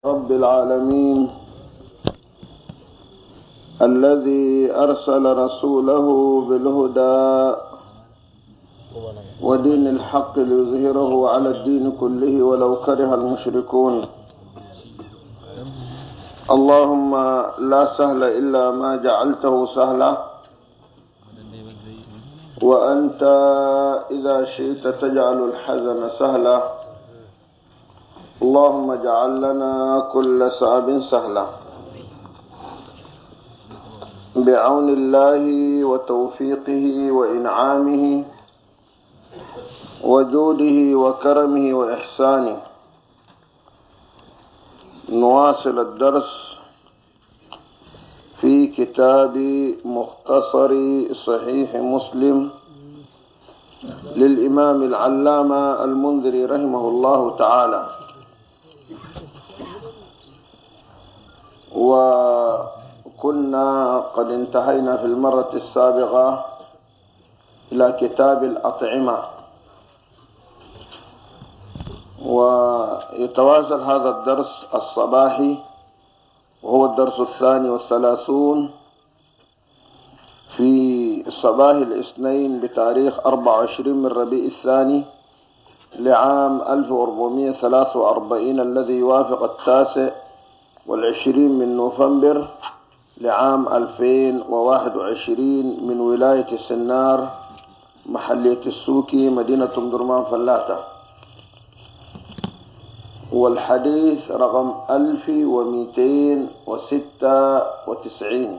رب العالمين الذي أرسل رسوله بالهدى ودين الحق ليظهره على الدين كله ولو كره المشركون. اللهم لا سهل إلا ما جعلته سهلا وأنت إذا شئت تجعل الحزن سهلا. اللهم اجعل لنا كل صعب سهلا بعون الله وتوفيقه وإنعامه وجوده وكرمه وإحسانه. نواصل الدرس في كتاب مختصر صحيح مسلم للإمام العلامة المنذري رحمه الله تعالى. وكنا قد انتهينا في المرة السابقة إلى كتاب الأطعمة، ويتواصل هذا الدرس الصباحي وهو الدرس 32 في صباح الاثنين بتاريخ 24 من ربيع الثاني لعام 1443 الذي يوافق 29 من نوفمبر لعام 2021 من ولاية سنار محلية السوكي مدينة أم درمان فلاتة. والحديث رقم 1296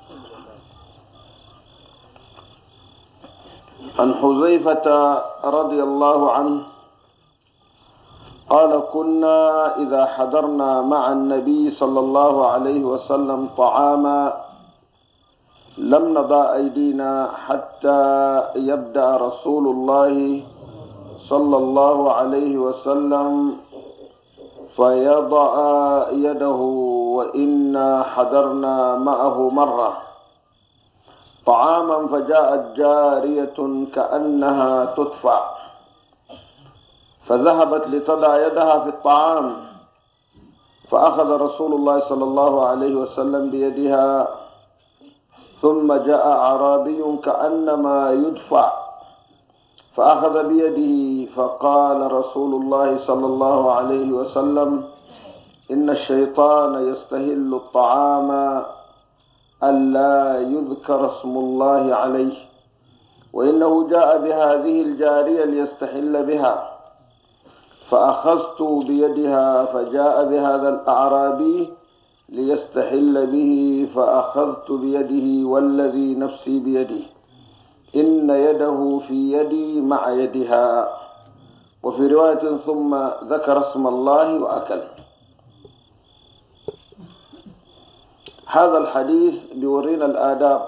عن حذيفة رضي الله عنه قال: كنا إذا حضرنا مع النبي صلى الله عليه وسلم طعاما لم نضع أيدينا حتى يبدأ رسول الله صلى الله عليه وسلم فيضع يده، وإنا حضرنا معه مرة طعاما فجاءت جارية كأنها تدفع فذهبت لتضع يدها في الطعام، فأخذ رسول الله صلى الله عليه وسلم بيدها، ثم جاء أعرابي كأنما يدفع فأخذ بيده، فقال رسول الله صلى الله عليه وسلم: إن الشيطان يستهل الطعام ألا يذكر اسم الله عليه، وإنه جاء بهذه الجارية ليستحل بها، فأخذت بيدها، فجاء بهذا الأعرابي ليستحل به، فأخذت بيده والذي نفسي بيده إن يده في يدي مع يدها. وفي رواية ثم ذكر اسم الله وأكل. هذا الحديث بيورينا الآداب.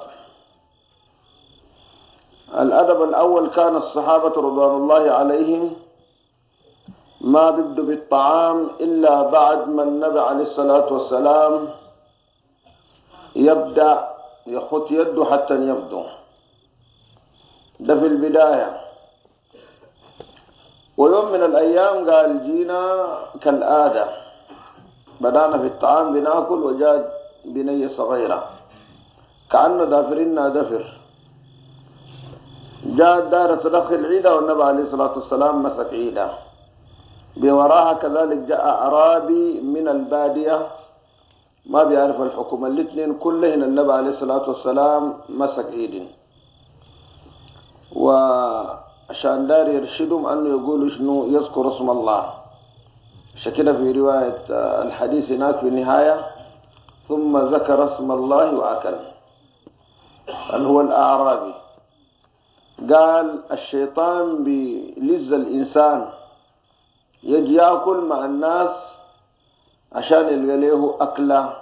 الأدب الأول: كان الصحابة رضوان الله عليهم ما بيبدوا بالطعام إلا بعد ما النبي عليه الصلاة والسلام يبدأ يخط يده حتى يبدو. ده في البداية. ويوم من الأيام قال جينا كالآدة، بدأنا في الطعام بناكل، وجاء بنية صغيرة كأنه دافرنا دفر، جاءت دارة تدخل عيدة، والنبي عليه الصلاة والسلام مسك عيدة. بوراها كذلك جاء أعرابي من البادية ما بيعرف الحكومة، الاثنين كلهن النبي عليه الصلاة والسلام مسك عيد، وعشان دار يرشدهم أنه يقولوا شنو يذكر اسم الله. شكله في رواية الحديث هناك في النهاية ثم ذكر اسم الله وأكل. هل هو الأعرابي قال الشيطان بلز الإنسان يجي يأكل مع الناس عشان يلقى له أكله،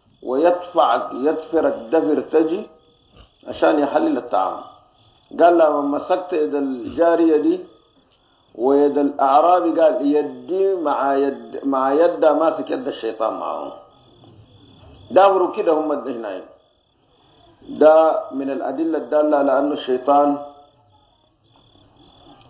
يدفر الدفر تجي عشان يحلل الطعام. قال لما مسكت يد الجارية دي ويد الأعرابي، قال يدي مع يد ماسك يد الشيطان معهم. داوروا كده هم الدهنين. ده من الأدلة الدالة على أن الشيطان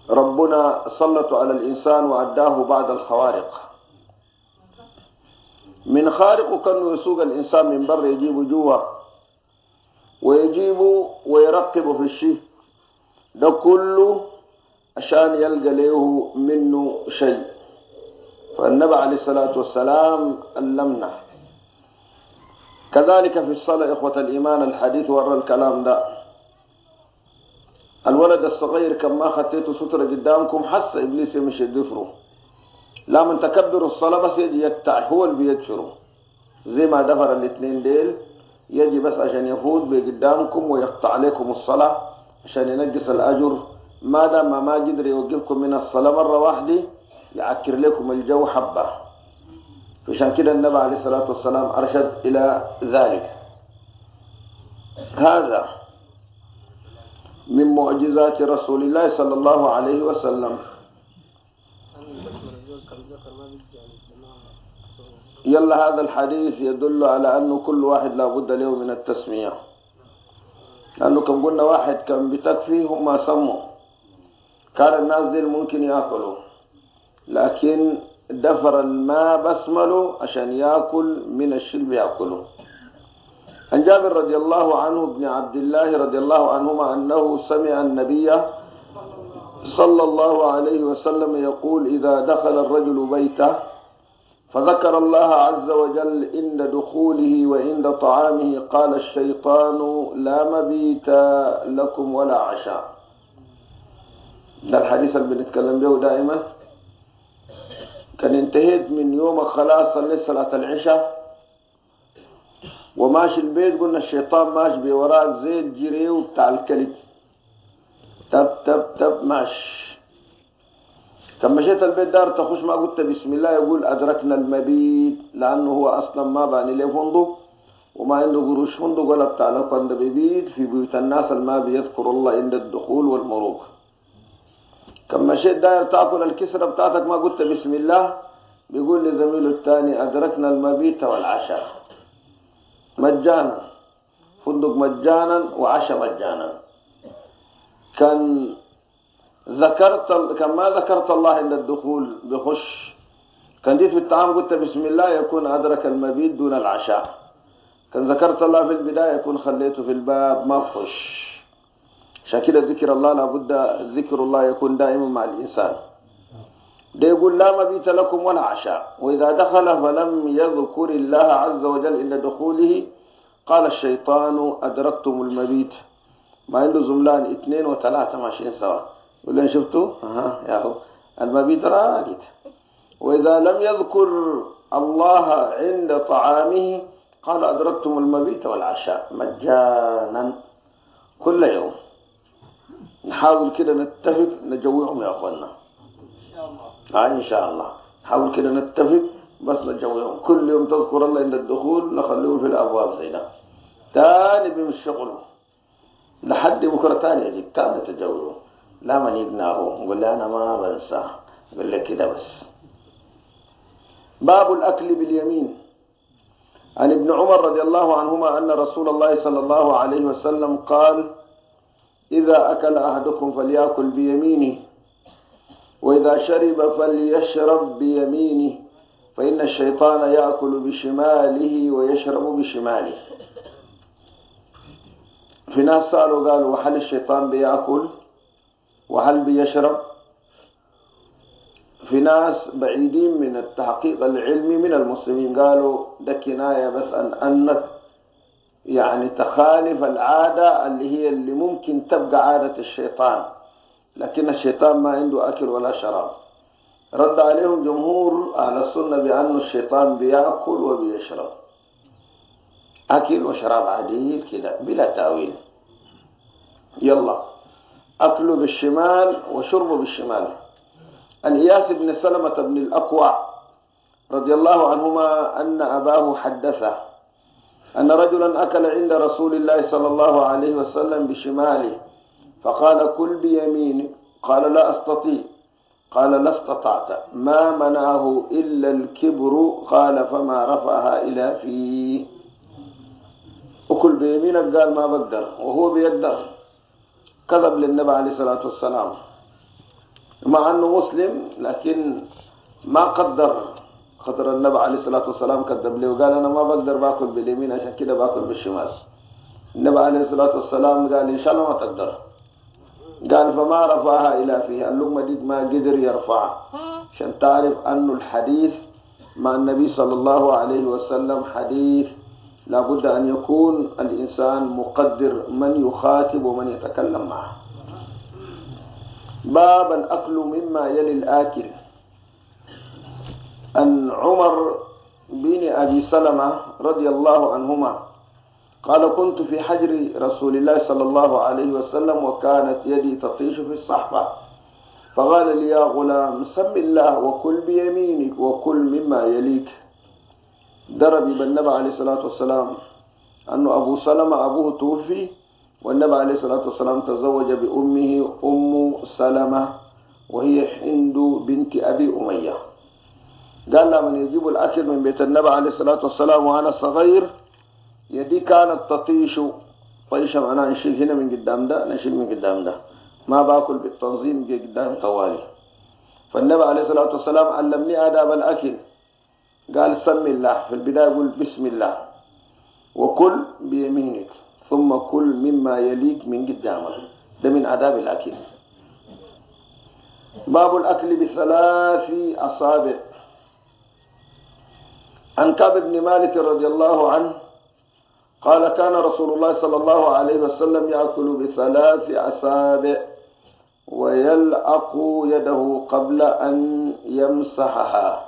ربنا سلط على الإنسان وأداه بعد الخوارق. من خارق كانه يسوق الإنسان من بر يجيب جوا ويجيب ويرقب في الشيء ده كله عشان يلقى له منه شيء. فالنبي عليه الصلاة والسلام علمنا كذلك في الصلاة. إخوة الإيمان الحديث ورى الكلام ده. الولد الصغير كما خطيته سترة قدامكم حس إبليس مش يدفره، لا من تكبر الصلاة بس يجي يقطع هو اللي بيدفره زي ما دفر الاثنين ديل، يجي بس عشان يفوت بقدامكم ويقطع عليكم الصلاة عشان ينقص الأجر. ما دام ما قدر يوقفكم من الصلاة مرة واحدة يعكر لكم الجو حبة. عشان كده النبي عليه الصلاة والسلام أرشد إلى ذلك. هذا من معجزات رسول الله صلى الله عليه وسلم. يلا هذا الحديث يدل على أنه كل واحد لابد له من التسمية، لأنه كم قلنا واحد كان بتكفي هم سموا. كان الناس دي ممكن يأكلوا لكن دفر الماء بسمله عشان يأكل من الشلب يأكله. عن جابر رضي الله عنه ابن عبد الله رضي الله عنهما أنه سمع النبي صلى الله عليه وسلم يقول: إذا دخل الرجل بيته فذكر الله عز وجل عند دخوله وعند طعامه قال الشيطان لا مبيت لكم ولا عشاء. ده الحديث اللي بنتكلم به دائما. كان انتهيت من يوم خلاص صليت صلاة العشاء وماشي البيت، قلنا الشيطان ماشي بوراك زي الجريو بتاع الكلب، تب تب تب ماشي. كم مشيت البيت دار تخش ما قلت بسم الله يقول أدركنا المبيت، لأنه هو أصلا ما باني له فندق وما عنده قروش فندق ولا بتاع له كند ببيت في بيوت الناس ما بيذكر الله عند الدخول والمروق. كم مشيت داير تأكل الكسرة بتاعتك ما قلت بسم الله، بيقول لزميله الثاني أدركنا المبيت والعشاء مجانا، فندق مجانا وعشاء مجانا. كان ما ذكرت الله عند الدخول بخش، كان جيت في الطعام قلت بسم الله يكون أدرك المبيت دون العشاء. كان ذكرت الله في البداية يكون خليته في الباب ما بخش. عشان كده ذكر الله لابد ذكر الله يكون دائما مع الإنسان. ده يقول لا مبيت لكم ولا عشاء. وإذا دخل فلم يذكر الله عز وجل عند دخوله قال الشيطان أدركتم المبيت. ما عنده زملان 2 و3 ماشيين سوا، يقول لهم شفتوا يا هو المبيت راقد. وإذا لم يذكر الله عند طعامه قال أدركتم المبيت والعشاء مجانا كل يوم. نحاول كده نتفق نجوعهم يا أخوانا إن شاء الله. نحاول كده نتفق بس نجوعهم كل يوم تذكر الله عند الدخول نخليه في الأبواب زي ده. تاني بمشغله لحد بكرة تاني يجيك تاني تجوعه. لا من يقنعه يقول لي أنا ما بنسى، يقول لك كده بس. باب الأكل باليمين. عن ابن عمر رضي الله عنهما أن رسول الله صلى الله عليه وسلم قال: إذا أكل أحدكم فليأكل بيمينه، وإذا شرب فليشرب بيمينه، فإن الشيطان يأكل بشماله ويشرب بشماله. في ناس سألوا قالوا وهل الشيطان بيأكل وهل بيشرب؟ في ناس بعيدين من التحقيق العلمي من المسلمين قالوا ده كناية بس أنك يعني تخالف العادة اللي ممكن تبقى عادة الشيطان، لكن الشيطان ما عنده أكل ولا شراب. رد عليهم جمهور أهل السنة بأن الشيطان بيأكل وبيشرب، أكل وشراب عادي كده بلا تأويل. يلا أكله بالشمال وشربه بالشمال. عن إياس بن سلمة بن الأكوع رضي الله عنهما أن أباه حدثه أن رجلا أكل عند رسول الله صلى الله عليه وسلم بشماله فقال كل بيمينه، قال لا أستطيع، قال لا استطعت، ما منعه إلا الكبر، قال فما رفعها إلى فيه. وكل بيمينك قال ما بقدر وهو بيقدر. كذب للنبي عليه الصلاة والسلام مع أنه مسلم لكن ما قدر خطر النبي عليه الصلاة والسلام كذب له وقال أنا ما بقدر باكل باليمين عشان كده باكل بالشمال. النبي عليه الصلاة والسلام قال إن شاء الله ما تقدر. قال فما رفعها إلى فيه، اللقمة دي ما قدر يرفعها، عشان تعرف أن الحديث مع النبي صلى الله عليه وسلم حديث لابد أن يكون الإنسان مقدر من يخاطب ومن يتكلم معه. باب الأكل مما يلي الآكل. أن عمر بن أبي سلمة رضي الله عنهما قال كنت في حجر رسول الله صلى الله عليه وسلم وكانت يدي تطيش في الصحفة، فقال لي يا غلام سم الله وكل بيمينك وكل مما يليك. درب بالنبي عليه الصلاة والسلام أنه أبو سلمة أبوه توفي، والنبي عليه الصلاة والسلام تزوج بأمه أم سلمة وهي هند بنت أبي أمية. قال له من يجيب الأكل من بيت النبي عليه الصلاة والسلام وأنا صغير يدي كانت تطيش. طيشة معناها نشيل هنا من قدام ده نشيل من قدام ده، ما باكل بالتنظيم قدام طوالي. فالنبي عليه الصلاة والسلام علمني آداب الأكل. قال سم الله، في البداية يقول بسم الله وكل بيمينك ثم كل مما يليك من قدامك، ده من آداب الأكل. باب الأكل بثلاث أصابع. عن كعب بن مالك رضي الله عنه قال كان رسول الله صلى الله عليه وسلم يأكل بثلاث أصابع ويلعق يده قبل أن يمسحها.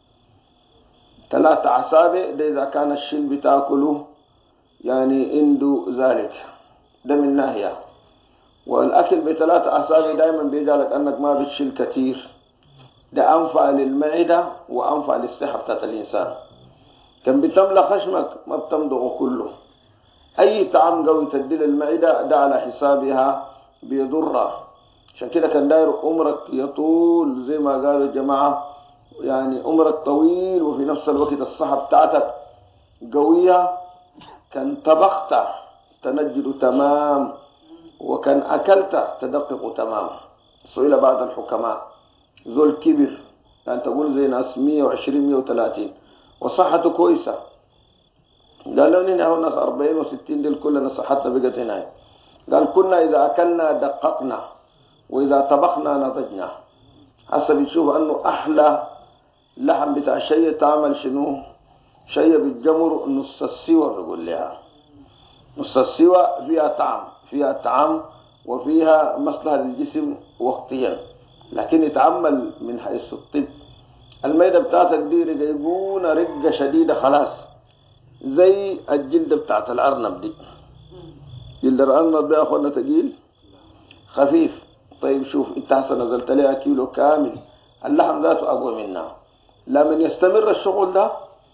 ثلاث أصابع ده إذا كان الشل بتاكله يعني عنده ذلك، ده من ناحية. والأكل بثلاث أصابع دائما بيجعلك أنك ما بتشيل كثير، ده أنفع للمعدة وأنفع للصحة بتاعت الإنسان. كان بتملى خشمك ما بتمضغه كله. أي طعام قوي تدي للمعدة ده على حسابها بيضرها. عشان كده كان داير عمرك يطول زي ما قالوا الجماعة، يعني عمرك طويل وفي نفس الوقت الصحة بتاعتك قوية. كان طبخت تنجد تمام، وكان أكلت تدقق تمام. سئل بعض الحكماء ذو الكبر يعني تقول زي ناس 120 130 وصحته كويسة، قالوا لنا هو ناس 40 و60 دول كلنا صحتنا بقت هنا. قال كنا إذا أكلنا دققنا وإذا طبخنا نضجنا. حسب يشوف أنه أحلى لحم بتاع شيء تعمل شنو؟ شيء بالجمر نص السوا بيقول لها. نص السوا فيها طعم وفيها مصلحة للجسم وقتيا، لكن يتعمل من حيث الطب. الميدة بتاعتك دي رقيقونة رقة شديدة خلاص زي الجلد بتاعت الأرنب دي. جلد الأرنب ده أخونا تقيل خفيف. طيب شوف انت هسه نزلت لها كيلو كامل، اللحم ذاته أقوى منها. لمن يستمر الشغل ده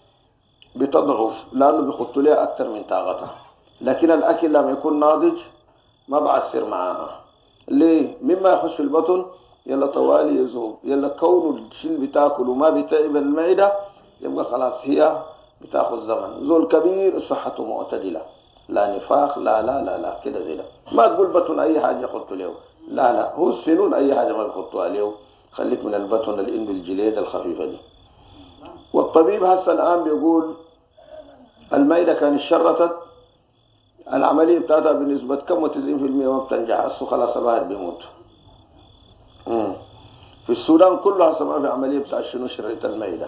بتضعف لأنه بيخط لها أكثر من طاقتها. لكن الأكل لما يكون ناضج ما بعسر معاها. ليه؟ مما يخش في البطن يلا طوالي يذوب، يلا كونه الشيل بتاكل وما بتعب المعدة يبقى خلاص هي بتاخذ زمن. زول كبير صحته معتدلة، لا نفاق لا لا لا لا كده زي ده. ما تقول بطن أي حاجة يخط له، لا لا هو السنون أي حاجة ما يخطوا عليه. خليك من البطن الإن بالجليد الخفيفة دي. والطبيب هسه الآن بيقول المعدة كان شرطت العملية بتاعتها بنسبة كم و90% ما بتنجح، هسه خلاص بعد بيموت. في السودان كلها سمعوا في عملية بتاع شنو شريط المعدة،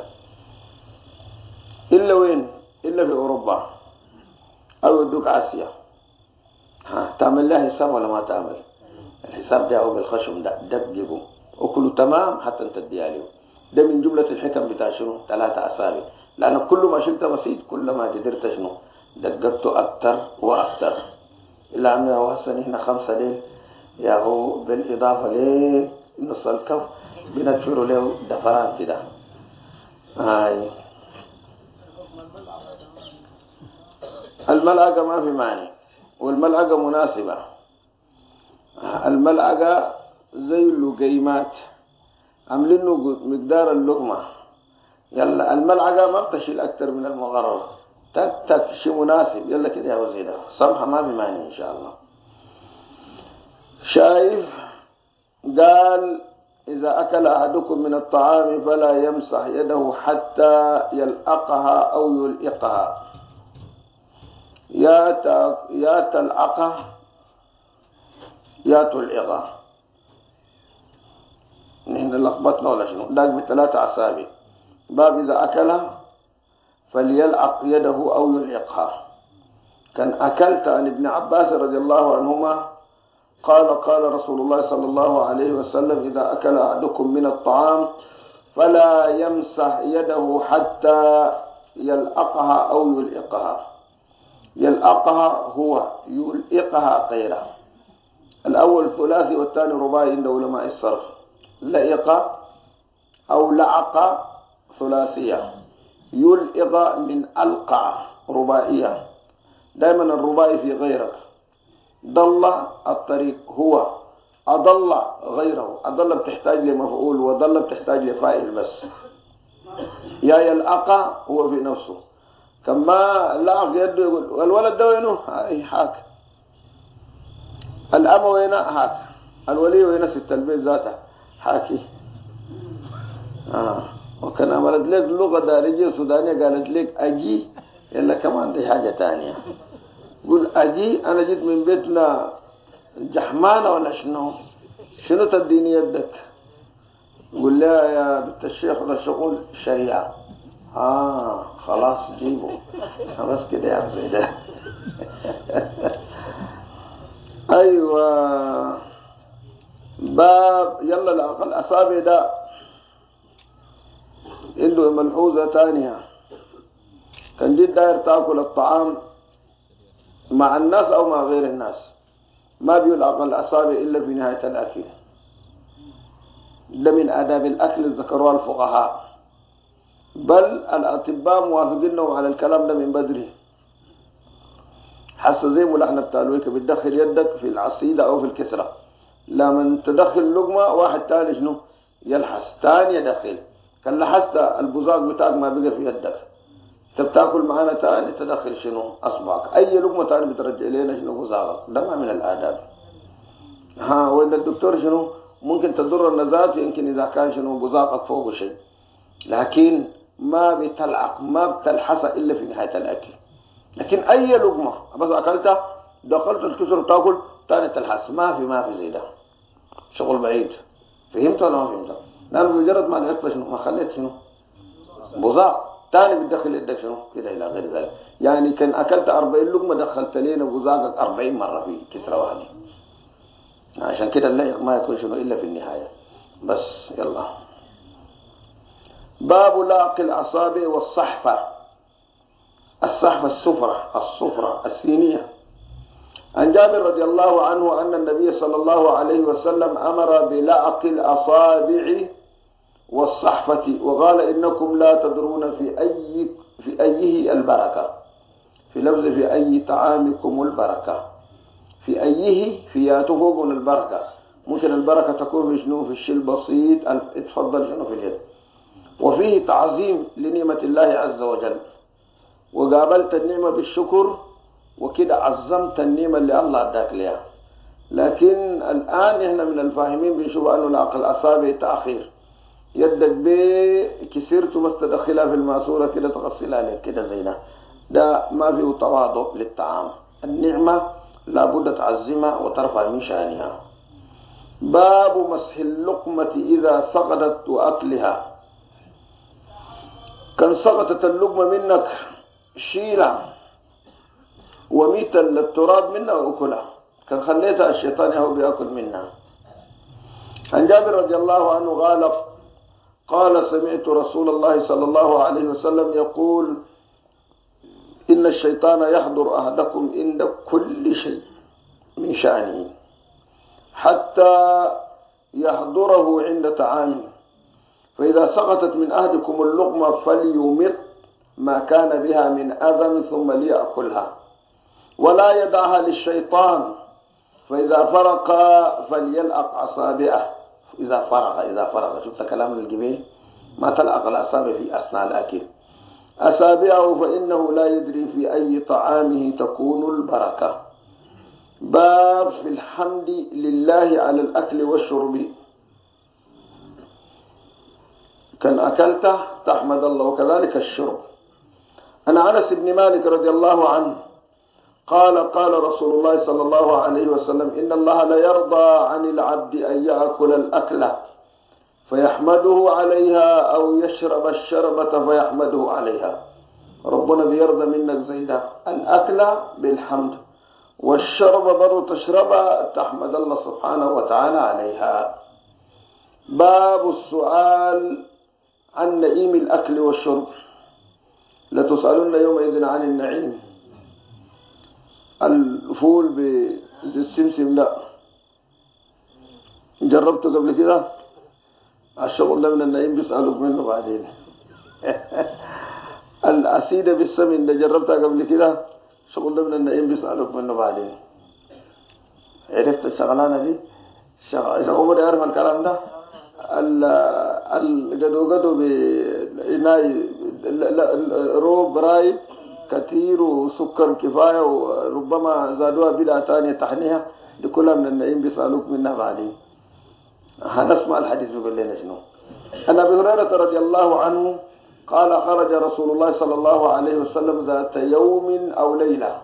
إلا وين؟ إلا في أوروبا أو يدوك آسيا. تعمل لها حساب ولا ما تعمل؟ الحساب ده أو بالخشم ده دققوا وكله تمام حتى انت تديها له. ده من جملة الحكم بتاع شنو 3 أصابع، لأن كل ما شلت بسيط كل ما قدرت شنو دققته أكتر وأكتر. إلا عمي وحسن هنا 5 ليل يا هو بالإضافة ليه نص الكف بنتفر له دفران كده. الملعقة ما في معنى، والملعقة مناسبة. الملعقة زي اللقيمات عاملينه مقدار اللقمة. يلا الملعقة ما بتشيل أكتر من المغرر، تك تك شيء مناسب. يلا كده يا وزيرة صمحة ما في معنى إن شاء الله. شايف؟ قال إذا أكل أحدكم من الطعام فلا يمسح يده حتى يلأقها أو يلئقها. يا تلعقه يا تلعقه، نحن لخبطنا ولا شنو؟ داك بثلاثة أصابع. باب إذا أكلها فليلعق يده أو يلعقها. كان أكلت عن ابن عباس رضي الله عنهما قال رسول الله صلى الله عليه وسلم: إذا أكل أحدكم من الطعام فلا يمسح يده حتى يلأقها أو يلئقها. يلأقها هو، يلئقها غيره. الأول ثلاثي والثاني رباعي عند علماء الصرف. لئق أو لعق ثلاثية، يلئق من ألقى رباعية. دائما الرباعي في غيرك. ضل الطريق هو، أضل غيره. أضل بتحتاج لمفعول، وضل بتحتاج لفاعل بس. يا يلأق هو في نفسه. كما لعق يده يقول الولد ده وينه؟ هاي حاك. الأم وينه؟ هاك. الولي وينه؟ ست البيت ذاته حاكي. وكان عملت لك لغة دارجية سودانية قالت لك أجي، إلا كمان دي حاجة تانية. قول أجي أنا جيت من بيتنا جحمانة ولا شنو تديني يدك؟ قول لها يا بنت الشيخ ولا شغل شريعة. خلاص جيبه بس كده يا سيدة. أيوة. باب يلا الأصابع ده عنده ملحوظة تانية. كان جيت داير تاكل الطعام مع الناس أو مع غير الناس، ما بيلعق الأصابع إلا في نهاية الأكل. ده من آداب الأكل ذكروها الفقهاء، بل الأطباء موافقينهم على الكلام ده من بدري. حس زي ملحنة بتالويك بتدخل يدك في العصيدة أو في الكسرة، لما تدخل لقمة واحد تاني شنو يلحس، تاني يدخل. كان لحست البزاق بتاعك ما بقى في يدك، تبتاكل معانا تاني تدخل شنو أصبعك. أي لقمة تاني بترجع لنا شنو بزاقك. ده ما من الآداب. وإن الدكتور شنو ممكن تضر النزات، يمكن إذا كان شنو بزاقك فوق شيء، لكن ما بتلعق ما بتلحس إلا في نهاية الأكل. لكن أي لقمة بس أكلتها دخلت الكسر تاكل تاني تلحس، ما في زي ده. شغل بعيد. فهمت ولا ما فهمت؟ لأنه بمجرد ما لعبت شنو ما خليت شنو بزاق تاني بتدخل يدك شنو كده إلى غير ذلك. يعني كان أكلت 40 لقمة دخلت لنا بزاقك 40 مرة في كسرة واحدة. عشان كده اللائق ما يكون شنو إلا في النهاية بس. يلا. باب لاق الأصابع والصحفة. الصحفة الصفرة السينية. عن جابر رضي الله عنه أن النبي صلى الله عليه وسلم أمر بلعق الأصابع والصحفة، وقال إنكم لا تدرون في أيه البركة. في لفظ في أي طعامكم البركة. في أيه فياته فوق البركة. ممكن البركة تكون في شنو في الشيء البسيط اتفضل شنو في اليد. وفيه تعظيم لنعمة الله عز وجل، وقابلت النعمة بالشكر وكده عظمت النعمة اللي الله اداك لها. لكن الآن احنا من الفاهمين بنشوف أنه لعق الأصابع تأخير. يدك كسرت بس تدخلها في الماسورة كده تغسلها لك كده زينا، ده ما فيه تواضع للطعام. النعمة لابد تعزمها وترفع من شأنها. باب مسح اللقمة إذا سقطت وأكلها. كان سقطت اللقمة منك شيلها وميتا للتراب منها وأكلها. كان خليتها الشيطان هو بيأكل منها. عن جابر رضي الله عنه قال سمعت رسول الله صلى الله عليه وسلم يقول: إن الشيطان يحضر أحدكم عند كل شيء من شأنه حتى يحضره عند طعامه، فإذا سقطت من أحدكم اللقمة فليمط ما كان بها من أذى ثم ليأكلها، ولا يدعها للشيطان، فإذا فرق فليلأق أصابعه. إذا فرغ شفت كلام الجميل، ما تلأق الأصابع في أثناء الأكل. أصابعه فإنه لا يدري في أي طعامه تكون البركة. باب في الحمد لله على الأكل والشرب. كان أكلته تحمد الله، وكذلك الشرب. أنا أنس بن مالك رضي الله عنه قال قال رسول الله صلى الله عليه وسلم: إن الله لا يرضى عن العبد أن يأكل الأكلة فيحمده عليها أو يشرب الشربة فيحمده عليها. ربنا بيرضى منك زي ده، الأكلة بالحمد، والشرب برضو تشربها تحمد الله سبحانه وتعالى عليها. باب السؤال عن نعيم الأكل والشرب. لتسألن يومئذ عن النعيم. الفول بالسمسم لا جربته قبل كده؟ الشغل ده من النعيم بيسألوك منه بعدين. الأسيدة بالسمن ده جربتها قبل كده؟ الشغل ده من النعيم بيسألوك منه بعدين. عرفت الشغلانة دي؟ عمر يعرف الكلام ده؟ القدو بإناي روب راي كثير وسكر كفاية، وربما زادوها بدعة تانية تحنيها، دي كلها من النعيم بيسألوك منها بعدين. هنسمع الحديث بيقول لنا شنو. عن أبي هريرة رضي الله عنه قال: خرج رسول الله صلى الله عليه وسلم ذات يوم أو ليلة،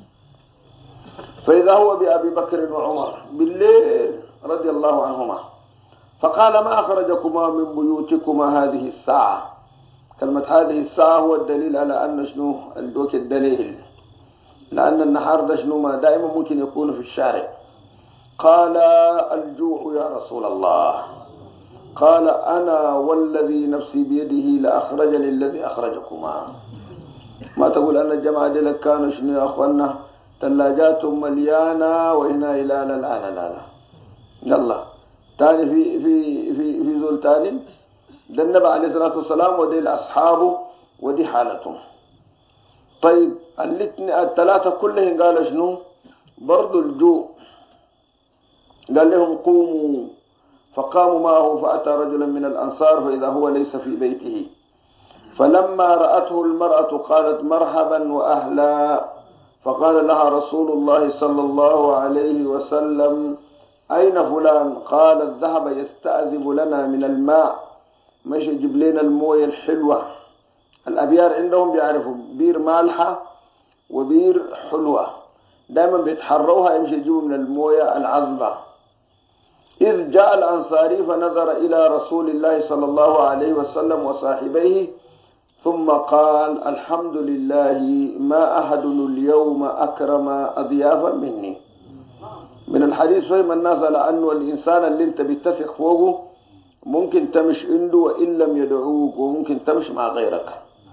فإذا هو بأبي بكر وعمر بالليل رضي الله عنهما، فقال: ما أخرجكما من بيوتكما هذه الساعة. كلمة هذه الساعة هو الدليل على أن شنو الوقت الدليل، لأن النهار ده شنو ما دائما ممكن يكون في الشارع. قال: الجوع يا رسول الله. قال: أنا والذي نفسي بيده لأخرجني الذي أخرجكما. ما تقول أن الجماعة دي لك كانوا شنو يا أخوانا ثلاجاتهم مليانة وهنا لا لا لا لا لا يلا تاني في زول تاني. ده النبي عليه الصلاة والسلام ودي لأصحابه ودي حالتهم. طيب الثلاثة كلهم قالوا شنو؟ برضو الجوع. قال لهم: قوموا. فقاموا معه، فأتى رجلا من الأنصار فإذا هو ليس في بيته، فلما رأته المرأة قالت: مرحبا وأهلا. فقال لها رسول الله صلى الله عليه وسلم: أين فلان؟ قالت: ذهب يستأذب لنا من الماء، مش يجيب لنا الموية الحلوة. الأبيار عندهم بيعرفوا بير مالحة وبير حلوة، دائما بيتحروها يمشي يجيبوا من الموية العذبة. إذ جاء الأنصاري فنظر إلى رسول الله صلى الله عليه وسلم وصاحبيه، ثم قال: الحمد لله ما أحد اليوم أكرم أضيافا مني. من الحديث فهم الناس على أنه الإنسان اللي انت بتثق فوقه ممكن تمش عنده وإن لم يدعوك، وممكن تمش مع غيرك.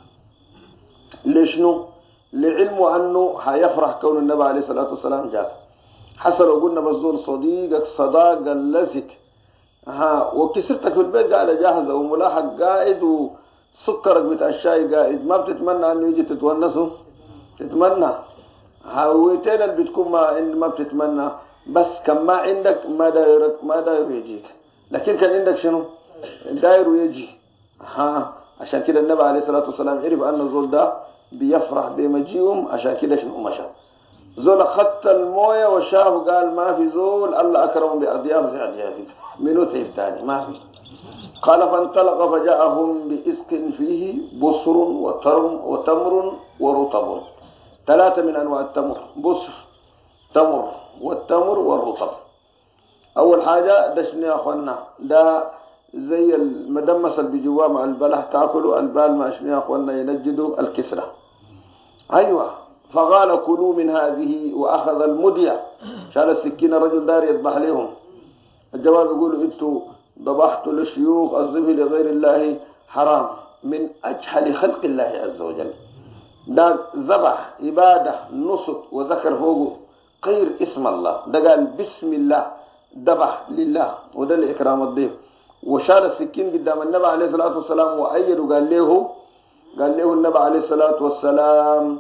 ليشنو؟ لعلمه أنه هيفرح كون النبي عليه الصلاة والسلام جاء. حسن لو قلنا بزول صديقك صداقة لزك وكسرتك في البيت قاعدة جاهزة وملاحق قاعد وسكرك بتاع الشاي قاعد، ما بتتمنى أنه يجي تتونسه؟ تتمنى. هويتين اللي بتكون ما بتتمنى، بس كان ما عندك ما داير يجيك، لكن كان عندك شنو؟ داير يجي. عشان كده النبي عليه الصلاة والسلام عرف أن الزول ده بيفرح بمجيئهم، عشان كده شنو مشى. زول خط المويه وشاف قال: ما في زول الله أكرم بأضياف زي أضيافي، منو تعب تاني ما في. قال: فانطلق فجاءهم بإسك فيه بصر وتمر ورطب. ثلاثة من أنواع التمر: بصر، تمر، والتمر والرطب. أول حاجة ده شنو يا أخوانا؟ ده زي المدمس اللي بيجوا مع البلح تاكلوا البال ما شنو يا أخوانا ينجدوا الكسرة. أيوة. فقال: كلوا من هذه، وأخذ المدية، شال السكين الرجل دار يذبح لهم. الجواب يقولوا: انتوا ذبحتوا للشيوخ، الذبح لغير الله حرام، من أجهل خلق الله عز وجل. ده ذبح عبادة نصت وذكر فوقه غير اسم الله، ده قال بسم الله، ذبح لله، وده لإكرام الضيف. وشال السكين قدام النبي عليه الصلاة والسلام وأيده، قال له النبي عليه الصلاة والسلام: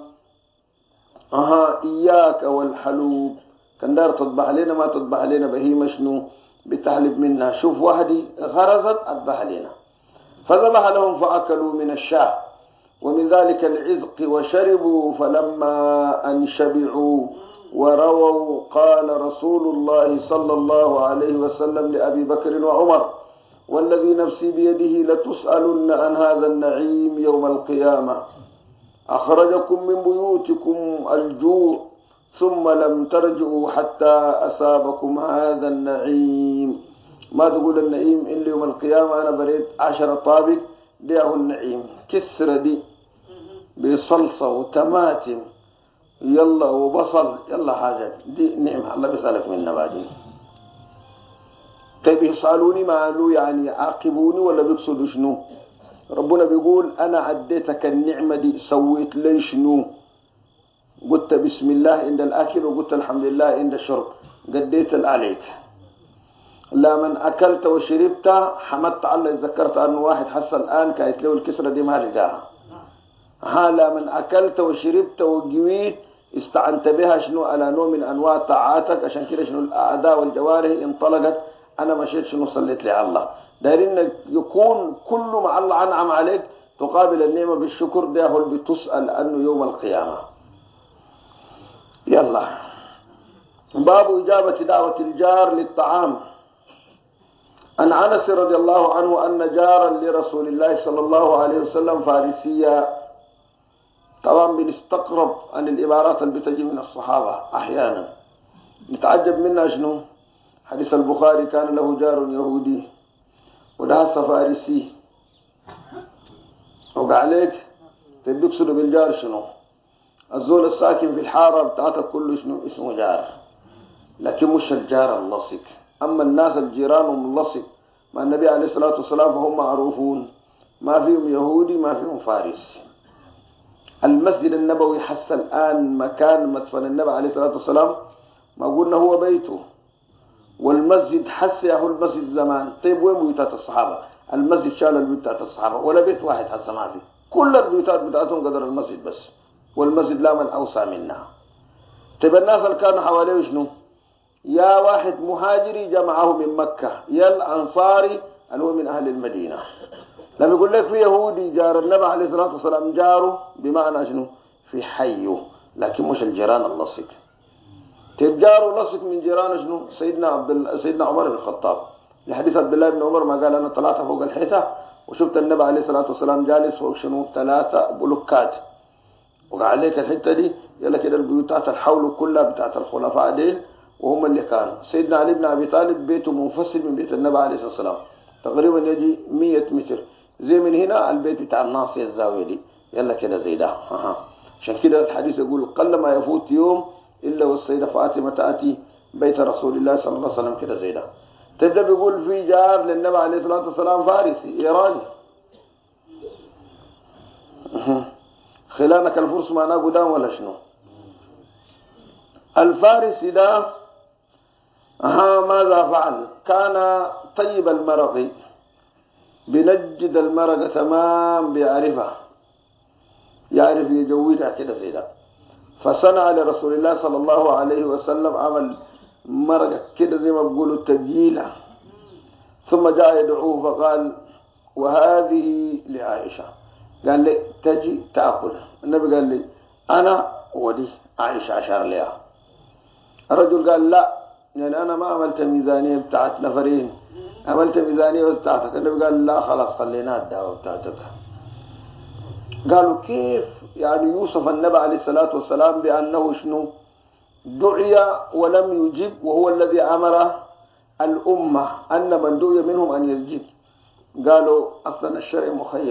إياك والحلوب. كان دار تذبح لنا، ما تذبح لنا بهيمة شنو بتحلب منها، شوف واحدة غرزت أذبح لنا. فذبح لهم فأكلوا من الشاة ومن ذلك العزق وشربوا، فلما أن شبعوا ورووا قال رسول الله صلى الله عليه وسلم لأبي بكر وعمر: والذي نفسي بيده لتسألن عن هذا النعيم يوم القيامة. أخرجكم من بيوتكم الجوع ثم لم ترجعوا حتى أصابكم هذا النعيم. ما تقول النعيم إلا يوم القيامة أنا بريد 10 طابق ده النعيم، كسر دي بصلصة وتماتم يلا وبصل يلا حاجات دي نعمة الله بيسألك منها بعدين. طيب يسألوني ما قالوا يعني عاقبوني ولا بيقصدوا شنو؟ ربنا بيقول أنا عديتك النعمة دي سويت لي شنو؟ قلت بسم الله عند الأكل وقلت الحمد لله عند الشرب، قديت عليك. لا من أكلت وشربت حمدت الله، ذكرت أن واحد حس الآن كانت له الكسرة دي ما لقاها. لا من أكلت وشربت وقويت استعنت بها شنو على نوع من أنواع طاعاتك، عشان كده شنو الأعداء والجوارح انطلقت، أنا مشيت شنو صليت لله. دايرين يكون كل ما الله أنعم عليك تقابل النعمة بالشكر، ده هو اللي بتسأل عنه يوم القيامة. يلا باب إجابة دعوة الجار للطعام. عن أنس رضي الله عنه أن جارا لرسول الله صلى الله عليه وسلم فارسيا. طبعا بنستقرب عن العبارات اللي بتجي من الصحابة أحيانا نتعجب منها شنو؟ حديث البخاري كان له جار يهودي وده فارسي، وقع عليك تبيقصدوا بالجار شنو؟ الزول الساكن في الحارة بتاعتك كله شنو اسمه جار، لكن مش الجار اللصق. أما الناس الجيران ملصق مع النبي عليه الصلاة والسلام فهم معروفون، ما فيهم يهودي ما فيهم فارسي. المسجد النبوي حس الآن مكان مدفن النبي عليه الصلاة والسلام، ما قلنا هو بيته، والمسجد حس يا هو المسجد زمان. طيب وين بيوتات الصحابة؟ المسجد شال البيوتات الصحابة ولا بيت واحد حس ما فيه، كل البيوتات بتاعتهم قدر المسجد بس، والمسجد لا من أوسع منها. طيب الناس اللي كانوا حواليه شنو؟ يا واحد مهاجري جمعه من مكة، يا الأنصاري اللي هو من أهل المدينة. لما يقول لك في يهودي جار النبي عليه الصلاة والسلام جاره بمعنى شنو؟ في حيه، لكن مش الجيران اللصق. تجاره لصق من جيران شنو؟ سيدنا عمر بن الخطاب، لحديث عبد الله بن عمر ما قال أنا طلعت فوق الحيطة وشفت النبي عليه الصلاة والسلام جالس فوق شنو 3 بلوكات، وقع عليك الحتة دي يلا كده البيوتات الحول كلها بتاعت الخلفاء ديل، وهم اللي كانوا. سيدنا علي بن أبي طالب بيته منفصل من بيت النبي عليه الصلاة والسلام تقريبا يجي 100 متر، زي من هنا البيت بتاع الناصية الزاوية دي يلا كده زي ده. عشان كده الحديث يقول قل ما يفوت يوم إلا والسيدة فاطمة تأتي بيت رسول الله صلى الله عليه وسلم كده زي ده. تبدأ بيقول في جار للنبي عليه الصلاة والسلام فارسي إيراني، خلانك الفرس معنا قدام ولا شنو؟ الفارسي ده ماذا فعل؟ كان طيب المرق، بنجد المرق تمام بيعرفها، يعرف يجودها كده زي ده. فصنع لرسول الله صلى الله عليه وسلم عمل مرق كده زي ما بيقولوا تجيلة، ثم جاء يدعوه فقال وهذه لعائشة، قال لي تجي تأكل. النبي قال لي أنا ودي عائشة أشار لها. الرجل قال لا، يعني أنا ما عملت ميزانية بتاعت نفرين، عملت ميزانية بس بتاعتك. النبي قال لا خلاص خلينا الدعوة بتاعتك. قالوا كيف يعني يوصف النبي عليه الصلاة والسلام بأنه شنو؟ دعي ولم يجب، وهو الذي أمر الأمة أن من دعي منهم أن يجب. قالوا أصلا الشرع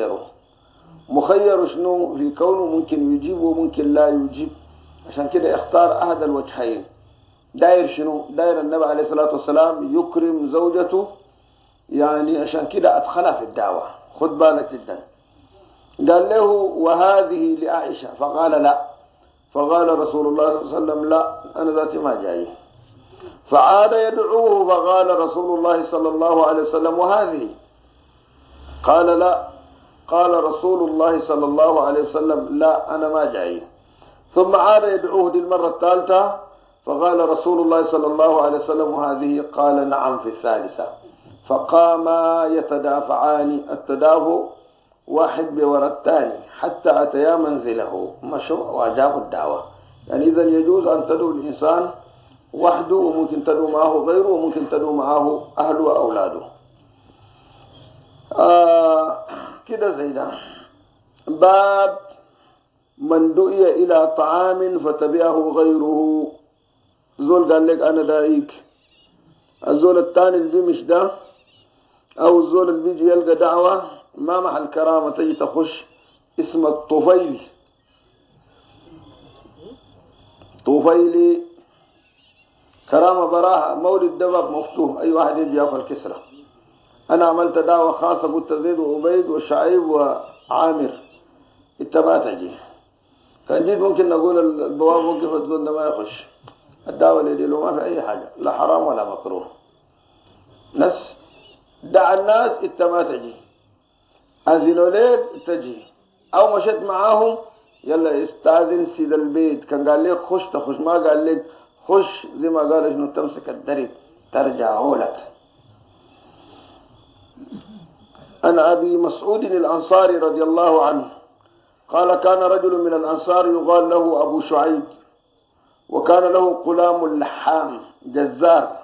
مخير شنو؟ في كونه ممكن يجيب وممكن لا يجيب، عشان كده اختار أحد الوجهين. داير شنو؟ داير النبي عليه الصلاة والسلام يكرم زوجته، يعني عشان كده أدخلها في الدعوة. خد بالك جدا. قال له وهذه لعائشة، فقال لا، فقال رسول الله صلى الله عليه وسلم لا أنا ذاتي ما جاي. فعاد يدعوه فقال رسول الله صلى الله عليه وسلم وهذه، قال لا، قال رسول الله صلى الله عليه وسلم لا أنا ما جاي. ثم عاد يدعوه دي المرة الثالثة فقال رسول الله صلى الله عليه وسلم وهذه، قال نعم في الثالثة. فقاما يتدافعان، التدافع واحد بوراء الثاني حتى أتيا منزله، مشوا وأجابوا الدعوة. يعني إذا يجوز أن تدعو الإنسان وحده، وممكن تدعو معه غيره، وممكن تدعو معه أهله وأولاده. كده زي ده. باب من دعي إلى طعام فتبعه غيره. زول قال لك أنا دايك، الزول الثاني اللي مش ده، أو الزول اللي بيجي يلقى دعوة ما مع الكرامة تجي تخش اسم الطفيل. طفيلي كرامة براها، مولد دباب مفتوح، أي واحد يجي ياكل كسرة. أنا عملت دعوة خاصة، قلت زيد وعبيد وشعيب وعامر، أنت ما تجي. كان جيت ممكن نقول البواب وقف الزول ما يخش. الدعوة اللي له ما في أي حاجة، لا حرام ولا مكروه. ناس دعا الناس أنت ما تجي، أذنوا لك تجي، أو مشيت معاهم يلا استاذن سيد البيت، كان قال لك خش تخش، ما قال لك خش زي ما قال شنو تمسك الدرب ترجع لك. عن أبي مسعود الأنصاري رضي الله عنه قال كان رجل من الأنصار يقال له أبو شعيب، وكان له غلام لحام جزار،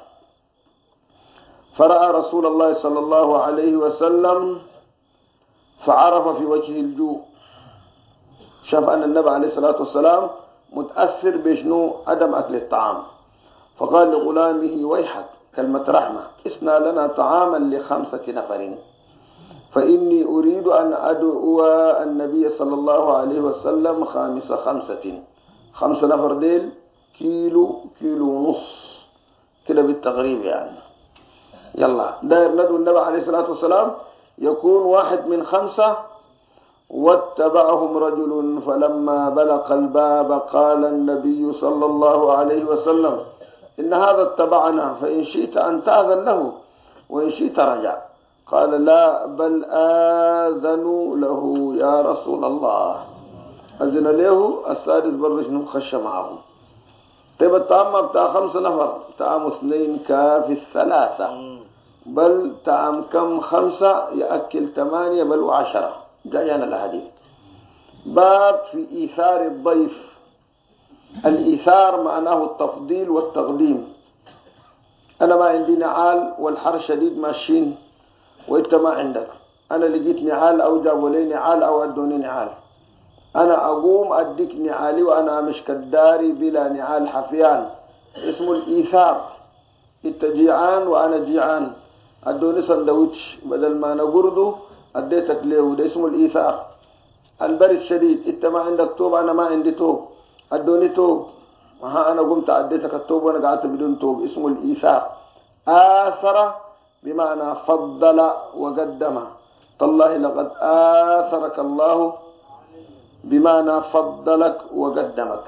فرأى رسول الله صلى الله عليه وسلم فعرف في وجهه الجوع. شاف أن النبي عليه الصلاة والسلام متأثر بشنو عدم أكل الطعام، فقال لغلامه ويحك كلمة رحمة، اصنع لنا طعاما ل5 نفر، فإني أريد أن أدعو النبي صلى الله عليه وسلم خامس 5. 5 نفر ديل كيلو ونص كده بالتقريب يعني. يلا داير ندعو النبي عليه الصلاة والسلام يكون واحد من 5. واتبعهم رجل فلما بلغ الباب قال النبي صلى الله عليه وسلم إن هذا اتبعنا، فإن شئت أن تأذن له وإن شئت رجع. قال لا بل آذنوا له يا رسول الله. أذن له السادس برشن خش معهم. طيب الطعام بتاع 5 نفر، طعام 2 كافي 3، بل طعام كم 5 يأكل 8 بل و10. جاءنا الحديث. باب في إيثار الضيف. الإيثار معناه التفضيل والتقديم. أنا ما عندي نعال والحر شديد ماشيين وإنت ما عندك، أنا لقيت نعال أو جابوا لي نعال أو أدوني نعال، أنا أقوم أديك نعالي وأنا مش كداري بلا نعال حفيان، اسمه الإيثار. إنت جيعان وأنا جيعان، أدوني سندوتش بدل ما نقرده أديتك له، ده اسمه الإيثار. البرد شديد، إنت ما عندك توب أنا ما عندي توب، أدوني توب، ها أنا قمت أديتك التوب وأنا قعدت بدون توب، اسمه الإيثار. آثر بمعنى فضل وقدم، تالله لقد آثرك الله بمعنى فضلك وقدمك.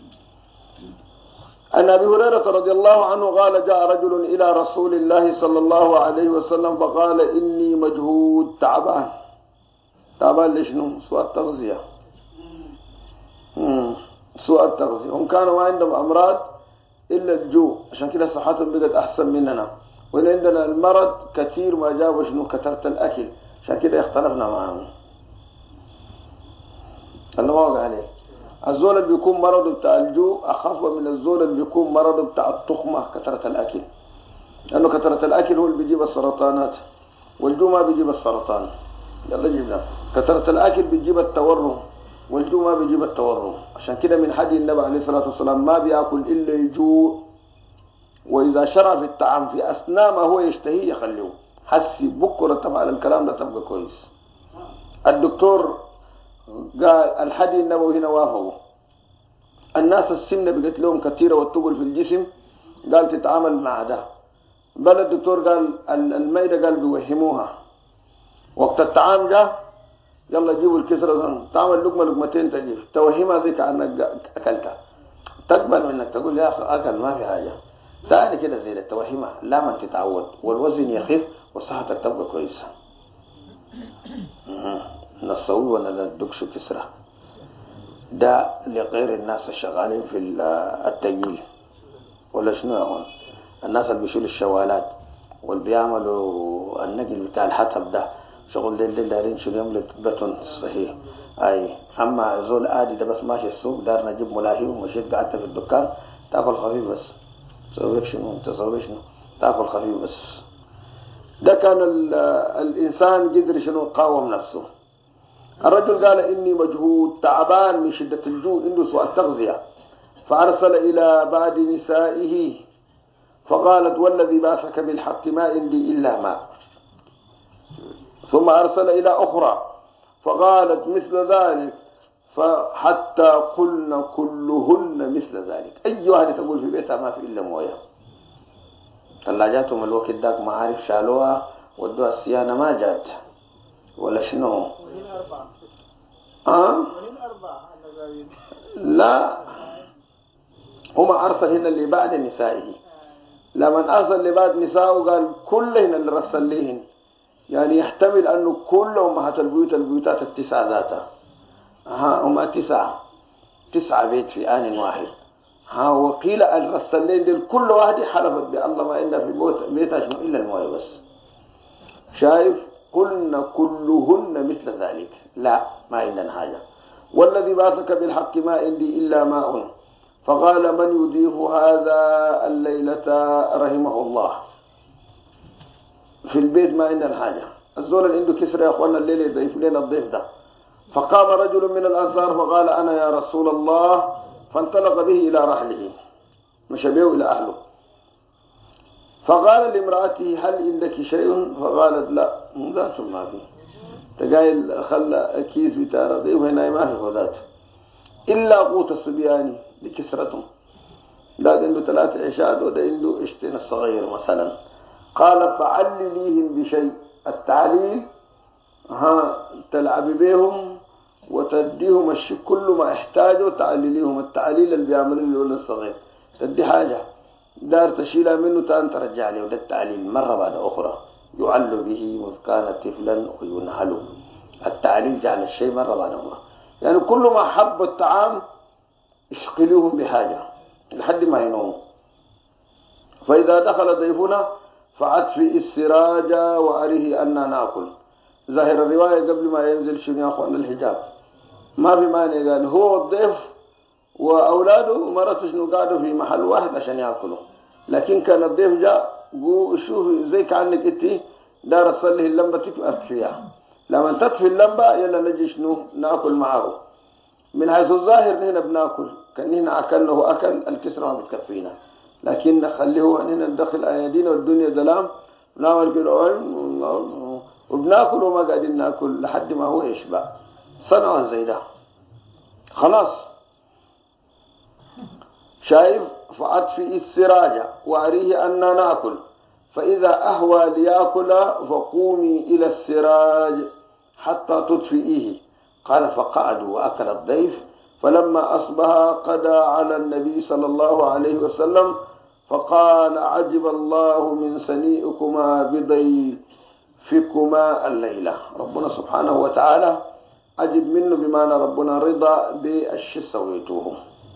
عن أبي هريرة رضي الله عنه قال جاء رجل إلى رسول الله صلى الله عليه وسلم فقال إني مجهود تعبان. تعبان لشنو؟ سوء التغذية. سوء التغذية. هم كانوا ما عندهم أمراض إلا الجوع، عشان كده صحتهم بقت أحسن مننا. وإن عندنا المرض كثير ما جابوا شنو؟ كثرة الأكل، عشان كده اختلفنا معهم. الله ما وقع عليه. الزول اللي بيكون مرضه بتاع الجوع أخف من الزول اللي بيكون مرضه بتاع التخمة كثرة الأكل، لأنه كثرة الأكل هو اللي بيجيب السرطانات، والجوع ما بيجيب السرطان. يلا جبنا. كثرة الأكل بيجيب التورم، والجوع ما بيجيب التورم. عشان كده من حديث النبي عليه الصلاة والسلام ما بيأكل إلا يجوع، وإذا شرع في الطعام في أثناء ما هو يشتهي يخليه، حسي بكرة تفعل الكلام ده تبقى كويس. الدكتور قال الحديث النبوي هنا وافقوا. الناس السمنة بقت لهم كثيرة والتقل في الجسم، قال تتعامل مع ده. بل الدكتور قال الميدة قال بيوهموها. وقت الطعام جاء يلا جيبوا الكسرة، تعمل لقمة لقمتين تجيب توهمها ذيك عنك أكلتها، تقبل منك تقول يا أخي أكل ما في حاجة تاني كده زي التوهمة، لا من تتعود والوزن يخف وصحتك تبقى كويسة. نصوي ولا ندقش كسرة ده لغير الناس الشغالين في التجيل ولا شنو هون، الناس اللي بيشيلوا الشوالات واللي بيعملوا النقل بتاع الحطب ده شغل ديل دارين شنو يملك بتون صحيح. اي اما زول عادي ده بس ماشي السوق دار نجيب ملاهي ومشيت قعدت في الدكان تاكل خفيف بس، تسوي شنو تسوي شنو تاكل خفيف بس. ده كان الإنسان قدر شنو قاوم نفسه. الرجل قال إني مجهود تعبان من شدة الجوع عنده سوء التغذية، فأرسل إلى بعض نسائه فقالت والذي بعثك بالحق ما عندي إلا ماء. ثم أرسل إلى أخرى فقالت مثل ذلك، فحتى قلن كلهن مثل ذلك. أي واحدة تقول في بيتها ما في إلا مويه. ثلاجاتهم الوقت داك ما عارف شالوها ودوها الصيانة ما جات ولا شنو. لا هم أرسل هنا لبعض نسائه. لما أرسل لبعض نسائه قال كلهن اللي رسل لهن، يعني يحتمل أنه كل أمهات البيوتات التسعة ذاتها هم تسعة بيت في آن واحد. وقيل أن رسل لهن كل واحد حلفت بالله ما إلا في بيتها شنو إلا المويه بس. شايف قلنا كلهن مثل ذلك، لا ما عندنا حاجة. والذي بعثك بالحق ما عندي إلا ماء. فقال من يضيف هذا الليلة رحمه الله. في البيت ما عندنا حاجة، الزول اللي عنده كسر يا أخوانا الليلة يضيف لنا الضيف ده. فقام رجل من الأنصار فقال أنا يا رسول الله، فانطلق به إلى رحله مشى به إلى أهله. فقال لامرأته هل عندك شيء؟ فقالت لا ذات ما فيه. تقايل خلى كيس بتاع رضيف هنا ما في ذات إلا قوت الصبيان لكسرتهم. ده عنده 3 عشاد وده عنده اشتين الصغير مثلا. قال فعلليهم بشيء. التعليل تلعب بهم وتديهم الشيء كل ما احتاجوا، تعلليهم التعليل اللي بيعملوا الولد الصغير. تدي حاجة دار تشيلها منه تان ترجع له، وده التعليل مرة بعد أخرى. يعل به مذ كان طفلا وينهل. التعليل جعل الشيء مرة بعد أخرى، يعني كل ما حب الطعام اشغلوهم بحاجة لحد ما ينوموا. فإذا دخل ضيفنا فأطفئ السراج وأريه أننا نأكل. ظاهر الرواية قبل ما ينزل شنو يا أخوان الحجاب ما في مانع، قال هو الضيف وأولاده ومرته شنو قعدوا في محل واحد عشان يأكلوا. لكن كان الضيف جاء شوف زي كأنك انت دار تصلي اللمبة تكفيها، لما تطفي اللمبة يلا نجي شنو نأكل معه. من حيث الظاهر نحن بناكل كان هنا أكلنا أكل الكسرة ما بتكفينا، لكن نخليه هنا ندخل أيدينا والدنيا ظلام نعمل كده وبناكل وما قاعدين ناكل لحد ما هو يشبع. صنعوا زي ده خلاص. شايف فأطفئ السراج وأريه أننا نأكل، فإذا أهوى ليأكل فقومي إلى السراج حتى تطفئيه. قال فقعدوا وأكل الضيف. فلما أصبح قضى على النبي صلى الله عليه وسلم فقال عجب الله من سنيئكما بضيفكما الليلة. ربنا سبحانه وتعالى عجب منه بمعنى ربنا رضا بالشي سويتوهم.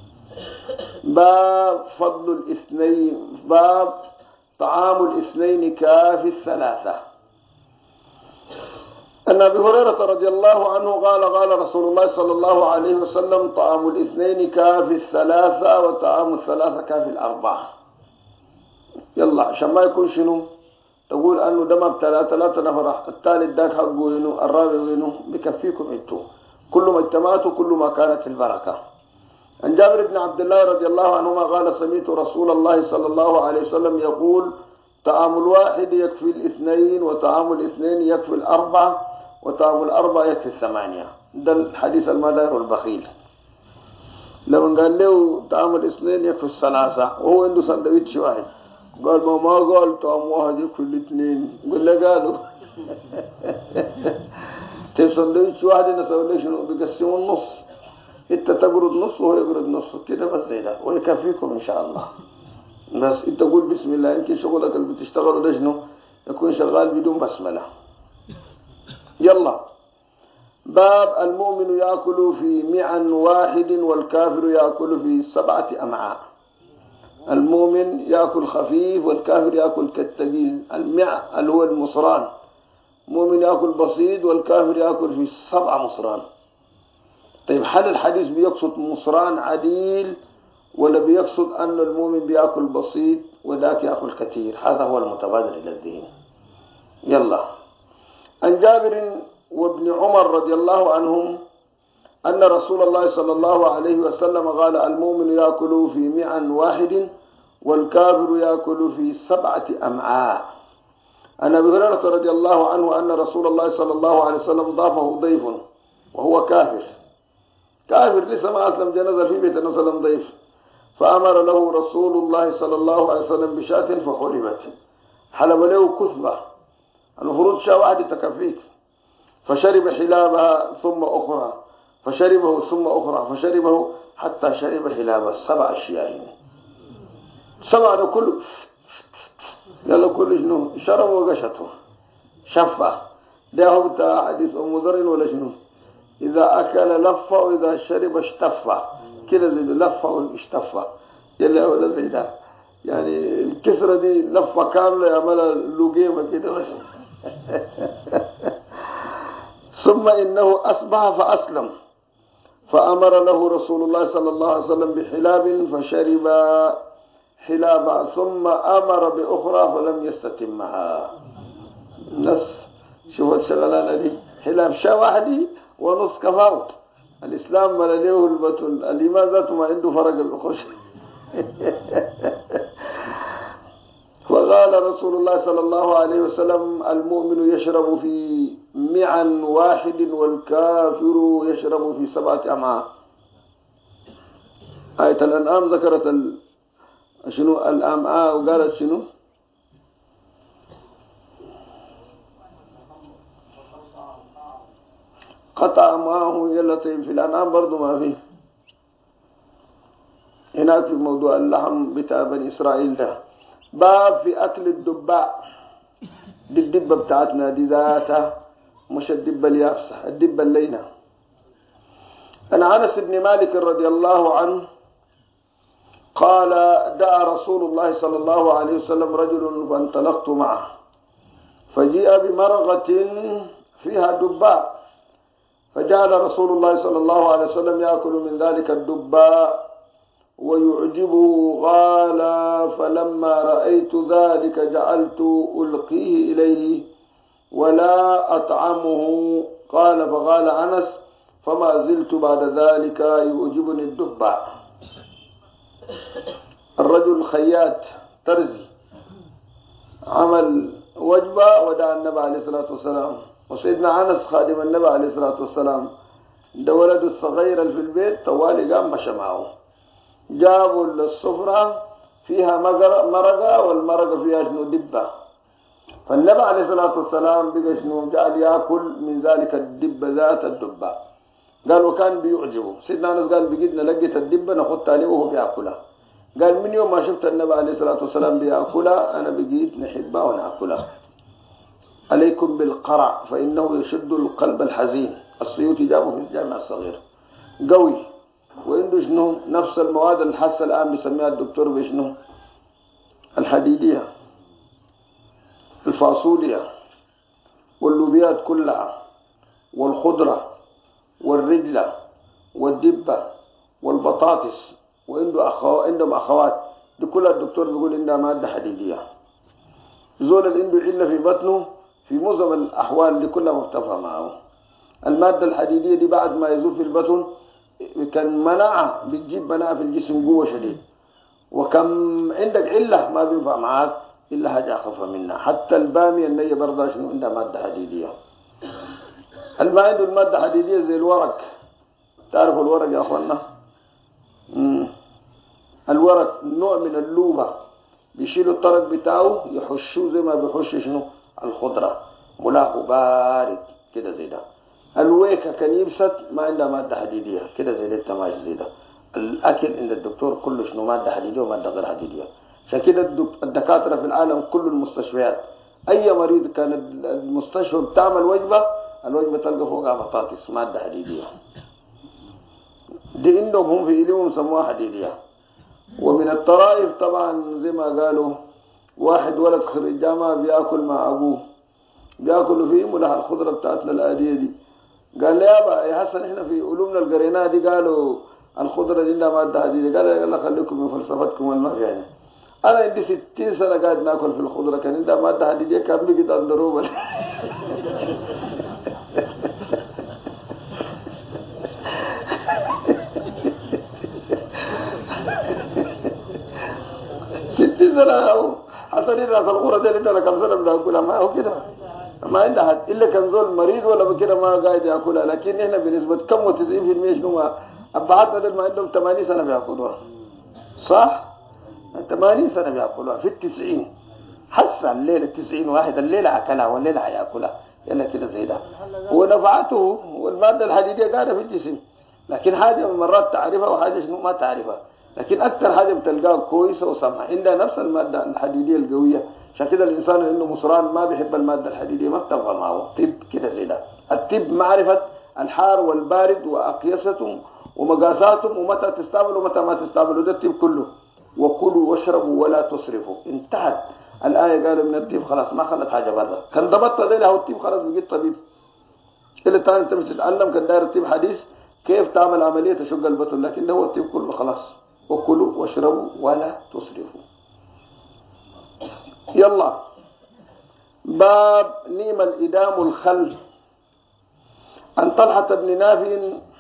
باب فضل الاثنين، باب طعام الاثنين كافي الثلاثة. أن أبي هريرة رضي الله عنه قال قال رسول الله صلى الله عليه وسلم طعام الاثنين كافي الثلاثة وطعام الثلاثة كافي الأربعة. يلا عشان ما يكون شنو تقول أنه دم ثلاثة نفر الثالث ذاك حقه وينو الرابع وينو بكفيكم انتو. كل ما اجتمعتوا كل ما كانت البركة. عن جابر بن عبد الله رضي الله عنهما قال سمعت رسول الله صلى الله عليه وسلم يقول طعام الواحد يكفي الاثنين وطعام الاثنين يكفي الأربعة وطعام الأربعة يكفي الثمانية. ده الحديث المدار البخيل. لما قال له طعام الاثنين يكفي الثلاثة وهو عنده سندويتش واحد قال ما قال طعام واحد يكفي الاثنين. قل له قالوا سندويتش واحد نسوي لك شنو بيقسموا النص، انت تقرض نص وهو يقرض نص كده بس زي ده ويكفيكم ان شاء الله. بس انت قول بسم الله. يمكن شغلك اللي بتشتغله ده شنو يكون شغال بدون بسمله. يلا باب المؤمن يأكل في معا واحد والكافر يأكل في 7 أمعاء. المؤمن يأكل خفيف والكافر يأكل كالتقيل. المع اللي هو المصران، المؤمن يأكل بسيط والكافر يأكل في 7 مصران. طيب هل الحديث بيقصد مصران عديل ولا بيقصد أن المؤمن بيأكل بسيط وذاك يأكل كثير؟ هذا هو المتبادر إلى الذهن. يلا. عن جابر وابن عمر رضي الله عنهم أن رسول الله صلى الله عليه وسلم قال المؤمن يأكل في معا واحد والكافر يأكل في 7 أمعاء. عن أبي هريرة رضي الله عنه أن رسول الله صلى الله عليه وسلم ضافه ضيف وهو كافر لسه ما أسلم، جنازة في بيت النبي صلى الله عليه وسلم ضيف، فأمر له رسول الله صلى الله عليه وسلم بشاة فحلبت، حلب له كثبة، المفروض شاة واحدة تكفيك، فشرب حلابها ثم أخرى، فشربه ثم أخرى، فشربه حتى شرب حلاب 7 أشياء. 7 ده كله يلا كل شنو شرب وقشته شفة. ده هو بتاع حديث أم ذر ولا شنو؟ إذا أكل لف وإذا شرب اشتف، كده زي لف واشتف. يلا ولا زي ده يعني الكسرة دي لفة كاملة يعملها لقيمة كده بس. ثم إنه أصبح فأسلم، فأمر له رسول الله صلى الله عليه وسلم بحلاب فشرب حلابا ثم أمر بأخرى فلم يستتمها. الناس شوفوا الشغلانة دي، حلاب شاة واحدة ونص كفاوت. الإسلام ملليه البتون، الإيمان ذاته ما عنده فرق الأخش. وقال رسول الله صلى الله عليه وسلم المؤمن يشرب في معا واحد والكافر يشرب في 7 أمعاء. آية الأنعام ذكرت شنو الأمعاء وقالت شنو؟ قطع معه. يلا طيب في الأنعام برضو ما فيه. هناك في موضوع اللحم بتاع بني إسرائيل ده باب في أكل الدباء. دي الدبة بتاعتنا دي ذاتها، مش الدبة اليابسة، الدبة اللينة. أنا أنس بن مالك رضي الله عنه قال دعا رسول الله صلى الله عليه وسلم رجل فانطلقت معه، فجيء بمرغة فيها دباء، فجعل رسول الله صلى الله عليه وسلم يأكل من ذلك الدباء ويعجبه. قال فلما رأيت ذلك جعلت ألقيه إليه ولا أطعمه. قال فقال أنس فما زلت بعد ذلك يعجبني الدباء. الرجل خياط ترزي عمل وجبة ودعا النبي عليه الصلاة والسلام، وسيدنا أنس خادم النبي عليه الصلاة والسلام ده ولد الصغير اللي في البيت طوالي قام مشى معه. جابوا السفرة فيها مرقة والمرقة فيها شنو دبة، فالنبي عليه الصلاة والسلام بقى شنو جعل يأكل من ذلك الدبة ذات الدبة. قال وكان بيعجبه. سيدنا أنس قال بقيتنا لقيت الدبة نخط عليه وهو بيأكلها. قال من يوم ما شفت النبي عليه الصلاة والسلام بيأكلها أنا بقيت نحبها ونأكلها. عليكم بالقرع فإنه يشد القلب الحزين. السيوطي جابه في الجامع الصغير، قوي وعنده شنو نفس المواد الحاسة الآن بيسميها الدكتور بشنو الحديدية، الفاصوليا واللوبيات كلها والخضرة والرجلة والدبة والبطاطس، عندهم أخوات دي كلها الدكتور بيقول إنها مادة حديدية. زول اللي عنده علة في بطنه في معظم الأحوال دي كلها متفقة معه. المادة الحديدية دي بعد ما يزول في البطن كان مناعة، بتجيب مناعة في الجسم قوة شديد. وكم عندك علة ما بينفع معاك إلا حاجة أخف منها. حتى البامية النية برضه شنو عندها مادة حديدية. ما عنده المادة حديدية زي الورق. تعرفوا الورق يا أخوانا؟ الورق نوع من اللوبة، بيشيلوا الطرق بتاعه يحشوه زي ما بيحش شنو الخضرة، ملاح وبارد كده زي ده. الويكة كان يبسط ما عندها مادة حديدية كده زي ده التماش زي ده. الأكل عند الدكتور كله شنو مادة حديدية ومادة غير حديدية. عشان كده الدكاترة في العالم كل المستشفيات أي مريض كان المستشفى بتعمل وجبة، الوجبة تلقى فوقها بطاطس مادة حديدية. دي عندهم هم في إليهم سموها حديدية. ومن الطرائف طبعا زي ما قالوا واحد ولد خريج جامعة بياكل مع أبوه، بياكلوا فيه ملح الخضرة بتاعت الآدية دي. قال لي يا حسن احنا في علومنا القريناء دي قالوا الخضرة دي عندها مادة حديدية. قال يلا خليكم من فلسفتكم والما في يعني. أنا عندي 60 سنة قاعد ناكل في الخضرة، كان عندها مادة حديدية كان بيجي تندروبة. 60 سنة حصلين راس الغورة دي اللي أنا كم سنة بناكلها، ما هو كده، ما عندها حد إلا كان زول مريض ولا بكده ما قاعد ياكلها. لكن إحنا بنسبة كم و90% شنو أبعاتنا دول ما عندهم 80 سنة بياكلوها، صح؟ 80 سنة بياكلوها في 90. حس الليلة 90 واحد الليلة أكلها والليلة هياكلها، يلا كده زي ده. ونفعته والمادة الحديدية قاعدة في الجسم، لكن حاجة مرات تعرفها وحاجة شنو ما تعرفها. لكن أكثر حاجة بتلقاها كويسة وسمحة عندها نفس المادة الحديدية القوية. عشان كده الإنسان اللي عنده مصران ما بيحب المادة الحديدية ما بتنفع معه. الطب كده زي ده. الطب معرفة الحار والبارد وأقياستهم ومقاساتهم ومتى تستعمل ومتى ما تستعمل، ده الطب كله. وكلوا واشربوا ولا تسرفوا. انتهت الآية. قالوا من الطب خلاص ما خلت حاجة برا. كان ضبطت ده له الطب خلاص بقيت طبيب. اللي تاني انت مش تتعلم كان داير الطب حديث كيف تعمل عملية تشق البطن، لكن ده هو الطب كله خلاص. وكلوا واشربوا ولا تسرفوا. يلا باب نيم الإدام الخل. عن طلحة بن نافع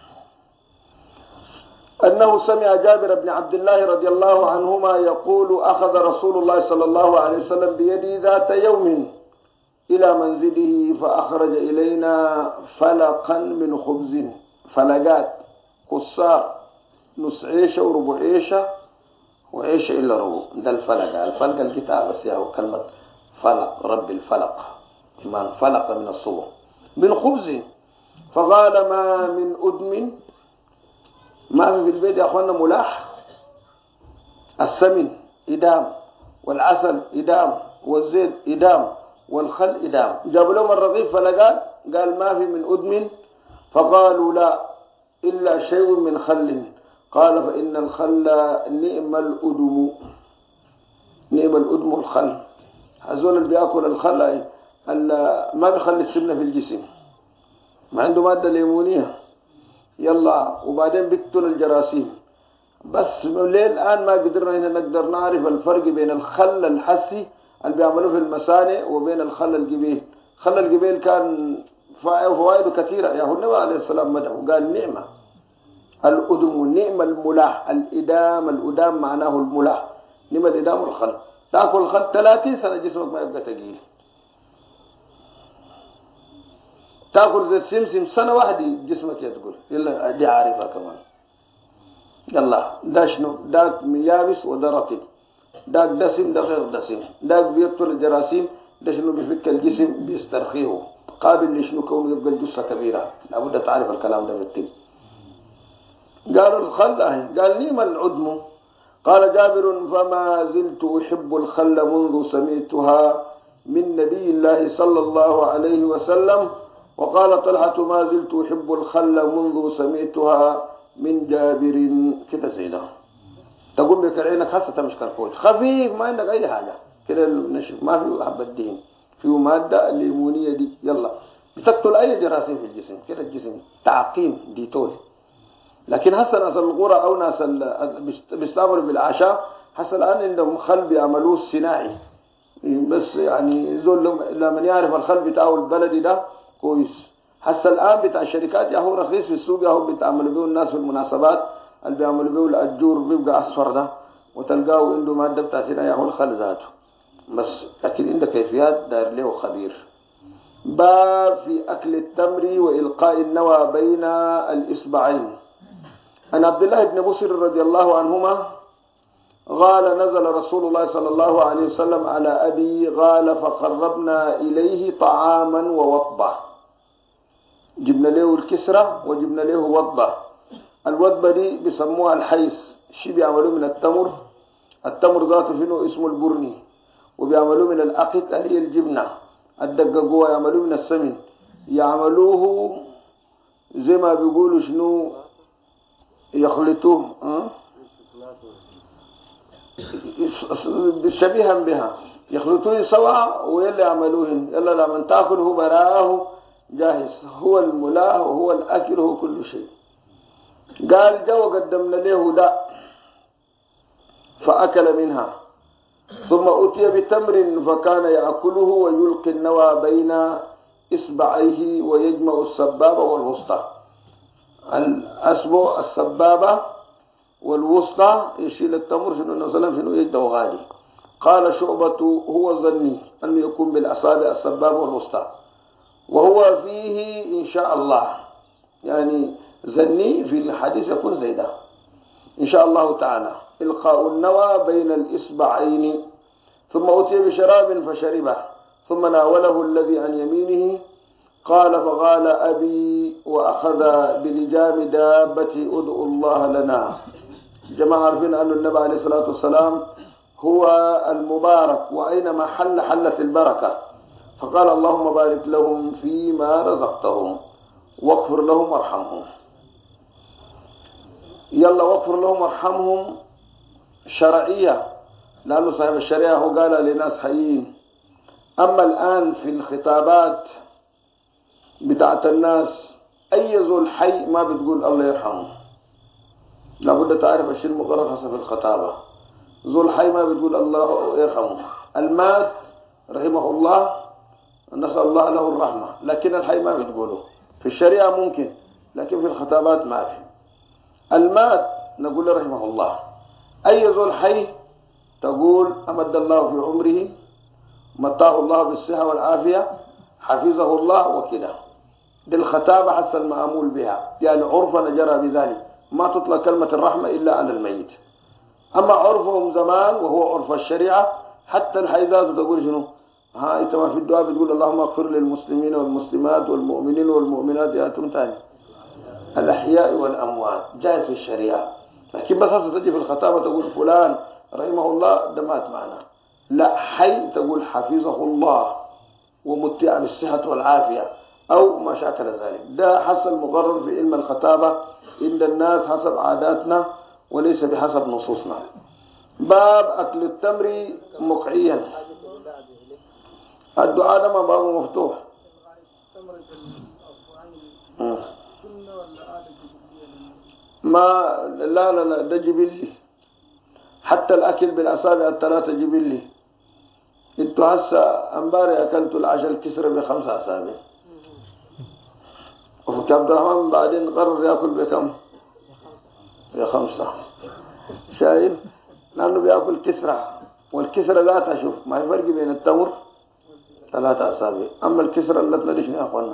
أنه سمع جابر بن عبد الله رضي الله عنهما يقول أخذ رسول الله صلى الله عليه وسلم بيدي ذات يوم إلى منزله فأخرج إلينا فلقا من خبز، فلقات قصار نص عيشة وربع عيشة وعيشة إلا ربع. ده الفلق الكتاب بس يا كلمة فلق، رب الفلق إيمان فلق من الصبح من خبز. فقال ما من أدم، ما في البيت يا أخوانا ملاح. السمن إدام والعسل إدام والزيت إدام والخل إدام. جابوا لهم الرغيف فلقات قال ما في من أدم، فقالوا لا إلا شيء من خل. قال فإن الخل نعم الأدم، نعم الأدم الخل. هذول اللي بياكل الخل ما بيخلي السمنة في الجسم، ما عنده مادة ليمونية. يلا وبعدين بيقتل الجراثيم. بس ليه الآن ما قدرنا هنا نقدر نعرف الفرق بين الخل الحسي اللي بيعملوه في المصانع وبين الخل الجبيل. خل الجبيل كان فوائده كثيرة، يا النبي عليه السلام مدعو قال نعمة الأدم، نعم الملاح. الأدام معناه الملاح، نعم الإدام الخل. تأكل الخل 30 سنة جسمك ما يبقى ثقيل. تأكل زيت سمسم سنة واحدة جسمك يتقول إلا دي عارفة كمان. يلا ده شنو؟ ده يابس وده رطب، ده دسم ده غير دسم، ده بيقتل الجراثيم، ده شنو بيفك الجسم بيسترخيه، قابل لشنو كونه يبقى الجثة كبيرة. لابد تعرف الكلام ده بالطب. قالوا الخل قال نيم العدم. قال جابر فما زلت أحب الخل منذ سمعتها من نبي الله صلى الله عليه وسلم. وقال طلحة ما زلت أحب الخل منذ سمعتها من جابر. كده زينا تقوم بك عينك خاصة مش كركوج خفيف ما عندك أي حاجة كده نشف ما فيه حبة دهن، فيه مادة الليمونية دي يلا بتقتل أي جراثيم في الجسم. كده الجسم تعقيم ديتول. لكن هسه ناس الغرة أو ناس بيستعملوا بالأعشاب هسه الآن عندهم خل بيعملوه صناعي. بس يعني زول لما يعرف الخل بتاعه البلدي ده كويس. هسه الآن بتاع الشركات يا هو رخيص في السوق، يا هو بيتعملوا به الناس في المناسبات اللي بيعملوا به الأجور بيبقى أصفر ده وتلقاه عنده مادة بتاعتنا يا هو الخل ذاته. بس لكن عنده كيفيات داير له خبير. باب في أكل التمر وإلقاء النوى بين الإصبعين. عن عبد الله بن بصر رضي الله عنهما قال نزل رسول الله صلى الله عليه وسلم على أبي قال فقربنا إليه طعاما ووطبة. جبنا له الكسرة وجبنا له وطبة. الوطبة دي بيسموها الحيس، شي بيعملوه من التمر. التمر ذاته فيه اسمه البرني، وبيعملوه من الأقط اللي هي الجبنة. الدقاقوة يعملوه من السمن، يعملوه زي ما بيقولوا شنو يخلطوه شبيها بها، يخلطوه سوا ويلا يعملوهن. يلا لما تاكله براه جاهز، هو الملاه وهو الأكل هو كل شيء. قال جو قدمنا له داء فأكل منها. ثم أتي بتمر فكان يأكله ويلقي النوى بين إصبعيه ويجمع السبابة والوسطى. الأسبوع السبابة والوسطى يشيل التمر شنو نسلم شنو يجده غالي. قال شعبة هو ظني أنه يكون بالأصابع السبابة والوسطى، وهو فيه إن شاء الله، يعني ظني في الحديث يكون زي ده إن شاء الله تعالى، إلقاء النوى بين الإصبعين. ثم أتي بشراب فشربه، ثم ناوله الذي عن يمينه. قال فقال أبي وأخذ بلجام دابتي ادعوا الله لنا. جماعة عارفين أن النبي عليه الصلاة والسلام هو المبارك، وأينما حل حلت البركة. فقال اللهم بارك لهم فيما رزقتهم واغفر لهم وارحمهم. يلا واغفر لهم وارحمهم شرعية، لأنه صاحب الشريعة هو قال لناس حيين. أما الآن في الخطابات بتاعت الناس أي ذو الحي ما بتقول الله يرحمه، لابد تعرف الشيء المقرر حسب الخطابة. ذو الحي ما بتقول الله يرحمه، المات رحمه الله نسأل الله له الرحمة، لكن الحي ما بتقوله. في الشريعة ممكن، لكن في الخطابات ما في. المات نقول له رحمه الله. أي ذو الحي تقول أمد الله في عمره، متاه الله بالصحة والعافية، حفظه الله وكده. دي الخطابة حسب المعمول بها، يعني عرفنا جرى بذلك، ما تطلق كلمة الرحمة إلا على الميت. أما عرفهم زمان وهو عرف الشريعة، حتى الحيزات تقول شنو؟ ها أنت ما في الدعاء بتقول اللهم اغفر للمسلمين والمسلمات والمؤمنين والمؤمنات يا تاني الأحياء والأموات، جائز في الشريعة. لكن بس هسه تجي في الخطابة تقول فلان رحمه الله ده مات معنا، لا، حي تقول حفظه الله ومتع بالصحة والعافية أو ما شاكل ذلك. ده حسب المقرر في علم الخطابة عند الناس حسب عاداتنا وليس بحسب نصوصنا. باب أكل التمر مقعيا. الدعاء ده ما بابه مفتوح. ما لا لا لا ده جبلي، حتى الأكل بالأصابع الثلاثة جبلي. انتوا هسه امبارح اكلتوا العشاء الكسرة ب5 أصابع، وفي عبد الرحمن بعدين قرر ياكل بكم؟ ب5. شايف؟ لأنه بياكل كسرة، والكسرة لا تشوف ما في فرق بين التمر 3 أصابع. أما الكسرة اللي تلاقيش يا أخوانا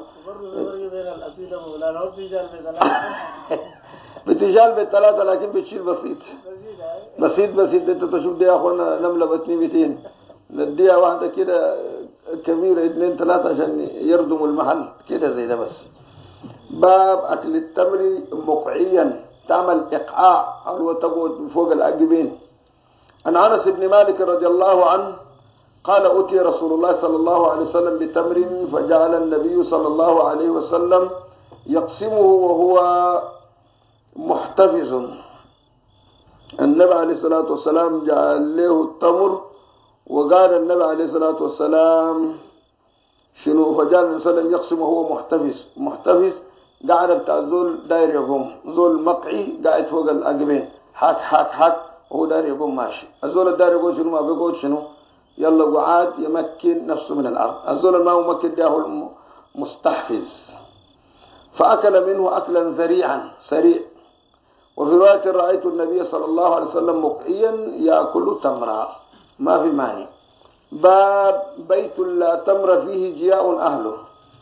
بتجال ب3 لكن بتشيل بسيط بسيط بسيط. انت تشوف دي يا أخوانا نملة بتني 200 نديها واحدة كده كبيرة 2 3 عشان يردموا المحل كده زي ده بس. باب أكل التمر مقعيا، تعمل إقعاء أو تقعد فوق العقبين. عن أنس بن مالك رضي الله عنه قال أتي رسول الله صلى الله عليه وسلم بتمر فجعل النبي صلى الله عليه وسلم يقسمه وهو محتفظ. النبي عليه الصلاة والسلام جعل له التمر، وقال النبي عليه الصلاة والسلام شنو؟ فجعل النبي صلى الله عليه وسلم يقسم وهو محتفظ قاعد بتاع زول داير يقوم، زول مقعي قاعد فوق العقبين حاك حاك حاك وهو داير يقوم ماشي. الزول الداير يقول شنو؟ ما بيقول شنو؟ يلا قعاد يمكن نفسه من الأرض. الزول ما ممكن ده هو المستحفظ. فأكل منه أكلا سريع. وفي رواية رأيت النبي صلى الله عليه وسلم مقعيا يأكل تمرا، ما في مانع. باب بيت لا تمر فيه جياء أهله.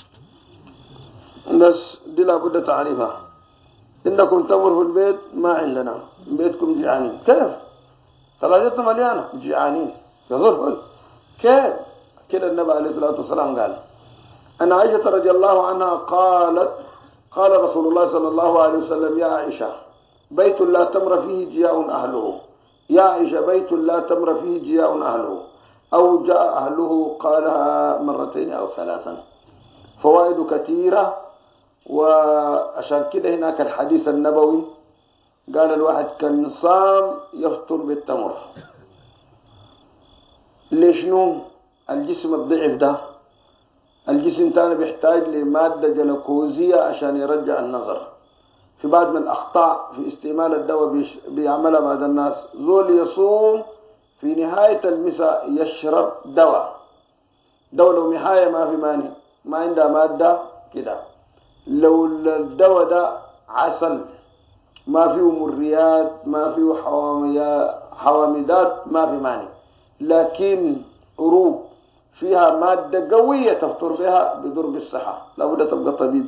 بس دي لابد تعرفها. إنكم تمر في البيت ما عندنا، بيتكم جيعانين. كيف؟ ثلاجتنا مليانة جيعانين يظهر كيف؟ كده النبي عليه الصلاة والسلام قال. أن عائشة رضي الله عنها قالت قال رسول الله صلى الله عليه وسلم يا عائشة بيت لا تمر فيه جياء أهله. يا عائشة بيت لا تمر فيه جياء أهله، أو جاء أهله قالها 2 أو 3. فوائد كثيرة. وعشان كده هناك الحديث النبوي قال الواحد كان صام يفطر بالتمر. ليش نو؟ الجسم الضعيف ده الجسم تاني بيحتاج لمادة جلوكوزية عشان يرجع النظر. في بعض من الأخطاء في استعمال الدواء بيعملها بعض الناس، زول يصوم في نهاية المساء يشرب دواء. لو نهاية ما في ماني، ما عندها مادة كده. لو الدواء ده عسل ما فيه مريات ما فيه حوامدات ما في ماني، لكن عروق فيها مادة قوية تفطر بها بضر بالصحة، لابد تبقى طبيب.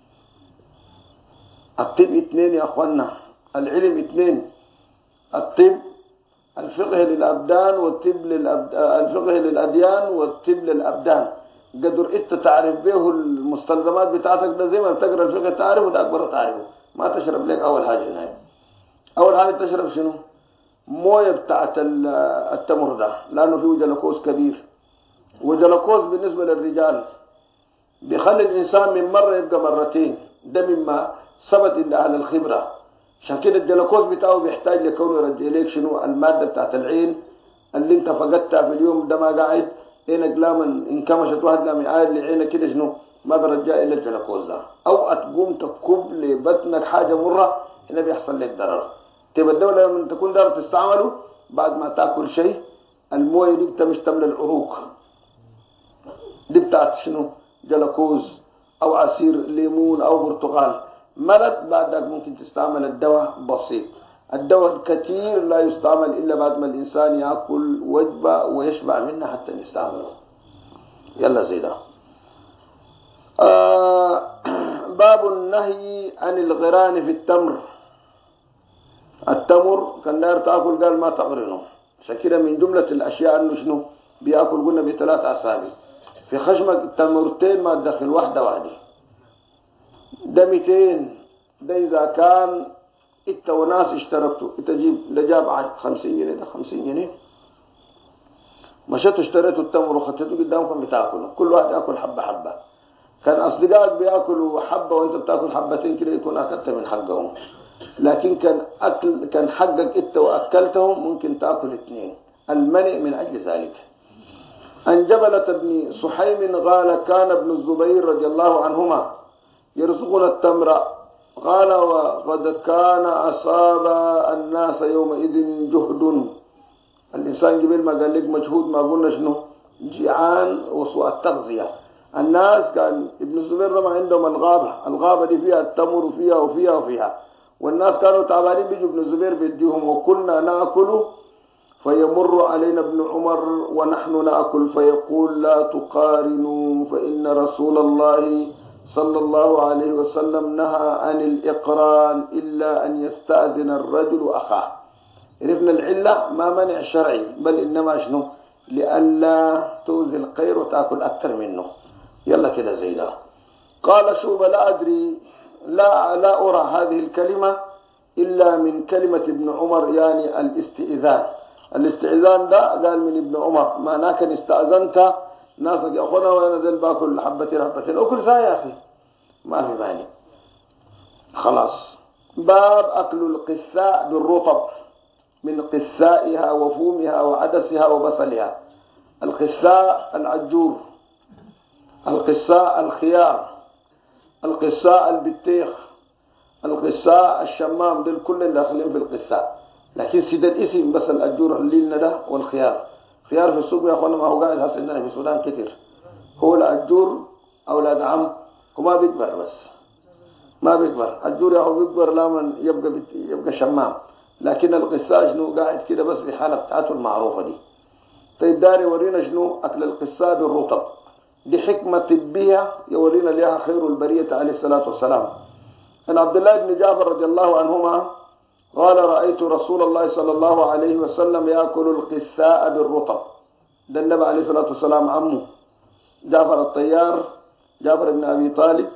الطب اثنين يا أخوانا، العلم اثنين، الطب الفقه للأبدان والطب الفقه للأديان والطب للأبدان. قدر انت تعرف به المستلزمات بتاعتك ده زي ما بتقرا الفقه تعرف وده أكبر تعرفه. ما تشرب لك أول حاجة هنا، أول حاجة تشرب شنو؟ مويه بتاعت التمر ده، لأنه فيه جلوكوز كبير، وجلوكوز بالنسبة للرجال بيخلي الإنسان من مرة يبقى مرتين، ده مما ثبت عند أهل الخبرة. عشان كده الجلوكوز بتاعه بيحتاج لكونه يرجع لك شنو المادة بتاعت العين اللي انت فقدتها في اليوم ده، ما قاعد عينك لما انكمشت واحد لما يعايد لعينك كده شنو ما برجع الا الجلوكوز ده، او تقوم تكب لبطنك حاجة مرة هنا بيحصل لك ضرر. تبقى الدولة لما تكون دار تستعمله بعد ما تاكل شيء، المويه دي مش تملى العروق، دي بتاعت شنو جلوكوز او عصير ليمون او برتقال، ملت بعدك ممكن تستعمل الدواء بسيط. الدواء الكثير لا يستعمل إلا بعد ما الإنسان يأكل وجبة ويشبع منها حتى يستعمله. يلا زيدا. باب النهي عن الغران في التمر. التمر كان داير تأكل قال ما تغرنه، عشان كده من جملة الأشياء أنه شنو بيأكل قلنا ب3 أصابع في خشمك التمرتين ما تدخل واحدة ده 200. ده إذا كان انت وناس اشتركتوا، انت جيب لجاب 50 جنيه ده 50 جنيه، مشيتوا اشتريتوا التمر وخدتوه قدامكم بتاكلوا، كل واحد ياكل حبه حبه. كان اصدقائك بياكلوا حبه وانت بتاكل حبتين كده يكون اكلت من حقهم، لكن كان حقك انت واكلتهم ممكن تاكل 2. المنع من اجل ذلك. عن جبلة بن صحيم قال كان ابن الزبير رضي الله عنهما يرزقنا التمر، قال وقد كان أصاب الناس يومئذ جهد. الإنسان قبل ما قال لك مجهود ما قلنا شنو جيعان وسوء التغذية. الناس كان ابن الزبير ما عندهم الغابة دي فيها التمر وفيها والناس كانوا تعبانين، بيجوا ابن الزبير بيديهم وكنا نأكل فيمر علينا ابن عمر ونحن نأكل فيقول لا تقارنوا فإن رسول الله صلى الله عليه وسلم نهى عن الإقران إلا أن يستأذن الرجل أخاه. عرفنا العلة ما منع شرعي، بل إنما شنو لئلا توزي القير وتأكل أكثر منه. يلا كده زي ده. قال شوبة لا أدري لا أرى هذه الكلمة إلا من كلمة ابن عمر، يعني الاستئذان ده قال من ابن عمر، ما ناكن استأذنت ناسك يا أخونا وأنا ذل باكل حبتين أكل ساعة يا أخي ما في مانع خلاص. باب أكل القثاء بالرطب من قثائها وفومها وعدسها وبصلها. القثاء العجور، القثاء الخيار، القثاء البطيخ، القثاء الشمام، دول كلهم داخلين في القثاء، لكن سيد الاسم بس الأجور اللي ده والخيار. خيار في السوق يا أخوانا ما هو قاعد هسه عندنا في السودان كتير، هو الأجور أولاد عم وما بيكبر، بس ما بيكبر الجور يا هو بيكبر لما يبقى شمام، لكن القثاء شنو قاعد كده بس بحالة بتاعته المعروفة دي. طيب داري ورينا شنو أكل القثاء بالرطب، دي حكمة طبية يورينا لها خير البرية عليه الصلاة والسلام. عن عبد الله بن جابر رضي الله عنهما قال رأيت رسول الله صلى الله عليه وسلم يأكل القثاء بالرطب. ده النبي عليه الصلاة والسلام عمه جعفر الطيار، جعفر بن أبي طالب،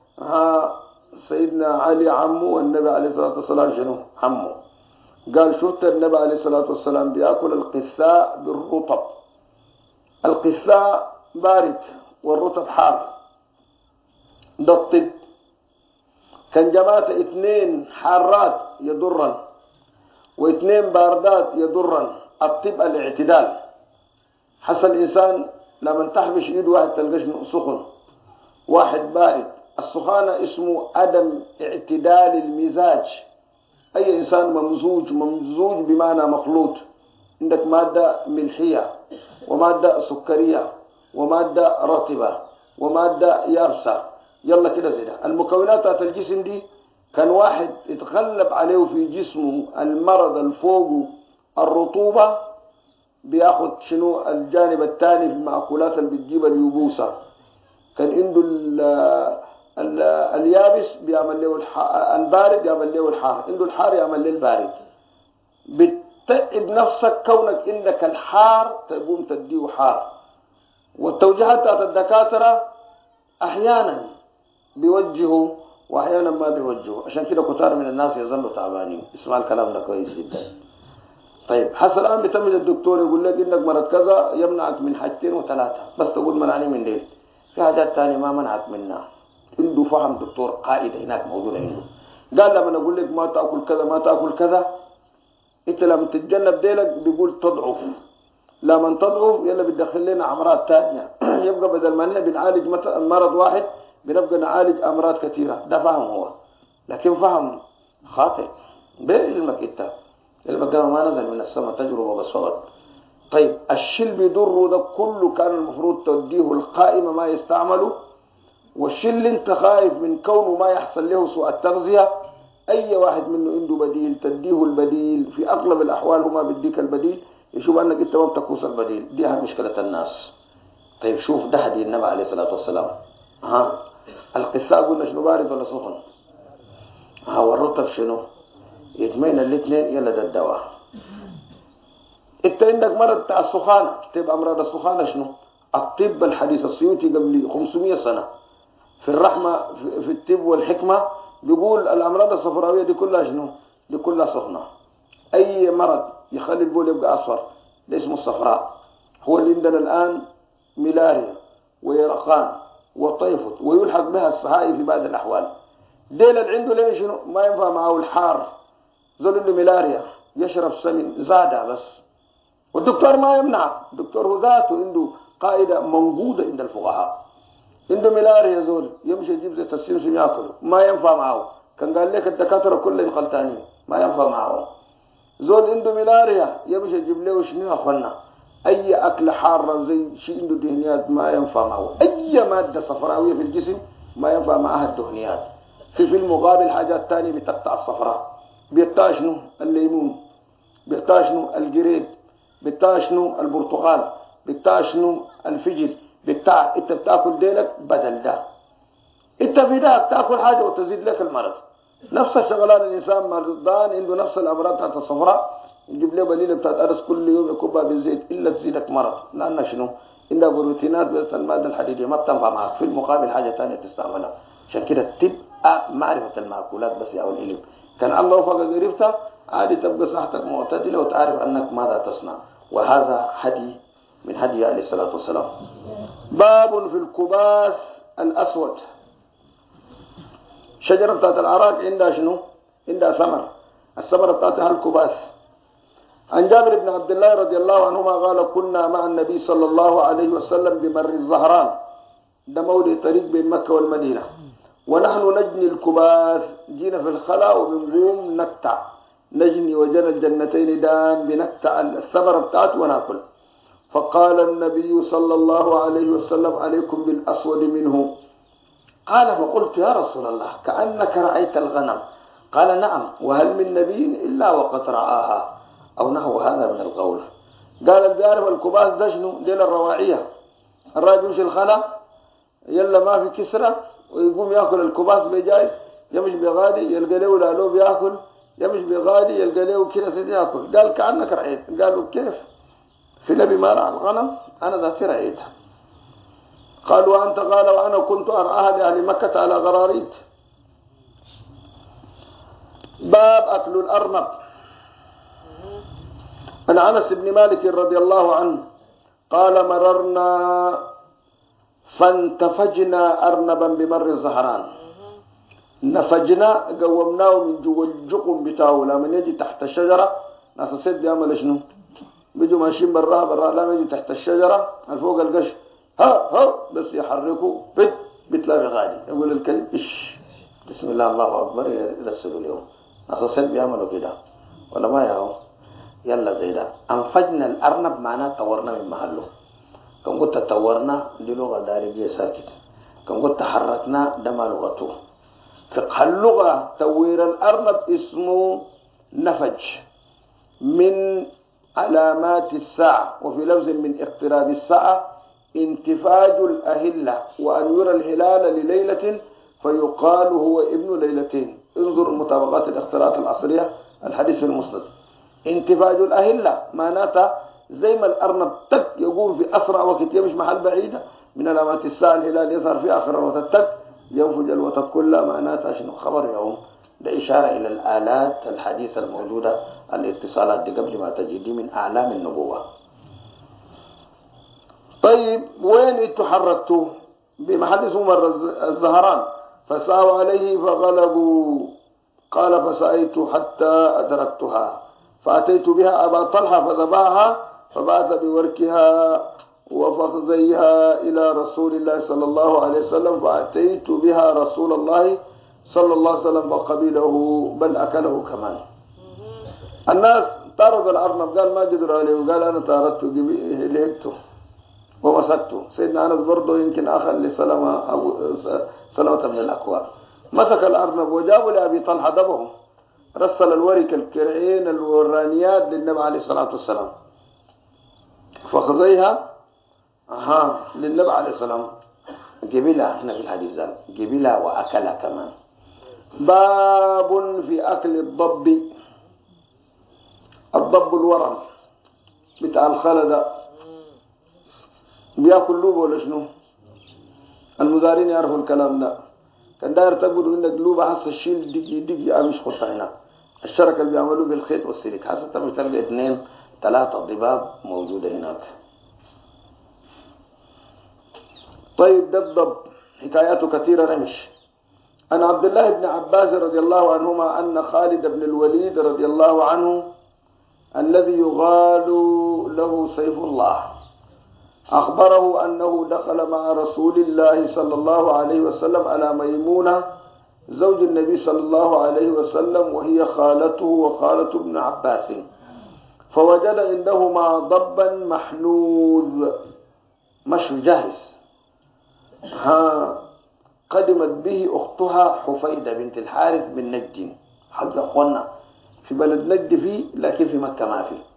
سيدنا علي عمه، والنبي عليه الصلاة والسلام شنو عمه. قال شفت النبي عليه الصلاة والسلام بيأكل القثاء بالرطب. القثاء بارد والرطب حار، ده الطب. كان جماعة 2 حارات يضرن و2 باردات يضرن. الطب الاعتدال، حسن الإنسان لما تحبش ايد واحد تلقاش سخن واحد بارد. السخانة اسمه عدم اعتدال المزاج. أي إنسان ممزوج بمعنى مخلوط، عندك مادة ملحية ومادة سكرية ومادة رطبة ومادة يابسة. يلا كده زي ده المكونات بتاعت الجسم دي. كان واحد يتغلب عليه في جسمه المرض الفوق الرطوبة بياخد شنو الجانب الثاني في المأكولات اللي بتجيب اليبوسة. كان عنده اليابس بيعمل له البارد يعمل له الحار، عنده الحار يعمل له البارد. بتتعب نفسك كونك انك الحار تقوم تديه حار. والتوجيهات بتاعت الدكاترة احيانا بيوجهوا واحيانا ما بيوجهوا، عشان كده كتار من الناس يظلوا تعبانين. اسمع الكلام ده كويس جدا. طيب حصل الان بتمد الدكتور يقول لك انك مرض كذا يمنعك من حاجتين وثلاثه، بس تقول منعني من ديل. في حاجات ثانيه ما منعك منها. عنده فهم دكتور قائد هناك موجود عنده. قال لما نقول لك ما تاكل كذا ما تاكل كذا، انت لما تتجنب ديلك بيقول تضعف. لما تضعف يلا بتدخل لنا امراض ثانيه. يبقى بدل ما نحن بنعالج مرض واحد بنبقى نعالج امراض كثيره. ده فهم هو، لكن فهم خاطئ بعلمك انت. علمك ما نزل من السماء تجربه بس فقط. طيب الشيل بيضره ده كله كان المفروض توديه القائمه ما يستعمله، والشيل اللي انت خايف من كونه ما يحصل له سوء التغذيه اي واحد منه عنده بديل تديه البديل. في اغلب الاحوال هو ما بيديك البديل، يشوف انك انت ما بتكوس البديل. دي مشكله الناس. طيب شوف ده هدي النبي عليه الصلاه والسلام. القساء قلنا شنو بارد ولا سخن؟ والرطب شنو؟ يجمعنا الاثنين يلا ده الدواء. انت عندك مرض بتاع السخانه، تبقى امراض السخانه شنو؟ الطب الحديث السيوطي قبل 500 سنه في الرحمه في الطب والحكمه بيقول الامراض الصفراويه دي كلها شنو؟ دي كلها سخنه. اي مرض يخلي البول يبقى اصفر ده اسمه الصفراء. هو اللي عندنا الان ملاريا ويرقان وطيفط ويلحق بها الصهايل في بعض الاحوال. ديل اللي عنده ليه شنو؟ ما ينفع معه الحار. زول عنده ملاريا يشرب سمن زادة بس، والدكتور ما يمنع. الدكتور هو ذاته عنده قاعدة موجودة عند الفقهاء. عنده ملاريا زول يمشي يجيب زي السمسم ياكله ما ينفع معه. كان قال لك الدكاترة كلهم غلطانين ما ينفع معه. زول عنده ملاريا يمشي يجيب له شنو يا اخوانا؟ اي اكل حار زي شيء عنده دهنيات ما ينفع معه. اي مادة صفراوية في الجسم ما ينفع معها الدهنيات. في المقابل حاجات ثانية بتقطع الصفراء. بيقطع شنو؟ الليمون، بيقطع شنو؟ الجريد، بيقطع شنو؟ البرتقال، بيقطع شنو؟ الفجل، بيقطع. انت بتاكل ديلك بدل ده. انت في ده بتاكل حاجه وتزيد لك المرض. نفس الشغلان الانسان مرضان عنده نفس الامراض بتاعت الصفراء يجيب له بليله بتاعت ارز كل يوم يكبها بالزيت الا تزيدك مرض. لان شنو؟ عندها بروتينات بس الماده الحديديه ما بتنفع معك. في المقابل حاجه ثانيه تستعملها. عشان كده تبقى معرفه المأكولات بس او العلم. كان الله وفقك عرفتها عادي تبقى صحتك معتدله وتعرف انك ماذا تصنع. وهذا هدي من هدي عليه الصلاه والسلام. باب في الكباس الاسود. شجره بتاعت العراق عندها شنو؟ عندها ثمر. الثمره بتاعتها الكباس. عن جابر بن عبد الله رضي الله عنهما قال كنا مع النبي صلى الله عليه وسلم بمر الزهران. ده مولد طريق بين مكه والمدينه. ونحن نجني الكباث. جينا في الخلاء وبنقوم نقطع نجني وجنى الجنتين دان بنقطع الثمرة بتاعته وناكل. فقال النبي صلى الله عليه وسلم عليكم بالأسود منه. قال فقلت يا رسول الله كأنك رأيت الغنم. قال نعم وهل من نبي إلا وقد رآها أو نحو هذا من القول. قال بيعرف الكباث ده شنو؟ ديل الرواعية. الراجل يمشي الخلاء يلا ما في كسرة ويقوم ياكل الكباس بجاي يمشي بغادي يلقى له لالو بياكل يمشي بغادي يلقى له كده سيدي ياكل. قال كأنك رأيت. قالوا كيف؟ في نبي ما رأى الغنم؟ أنا ذاتي رأيتها. قال وأنت؟ قال وأنا كنت أرآها لأهل مكة على غراريت. باب أكل الأرنب. عن أنس بن مالك رضي الله عنه قال مررنا فانتفجنا أرنبا بمر الزهران. نفجنا قومناه من جوا الجقم بتاعه. لما يجي تحت الشجرة ناس الصيد بيعمل شنو؟ بيجوا ماشيين برا لما يجي تحت الشجرة فوق القش ها بس يحركوا بتلاقي غادي يقول الكلب إيش بسم الله الله أكبر يرسلوا اليوم. ناس الصيد بيعملوا كده ولا ما يهو. يلا زي ده. أنفجنا الأرنب معناه طورنا من محله. كم قلت طورنا دي لغة دارجية ساكت. كم قلت تحركنا ده ما لغته. فقه اللغة تورير الأرنب اسمه نفج، من علامات الساعة، وفي لفظ من اقتراب الساعة انتفاج الأهلة، وأن يرى الهلال لليلة فيقال هو ابن ليلتين. انظر مطابقات الاختراعات العصرية الحديث في المسند. انتفاج الأهلة معناتها زي ما الأرنب تك يقوم في أسرع وقت، يمش محل بعيدة من علامات الساعة الهلال يظهر في آخر الوقت التك ينفج الوقت كله، معناتها شنو خبر يوم. ده إشارة إلى الآلات الحديثة الموجودة، الاتصالات دي قبل ما تجي دي من أعلام النبوة. طيب وين انتوا حركتوا؟ بمحل اسمه مر الزهران، فسعوا عليه فغلبوا. قال فسعيت حتى أدركتها فأتيت بها أبا طلحة فذبحها، فبعث بوركها وفخذيها إلى رسول الله صلى الله عليه وسلم، فأتيت بها رسول الله صلى الله عليه وسلم فقبله بل أكله كمان. الناس طاردوا الأرنب، قال ما قدروا عليه، وقال أنا طاردته لهجته ومسكته. سيدنا أنس برضه يمكن أخذ سلمة بن الأكوع، مسك الأرنب وجابوا لأبي طلحة دبه، رسل الورك الكرعين الورانيات للنبي عليه الصلاة والسلام، فخذيها للنبي عليه السلام، قبلها. هنا في الحديث ذلك قبلها وأكلها كمان. باب في أكل الضب. الضب الورم بتاع الخلدة بياكل لوبه ولا شنو؟ المزارين يعرفوا الكلام ده. كان داير تقول انك لوبه حس الشيل دقي مش خطه هنا. الشركه اللي بيعملوه بالخيط والسلك حسب تلقى 2 3 ضباب موجوده هناك. طيب ده الضب حكاياته كثيره نمشي. عن عبد الله بن عباس رضي الله عنهما أن خالد بن الوليد رضي الله عنه الذي يقال له سيف الله أخبره أنه دخل مع رسول الله صلى الله عليه وسلم على ميمونة زوج النبي صلى الله عليه وسلم، وهي خالته وخالة ابن عباس، فوجد عندهما ضبا محنوذ مش جاهز. قدمت به أختها حفيدة بنت الحارث من نجد، حق أخوانا في بلد نجد فيه لكن في مكة ما فيه.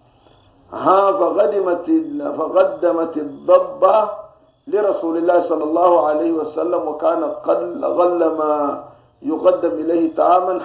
فقدمت الضبة لرسول الله صلى الله عليه وسلم، وكانت غل ما يقدم إليه طعاما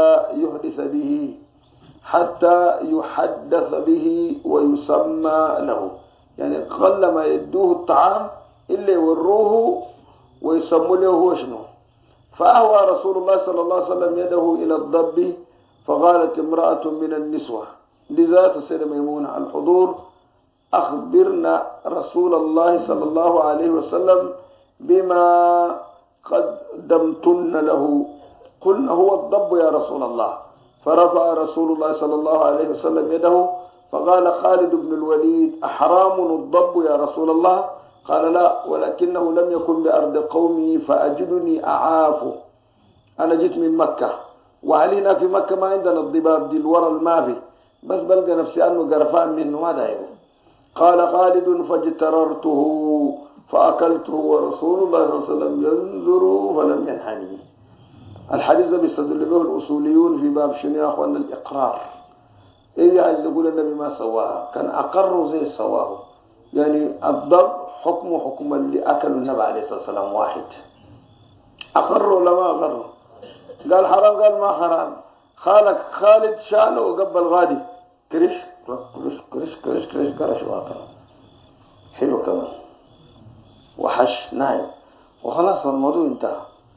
حتى يحدث به ويسمى له، يعني غل ما يدوه الطعام إلا يوروه ويسموا له هو شنو. فأهوى رسول الله صلى الله عليه وسلم يده إلى الضب، فقالت امرأة من النسوة لذات السيدة ميمونة الحضور: أخبرنا رسول الله صلى الله عليه وسلم بما قدمتن له. قلنا: هو الضب يا رسول الله. فرفع رسول الله صلى الله عليه وسلم يده، فقال خالد بن الوليد: أحرام الضب يا رسول الله؟ قال: لا، ولكنه لم يكن بأرض قومي فأجدني أعافه. أنا جيت من مكة، وعلينا في مكة ما عندنا الضباب دي الورى المافي، بس بلقى نفسي أنه قرفان منه ما دايره. قال خالد: فاجتررته فأكلته ورسول الله صلى الله عليه وسلم ينظر فلم ينحني. الحديث ده بيستدل به الأصوليون في باب شنو يا أخوان؟ الإقرار. إيه يعني يقول النبي ما سواها؟ كان أقر زي سواه. يعني الضب حكم اللي أكل النبي عليه الصلاة والسلام واحد. أقر ولا ما أقر؟ قال حرام، قال ما حرام. خالد شاله وقبل غادي كرش كرش كرش كرش كرش كرش واقع حلو كمان وحش نايم وخلاص الموضوع انتهى.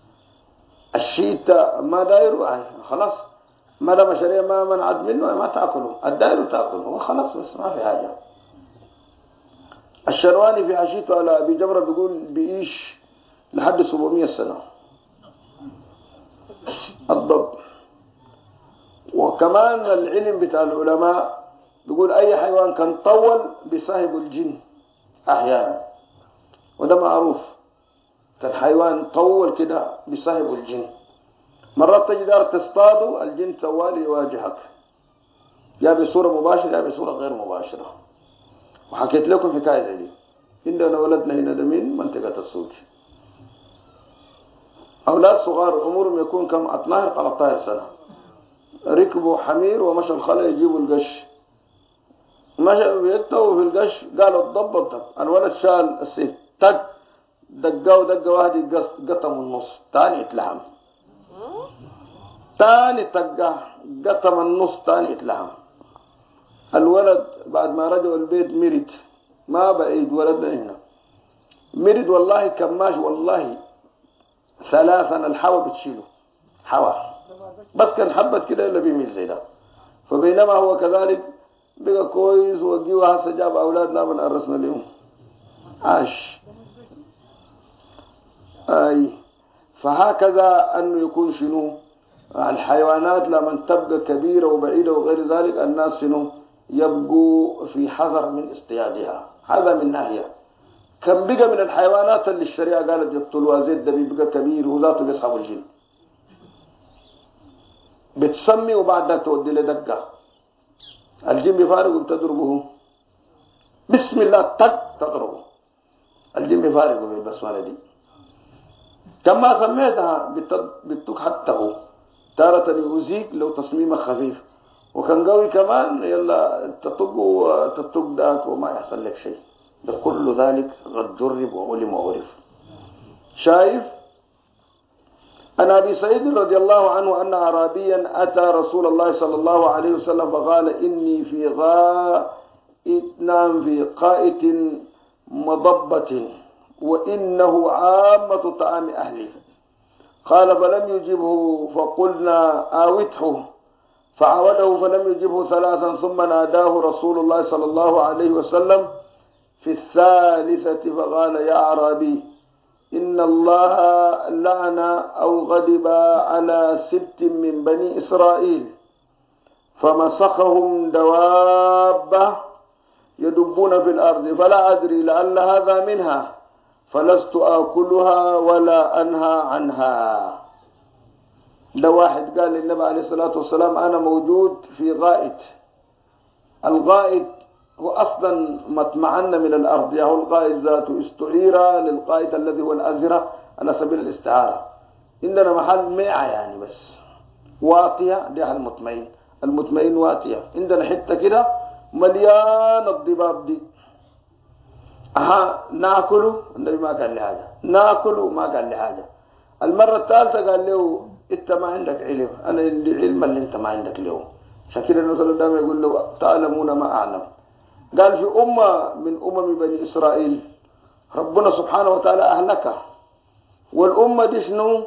الشيء ما دايره خلاص، ما دام الشريعة ما منعت منه ما تأكله، الدايره تأكله وخلاص، بس ما في حاجة. الشرواني في حشيته على أبي جمرة بيقول بيعيش لحد 700 سنة الضب. وكمان العلم بتاع العلماء بيقول أي حيوان كان طول بيصاحب الجن أحيانا، وده معروف. كان حيوان طول كده بيصاحب الجن. مرات تجي دار تصطاده الجن توالي يواجهك. يا بصورة مباشرة يا بصورة غير مباشرة. وحكيت لكم حكاية زي دي. عندنا ولدنا هنا ده من منطقة السوق، أولاد صغار عمرهم يكون كم 12 13 سنة، ركبوا حمير ومشوا الخلا يجيبوا القش، مشوا بيكتبوا في القش قالوا تضبط. الولد شال السيف تك دقوا دقة واحد قطم النص، تاني اتلحم، تاني تقع قطم النص، تاني اتلحم. الولد بعد ما رجعوا البيت مرد، ما بعيد ولدنا هنا مرد والله كماش، والله ثلاثا الحوا بتشيله حوا، بس كان حبت كده الا بيميل زي ده. فبينما هو كذلك بقى كويس وجيوا هسه جاب اولاد لا بنقرسنا اليوم عاش. اي فهكذا انه يكون شنو الحيوانات لما تبقى كبيره وبعيده وغير ذلك الناس شنو يبقوا في حذر من اصطيادها. هذا من ناحيه. كم بقى من الحيوانات اللي الشريعه قالت يقتلوها زي الدبيب بقى كبير وذاته بيصحب الجن، بتسمي وبعد ذلك تودي له دقه، الجن بفارق وبتضربه بسم الله تك تضربه، الجن بفارق بالبسمله دي. كما سميتها بتك حتى هو تارة يؤذيك لو تصميمك خفيف، وكان قوي كمان يلا تطق داك وما يحصل لك شيء. ده كل ذلك قد جرب وعلم وعرف. شايف عن ابي سعيد رضي الله عنه ان اعرابيا اتى رسول الله صلى الله عليه وسلم فقال اني في قائت مضبة وانه عامة طعام اهلي. قال فلم يجبه فقلنا آوته، فعوده فلم يجبه ثلاثا ثم ناداه رسول الله صلى الله عليه وسلم في الثالثة فقال يا أعرابي إن الله لعن أو غضب على سبت من بني إسرائيل فمسخهم دوابة يدبون في الأرض فلا أدري لعل هذا منها فلست آكلها ولا أنهى عنها. ده واحد قال للنبي عليه الصلاة والسلام أنا موجود في غائط. الغائط هو أصلا مطمعن من الأرض، يعني الغائط ذاته استعير للغائط الذي هو الأزرة على سبيل الاستعارة. عندنا محل ميعة يعني بس واطية، دي على المطمئن، المطمئن واطية. عندنا حتة كده مليان الضباب دي، ناكله. النبي ما قال لي حاجة، ناكله ما قال لي حاجة. المرة الثالثة قال له انت ما عندك علم، انا عندي علم اللي انت ما عندك له. شكل النبي صلى الله عليه وسلم يقول له تعلمون ما اعلم. قال في امة من امم بني اسرائيل ربنا سبحانه وتعالى اهلكها، والامة دي شنو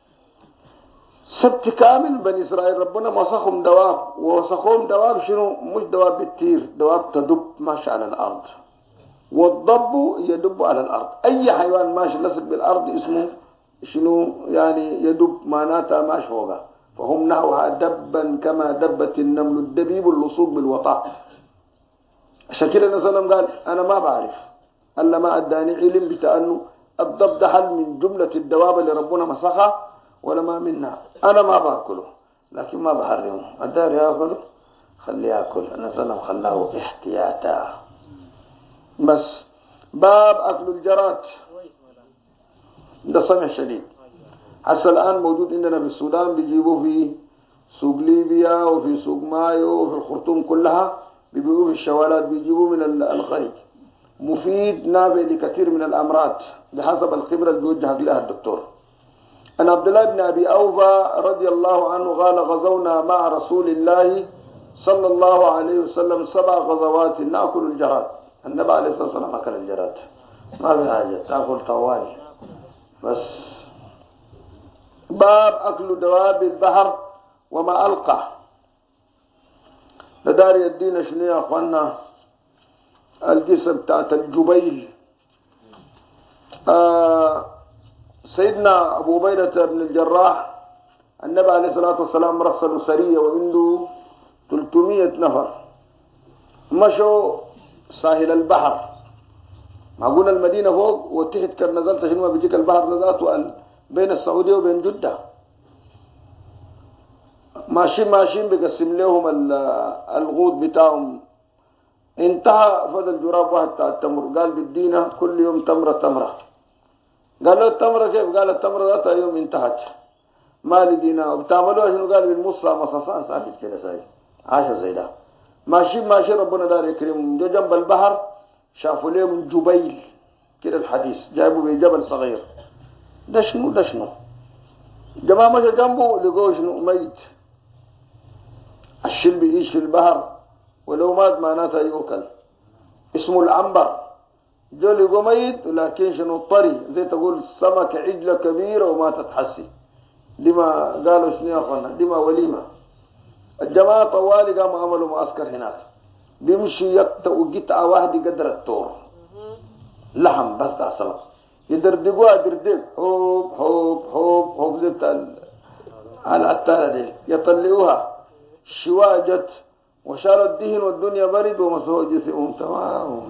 سبت كامل بني اسرائيل ربنا مسخهم دواب، ووسخهم دواب شنو مش دواب بتطير، دواب تدب ماشي على الارض، والضب يدب على الارض. اي حيوان ماشي لصق بالارض اسمه شنو يعني يدب، معناتها ماشي فوقها. فهم نحوها دبا كما دبت النمل الدبيب اللصوق بالوطاء. عشان كده النبي صلى الله عليه وسلم قال انا ما بعرف الا ما اداني علم بتأنه الضب ده هل من جملة الدواب اللي ربنا مسخها ولا ما منها. انا ما باكله لكن ما بحرمه، الدار ياكله خليه ياكل. النبي صلى الله عليه وسلم خلاه احتياطا. بس باب أكل الجراد ده سمع شديد. حتى الآن موجود عندنا في السودان، بيجيبوه في سوق ليبيا وفي سوق مايو وفي الخرطوم كلها، بيبيعوه في الشوالات، بيجيبوه من الخارج. مفيد نافع لكثير من الأمراض بحسب الخبرة اللي بيوجه لها الدكتور. أن عبد الله بن أبي أوفى رضي الله عنه قال غزونا مع رسول الله صلى الله عليه وسلم 7 غزوات نأكل الجراد. النبي عليه الصلاة والسلام أكل الجراد، ما في حاجة تأكل طوالي بس. باب أكل دواب البحر وما ألقى. لدار يدينا شنو يا أخوانا القصة بتاعت الجبيل. سيدنا أبو عبيدة بن الجراح النبي عليه الصلاة والسلام رسل سرية وعنده 300 نفر مشوا ساحل البحر. ما قلنا المدينة فوق وتحت كان نزلت شنو ما بيجيك البحر نزلت بين السعودية وبين جدة. ماشيين بقسم لهم الغوط بتاعهم. انتهى فضل جراب واحد بتاع التمر، قال بدينا كل يوم تمرة. قال له التمرة كيف؟ قال التمرة ذات يوم انتهت ما لقينا. بتعملوها شنو؟ قال بالمصة مصاصان ساكت كده ساي 10 زي ده. ماشي ربنا دار يكرمهم. جو جنب البحر شافوا لهم جبيل كده، الحديث جايبوا بجبل صغير. ده شنو جماعة مشى جنبه لقوه شنو؟ ميت. الشل بيعيش في البحر ولو مات معناتها يؤكل، اسمه العنبر. جو لقوه ميت لكن شنو؟ طري، زي تقول سمك عجلة كبيرة وما تتحسي. دي ما قالوا شنو يا اخوانا؟ دي ما وليمة. الجماعة طوالي قاموا عملوا معسكر هناك، بيمشوا يقطعوا قطعة واحدة قدر التور لحم بس ده سمك، يدردقوها دردق حوب حوب حوب حوب زي بتاع العتالة دي، يطلعوها شواجت وشالوا الدهن والدنيا برد ومسحوا جسمهم تمام.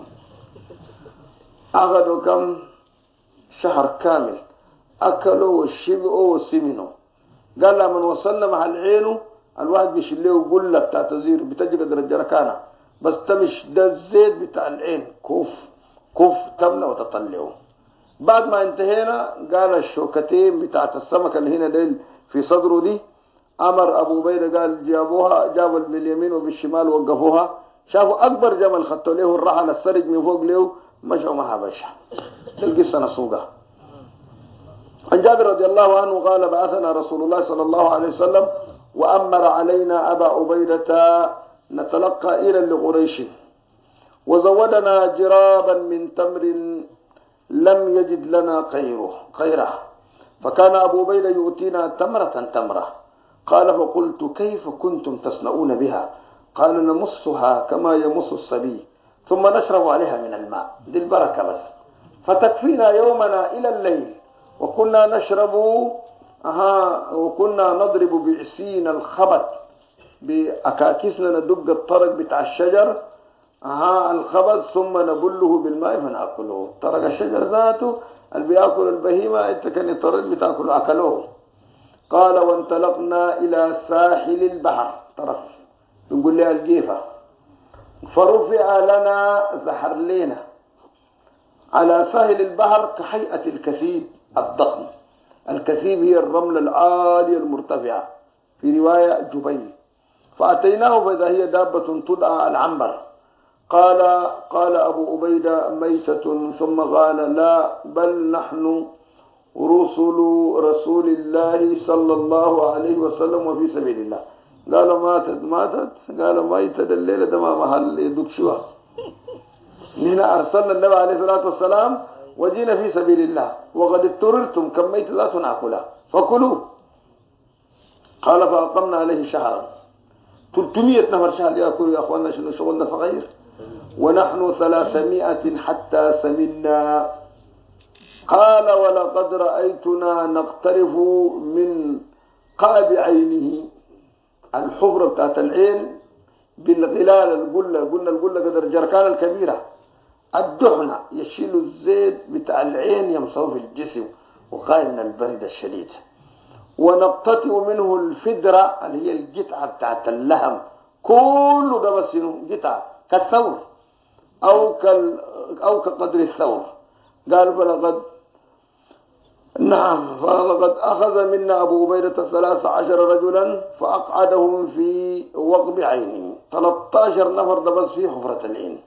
أخذوا كم شهر كامل أكلوا وشبعوا وسمنوا. قال لما وصلنا مع العينه الواحد بيشيله قلة بتاع تزير بتجي قدر الجركانة، بس تمش ده الزيت بتاع العين كوف تملى وتطلعه. بعد ما انتهينا قال الشوكتين بتاعت السمك اللي هنا ديل في صدره دي، أمر أبو بيدة قال جابوا باليمين وبالشمال وقفوها. شافوا أكبر جمل خطوا له الرحل السرج من فوق له، مشوا معها بشا. القصة نسوقها. عن جابر رضي الله عنه قال بعثنا رسول الله صلى الله عليه وسلم وأمر علينا أبا عبيدة نتلقى إلى لقريش، وزودنا جرابا من تمر لم يجد لنا خيره، فكان أبو عبيدة يؤتينا تمرة. قال فقلت كيف كنتم تصنعون بها؟ قال نمصها كما يمص الصبي ثم نشرب عليها من الماء، دي البركة بس، فتكفينا يومنا إلى الليل. وكنا نشرب وكنا نضرب بعسين الخبط، بأكاكسنا ندق الطرق بتاع الشجر الخبط ثم نبله بالماء فنأكله. طرق الشجر ذاته اللي بيأكل البهيمة انت كان الطرق بتأكله أكلوه. قال وانطلقنا إلى ساحل البحر، طرف نقول لها الجيفة، فرفع لنا زحر لنا على ساحل البحر كهيئة الكثيب الضخم. الكثيب هي الرمل العالية المرتفعة، في رواية جبيل. فأتيناه فإذا هي دابة تدعى العنبر. قال أبو عبيدة ميتة، ثم قال لا بل نحن رسول الله صلى الله عليه وسلم وفي سبيل الله. قالوا ماتت قالوا ميتة الليلة ده ما محل يدك شوها. هنا أرسلنا النبي عليه الصلاة والسلام وجينا في سبيل الله وقد اضطررتم كم ميت لا تناكلها فكلوا. قال فأقمنا عليه شهرا، 300 نفر شهر يأكلوا يا أخواننا، شنو شغلنا صغير، ونحن 300 حتى سمنا. قال ولقد رأيتنا نقترف من قاب عينه، الحفرة بتاعت العين بالغلال القلة، قلنا القلة قدر الجركان الكبيرة، الدحنة يشيل الزيت بتاع العين يمسوه في الجسم وقال من البرد الشديد. ونقتطع منه الفدرة اللي هي القطعة بتاعت اللحم، كله ده بس قطعة كالثور أو كقدر الثور. قال فلقد أخذ منا أبو عبيدة 13 رجلا فأقعدهم في وقب عينه. 13 نفر ده بس في حفرة العين،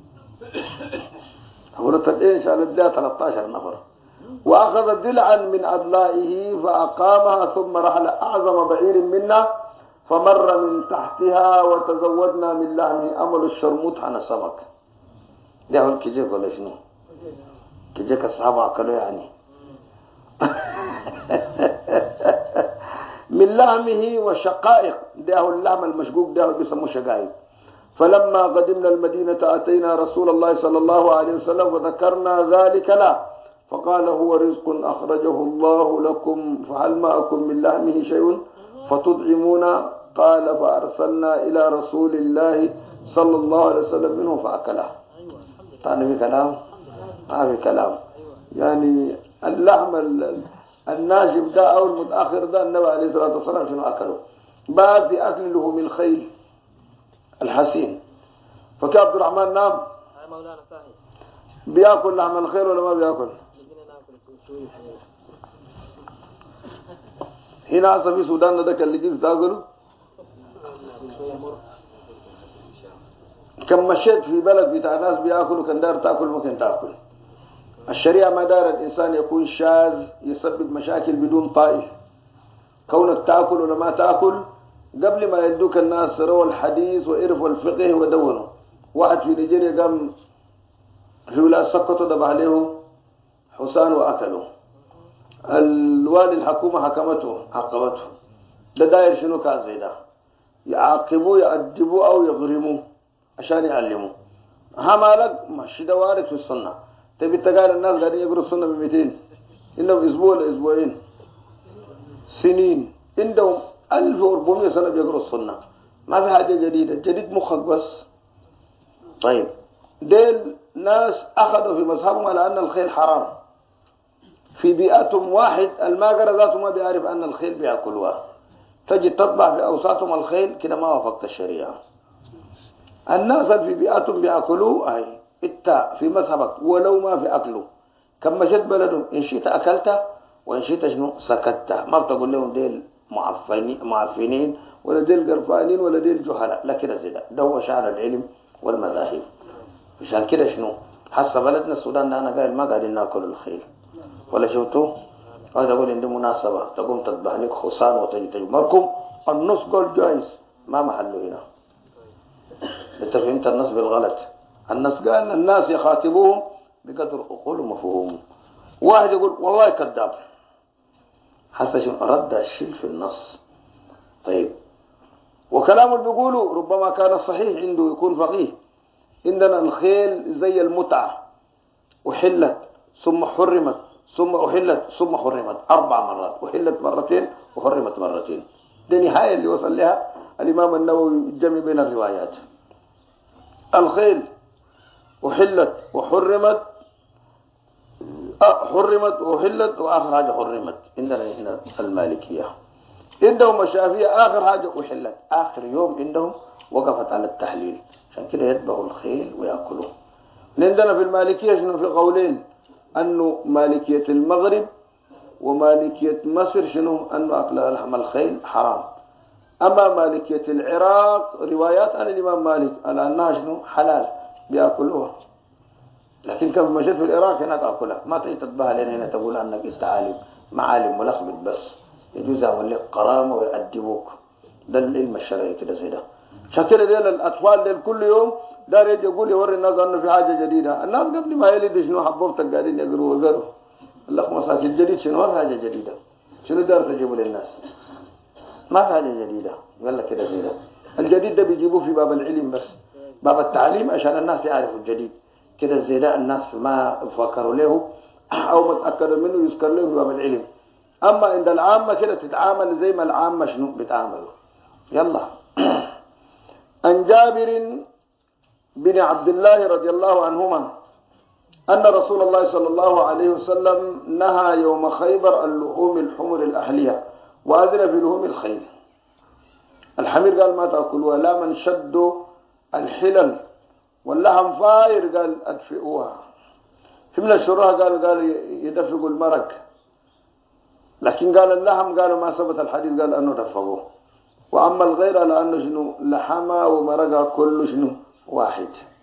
حفرة العين شالت لها 13 نفر. وأخذ ضلعا من أضلائه فأقامها، ثم رحل أعظم بعير منا فمر من تحتها وتزودنا من لحمه. أمل الشرموط عن السمك ده هو الكجيك ولا شنو؟ كجيك الصحابة أكلوا يعني. من لحمه وشقائق، ده هو اللحم المشقوق، ده هو بيسموه شقائق. فلما قدمنا المدينة أتينا رسول الله صلى الله عليه وسلم فذكرنا ذلك له، فقال هو رزق أخرجه الله لكم، فهل معكم من لحمه شيء فتطعمون؟ قال فأرسلنا إلى رسول الله صلى الله عليه وسلم منه فأكله. تعالى بكلام ما في كلام، يعني اللحم الناشف ده أو المتأخر ده النبي عليه الصلاة والسلام شنو أكله. باب في أكل لحوم الخيل الحسين. فكي عبد الرحمن نام مولانا صحيح بياكل لحم الخيل ولا ما بياكل؟ هنا أصلا في السودان ده اللي جيت تاكله. كم مشيت في بلد بتاع ناس بياكلوا كان دار تاكل ممكن تاكل. الشريعة ما دار الإنسان يكون شاذ يسبب مشاكل بدون طائف. كونك تاكل ولا ما تاكل قبل ما يدوك الناس رووا الحديث وعرفوا الفقه ودونوا. واحد في نيجيريا قام في ولاية سقطوا ذبح عليه حسان وأكلوا. الوالي الحكومة عاقبته. ده داير شنو كان زي ده؟ يعاقبوه يأدبوه أو يغرموه عشان يعلموه. مالك ماشي ده وارد في السنة. تبي تقال الناس قاعدين يقروا السنة ب200 إنهم أسبوع ولا أسبوعين سنين عندهم 1400 سنة بيقروا السنة. ما في حاجة جديدة. جديد مخك بس. طيب ديل ناس أخذوا في مذهبهم على أن الخيل حرام. في بيئتهم واحد الماقرة ذاته ما بيعرف أن الخيل بيأكلوها. تجي تطبع في أوساطهم الخيل كده ما وافقت الشريعة. الناس اللي في بيئتهم بيأكلوه أي إنت في مذهبك ولو ما في أكله. كم مشيت بلدهم إن شئت أكلته وإن شئت شنو سكتته. ما بتقول لهم ديل معفنين ولا ديل قرفانين ولا ديل جهلاء. لا كده زي ده. دوش على العلم والمذاهب. عشان كده شنو حسب بلدنا السودان ده أنا قايل ما قاعدين ناكل الخيل ولا شفتوا. هذا أقول عندي مناسبة تقوم تذبح لك حصان وتجي تجمركم النص قول جايز ما محله هنا. انت فهمت النص بالغلط. النص قال الناس يخاطبوهم بقدر عقولهم وفهومهم. واحد يقول والله كذاب حتى شنو رد الشيء في النص. طيب وكلامه اللي بيقولوا ربما كان صحيح عنده يكون فقيه. عندنا الخيل زي المتعة أحلت ثم حرمت ثم أحلت ثم حرمت 4 مرات. أحلت مرتين وحرمت مرتين. دي نهاية اللي وصل لها الإمام النووي الجمع بين الروايات. الخيل أحلت وحرمت حرمت وأحلت وآخر حاجة حرمت. عندنا هنا المالكية. عندهم الشافعية آخر حاجة أحلت. آخر يوم عندهم وقفت على التحليل. عشان كده يذبحوا الخيل ويأكلوه. عندنا في المالكية شنو في قولين أنه مالكية المغرب ومالكية مصر شنو أنه أكل لحم الخيل حرام. أما مالكية العراق روايات عن الإمام مالك على أنها شنو حلال بيأكلوها. لكن كم مشيت في العراق هناك أكلها. ما تيجي تذبحها لين هنا تقول أنك أنت عالم معالم ملخبط بس. يجوز يعمل لك قرامة ويأدبوك. ده العلم الشرعي كده زي ده. شكل ديل الأطفال ديل كل يوم دار يجي يقول يوري الناس أنه في حاجة جديدة. الناس قبل ما يلد شنو حبوبتك قاعدين يقروا ويقروا. الله مساكين الجديد شنو ما في حاجة جديدة. شنو دار تجيبوا للناس ما في حاجة جديدة. قال لك كده زي ده. الجديد ده بيجيبوه في باب العلم بس باب التعليم عشان الناس يعرفوا الجديد كده زي ده. الناس ما فكروا له أو ما تأكدوا منه يذكر له في باب العلم. أما عند العامة كده تتعامل زي ما العامة شنو بتعاملوا. يلا عن جابر بن عبد الله رضي الله عنهما أن رسول الله صلى الله عليه وسلم نهى يوم خيبر عن لحوم الحمر الأهلية وأذن في لحوم الخيل. الحمير قال ما تأكلوها. لا من شدوا الحلل واللحم فاير قال أدفئوها. في من الشروح قال يدفقوا المرق. لكن قال اللحم قالوا ما ثبت الحديث قال أنه دفقوه. وأما الغير لأنه شنو لحمة ومرقة كله شنو واحد.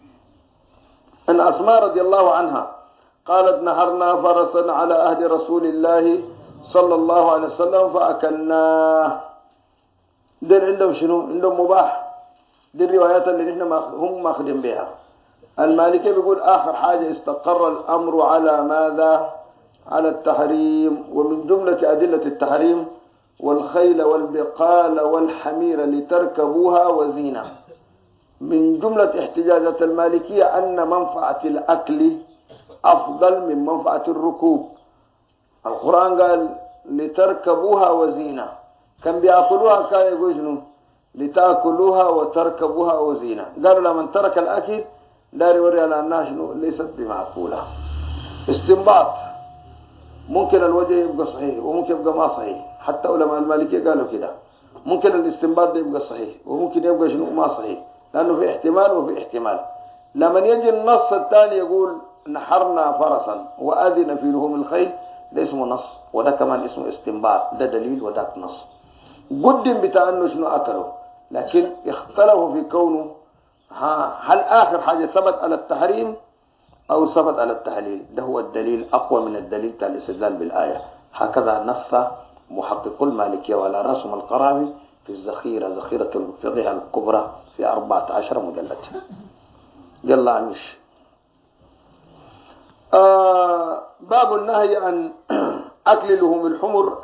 أن أسماء رضي الله عنها قالت نهرنا فرسا على عهد رسول الله صلى الله عليه وسلم فأكلناه. دين عندهم شنو عندهم مباح. دي الروايات اللي نحن هم ماخذين بها. المالكي بيقول آخر حاجة استقر الأمر على ماذا على التحريم. ومن جملة أدلة التحريم والخيل والبقال والحمير لتركبوها وزينة. من جملة احتجاجات المالكية أن منفعة الأكل أفضل من منفعة الركوب. القرآن قال لتركبوها وزينة. كان بيأكلوها كان يقول شنو لتأكلوها وتركبوها وزينة. قالوا لمن ترك الأكل دار يوري على أنها شنو ليست بمعقولة. استنباط ممكن الوجه يبقى صحيح وممكن يبقى ما صحيح. حتى علماء المالكية قالوا كده ممكن الاستنباط ده يبقى صحيح وممكن يبقى شنو ما صحيح، لأنه في احتمال وفي احتمال. لما يجي النص الثاني يقول نحرنا فرسا وأذن في لهم الخيل، ده اسمه نص، وده كمان اسمه استنباط، ده دليل وده نص. قدم بتاع انه شنو اكلوا، لكن اختلفوا في كونه هل اخر حاجه ثبت على التحريم او ثبت على التحليل. ده هو الدليل اقوى من الدليل بتاع الاستدلال بالايه. هكذا نص محقق المالكيه وعلى راسهم القرافي في الذخيره، ذخيره الفقه الكبرى في 14 مجلد. يلا امشي. باب النهي عن اكل لحوم الحمر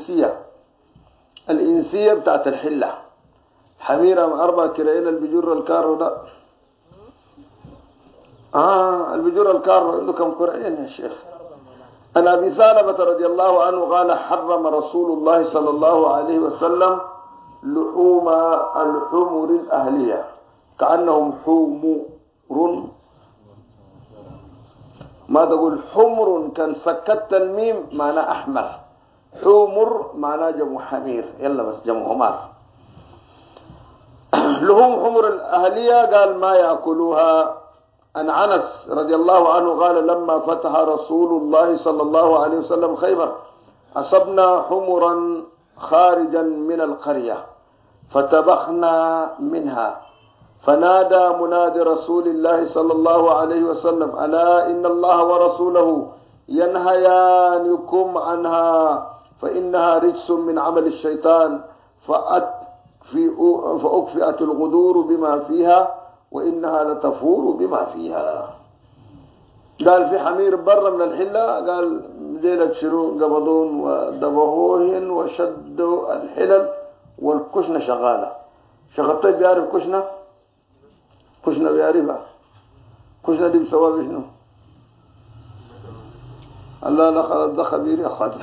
الانسيه بتاعت الحله. حميره 4 كيلوين اللي بيجر الكارو ده. اللي بيجر الكارو عنده كم كرعين يا شيخ؟ عن ابي ثعلبة رضي الله عنه قال حرم رسول الله صلى الله عليه وسلم لحوم الحمر الاهليه كانهم حمر، ما تقول حمر كان سكت الميم معناه احمر، حمر معناه جمع حمير، يلا بس جمع حمار. لهم حمر الاهليه قال ما ياكلوها. عن انس رضي الله عنه قال لما فتح رسول الله صلى الله عليه وسلم خيبر اصبنا حمرا خارجا من القريه فتبخنا منها فنادى منادي رسول الله صلى الله عليه وسلم ألا إن الله ورسوله ينهيانكم عنها فإنها رجس من عمل الشيطان فأكفئت الغدور بما فيها وإنها لتفور بما فيها. قال في حمير برا من الحلة، قال ديلك شنو قبضون ودبهوهن وشدوا الحلل والكشنة شغالة. شغلتي بيعرف كشنة؟ كشنة بيعرفها. كشنة دي بسوابه شنو؟ الله لا خلاص ده خبير يا خالد.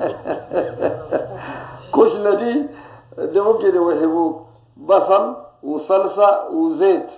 كشنة دي ممكن يوهبوك بصل وصلصة وزيت.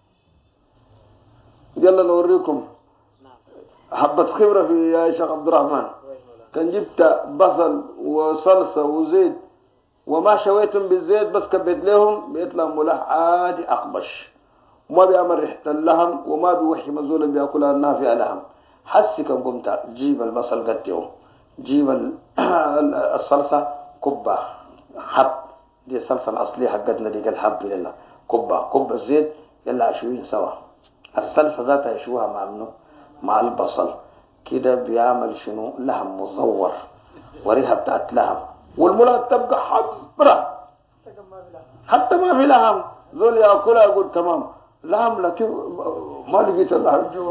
يلا نوريكم حبة خبرة في يا شيخ عبد الرحمن. كان جبت بصل وصلصة وزيت وما شويتهم بالزيت بس كبيت لهم بيطلع ملح عادي أقبش، وما بيعمل ريحة اللحم وما بيوحي مزول اللي بياكلها النافع لحم. حسي كم قمت جيب البصل قديه، جيب الصلصة كبة حب، دي الصلصة الأصلية حقتنا دي الحب لله، كبة الزيت يلا عشوين سوا. الصلصة ذاتها يشوها مع منه مع البصل كده بيعمل شنو لحم مزور وريحة بتاعت لحم، والملح تبقى حمرة حتى ما في لحم. زول ياكلها يقول تمام لحم لكن ما لقيت اللحم جوا.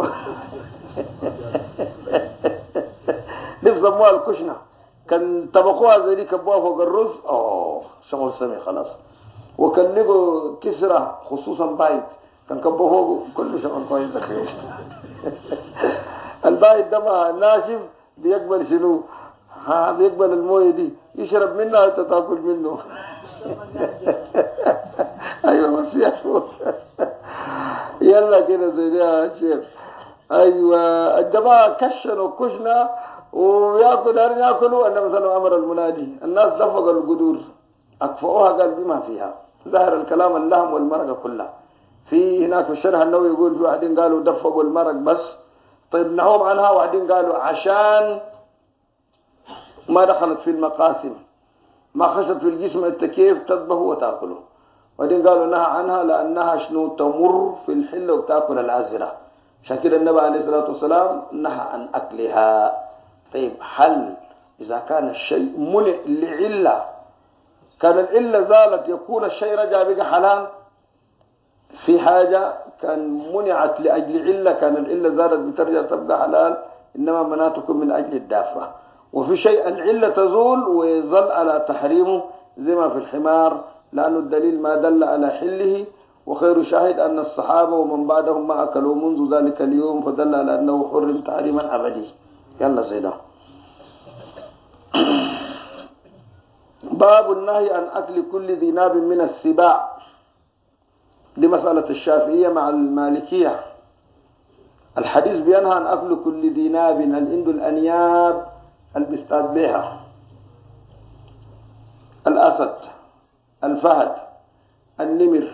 نفسموها الكشنة. كان طبقوها زي دي كبوها فوق الرز، شغل سمي خلاص. وكان لقوا كسرة خصوصا بايت كان كبوه فوق كل شغل كويس دخيل. البايت ده ما ناشف بيقبل شنو؟ بيقبل المويه دي يشرب منها انت تاكل منه. ايوه بس يا يلا كده زي ده يا شيخ. ايوه الجماعه كشنوا كشنا وياكل ياكلوا ان مثلا امر المنادي الناس دفقوا القدور اكفؤوها قال بما فيها. ظاهر الكلام اللحم والمرقه كلها. في هناك في الشرح النووي يقول في واحدين قالوا دفقوا المرق بس، طيب نهوم عنها، واحدين قالوا عشان ما دخلت في المقاسم ما خشت في الجسم انت كيف تذبه وتاكله. وبعدين قالوا نهى عنها لانها شنو تمر في الحله وتاكل العزله، عشان كده النبي عليه الصلاه والسلام نهى عن اكلها. طيب هل اذا كان الشيء منع لعله كان العله زالت يكون الشيء رجع بقى حلال؟ في حاجه كان منعت لاجل عله كان العله زالت بترجع تبقى حلال، انما مناتكم من اجل الدافه. وفي شيء العلة تزول ويظل على تحريمه زي ما في الحمار، لأنه الدليل ما دل على حله، وخير شاهد أن الصحابة ومن بعدهم ما أكلوا منذ ذلك اليوم فدل على أنه حرم تحريما أبدي. يلا سيدا. باب النهي عن أكل كل ذي ناب من السباع. دي مسألة الشافعية مع المالكية. الحديث بينهى عن أكل كل ذي ناب، الإند الأنياب البستاد بها، الأسد، الفهد، النمر،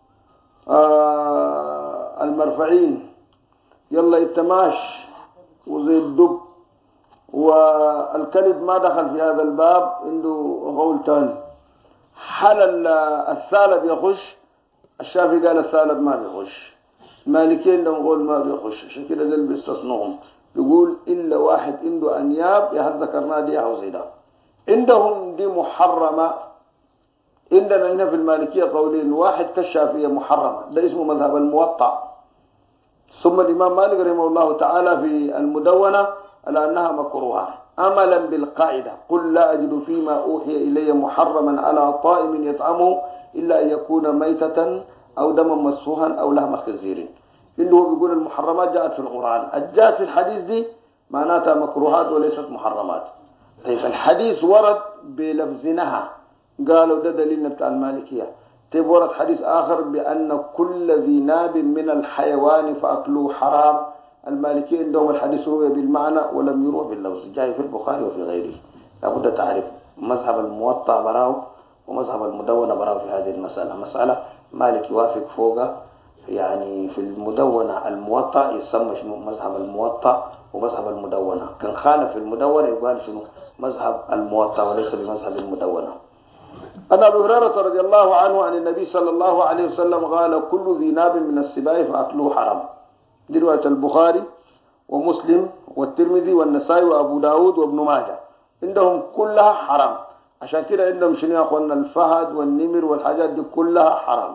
المرفعين، يلا التماش وزي الدب. والكلب ما دخل في هذا الباب، عنده قول تاني. حل الثعلب يخش، الشافعي قال الثعلب ما بيخش، المالكين لهم قول ما بيخش، عشان كده دول بيستثنوهم، بيقول إلا واحد عنده أنياب، يا ذكرنا دي أو زي ده. عندهم دي محرمة. عندنا هنا في المالكية قولين، واحد كالشافعية محرمة، ده اسمه مذهب الموطأ. ثم الإمام مالك رحمه الله تعالى في المدونة على أنها مكروهة أملا بالقاعدة، قل لا أجد فيما أوحي إلي محرما على طائم يطعمه إلا أن يكون ميتة أو دما مسفوحا أو لحم خنزير. إنه بيقول المحرمات جاءت في القرآن، الجاءت في الحديث دي معناتها مكروهات وليست محرمات. طيب الحديث ورد بلفظنها، قالوا ده دليلنا بتاع المالكية. طيب ورد حديث آخر بأن كل ذي ناب من الحيوان فأكله حرام، المالكية عندهم الحديث روي بالمعنى ولم يروى باللفظ، جاي في البخاري وفي غيره. لابد تعرف مذهب الموطأ براو ومذهب المدونة براو في هذه المسألة. مسألة مالك يوافق فوقها، يعني في المدونة الموطأ يسمى شنو مذهب الموطأ ومذهب المدونة، كان خالف في المدونة يقال شنو مذهب الموطأ وليس بمذهب المدونة. أن أبي هريرة رضي الله عنه عن النبي صلى الله عليه وسلم قال كل ذي ناب من السباع فأكله حرام. دي رواية البخاري ومسلم والترمذي والنسائي وأبو داود وابن ماجه، عندهم كلها حرام. عشان كده عندهم شنو يا أخوانا الفهد والنمر والحاجات دي كلها حرام.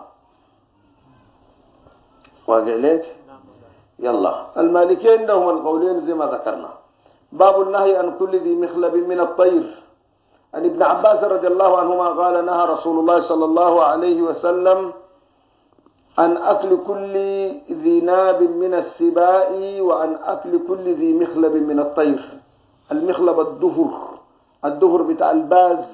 واقع ليك؟ يلا المالكين عندهم القولين زي ما ذكرنا. باب النهي عن كل ذي مخلب من الطير. عن ابن عباس رضي الله عنهما قال نهى رسول الله صلى الله عليه وسلم عن أكل كل ذي ناب من السباع وعن أكل كل ذي مخلب من الطير. المخلب الدهر بتاع الباز،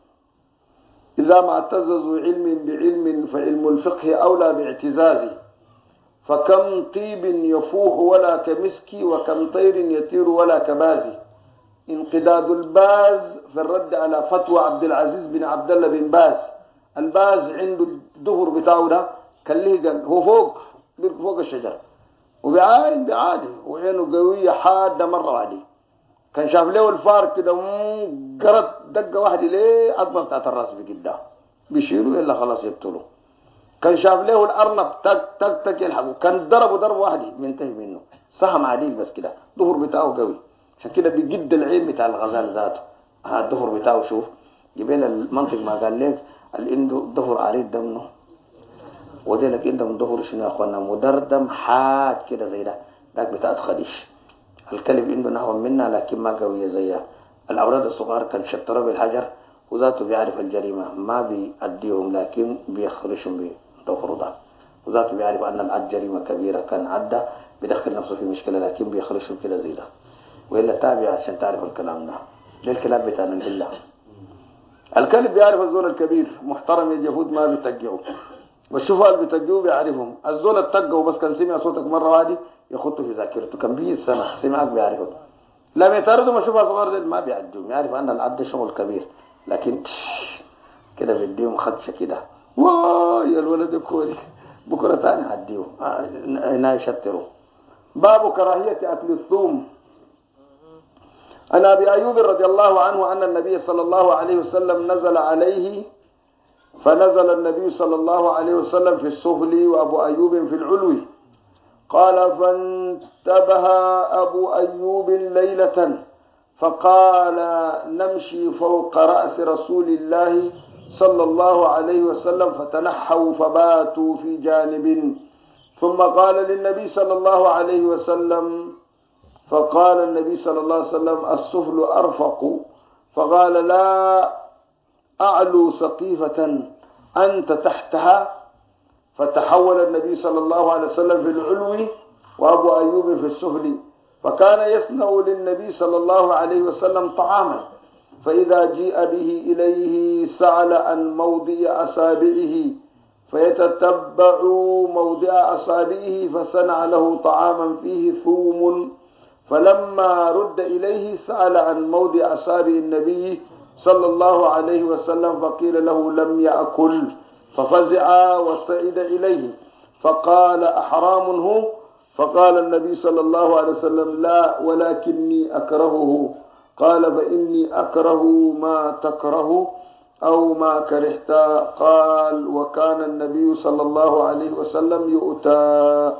إذا ما اعتززوا علم بعلم فعلم الفقه أولى باعتزازه، فكم طيب يفوح ولا كمسك وكم طير يطير ولا كبازي. انقداد الباز في الرد على فتوى عبد العزيز بن عبد الله بن باز. الباز عنده الدهر بتاعه ده كالليجن، هو فوق الشجر وبعاين بعادي وعينه قوية حادة مرة واحدة. كان شاف له الفار كده قرط دقة واحدة ليه عظمة بتاعت الراس بقدام بيشيله إلا خلاص يقتله. كان شاف له الأرنب تك تك تك يلحقه، كان ضربه ضربة واحدة منتهي منه، سهم عديل بس كده، الظهر بتاعه قوي. عشان كده بيجد العين بتاع الغزال ذاته. الظهر بتاعه شوف جبين المنطق ما قال لك عنده ظهر عريض دمنه، ودي لك عندهم ظهر شنو يا اخوانا مدردم حاد كده زي ده، ذاك بتاعت خديش. الكلب عنده نحو منها لكن ما قوية زيها. الأولاد الصغار كان شطروا بالحجر وذاته بيعرف الجريمة، ما بيأديهم لكن بيخرشهم بظهره ده، وذاته بيعرف أن العد جريمة كبيرة، كان عدى بيدخل نفسه في مشكلة لكن بيخرشهم كده زي ده. وإلا تابع عشان تعرف الكلام ده. ده الكلاب بتاعنا بالله. الكلب بيعرف الزول الكبير محترم اليهود ما بيتقعوا، والشوفوا اللي بيتقعوا بيعرفهم. الزول اتقعوا بس كان سمع صوتك مرة واحدة يخطوا في ذاكرته، كان بيه السنة سمعك بيعرفه. لما يتردوا ما شوفها صغار ما بيعدوا، يعرف أن العد شغل كبير، لكن كده بيديهم خدشة كده، واي الولد كوري بكرة تاني عديهم هنا يشتروا. باب كراهية أكل الثوم. أنا أبي أيوب رضي الله عنه أن النبي صلى الله عليه وسلم نزل عليه، فنزل النبي صلى الله عليه وسلم في السفل وأبو أيوب في العلو. قال فانتبه أبو أيوب ليلة فقال نمشي فوق رأس رسول الله صلى الله عليه وسلم فتنحوا فباتوا في جانب. ثم قال للنبي صلى الله عليه وسلم، فقال النبي صلى الله عليه وسلم السفل أرفق، فقال لا أعلو سقيفة أنت تحتها. فتحول النبي صلى الله عليه وسلم في العلو وأبو أيوب في السفل، فكان يصنع للنبي صلى الله عليه وسلم طعاما، فإذا جيء به إليه سأل عن موضع أصابعه فيتتبع موضع أصابعه، فصنع له طعاما فيه ثوم، فلما رد إليه سأل عن موضع أصابع النبي صلى الله عليه وسلم فقيل له لم يأكل ففزع وصعد إليه فقال أحرام هو؟ فقال النبي صلى الله عليه وسلم لا ولكني أكرهه. قال فإني أكره ما تكره أو ما كرهت. قال وكان النبي صلى الله عليه وسلم يؤتى.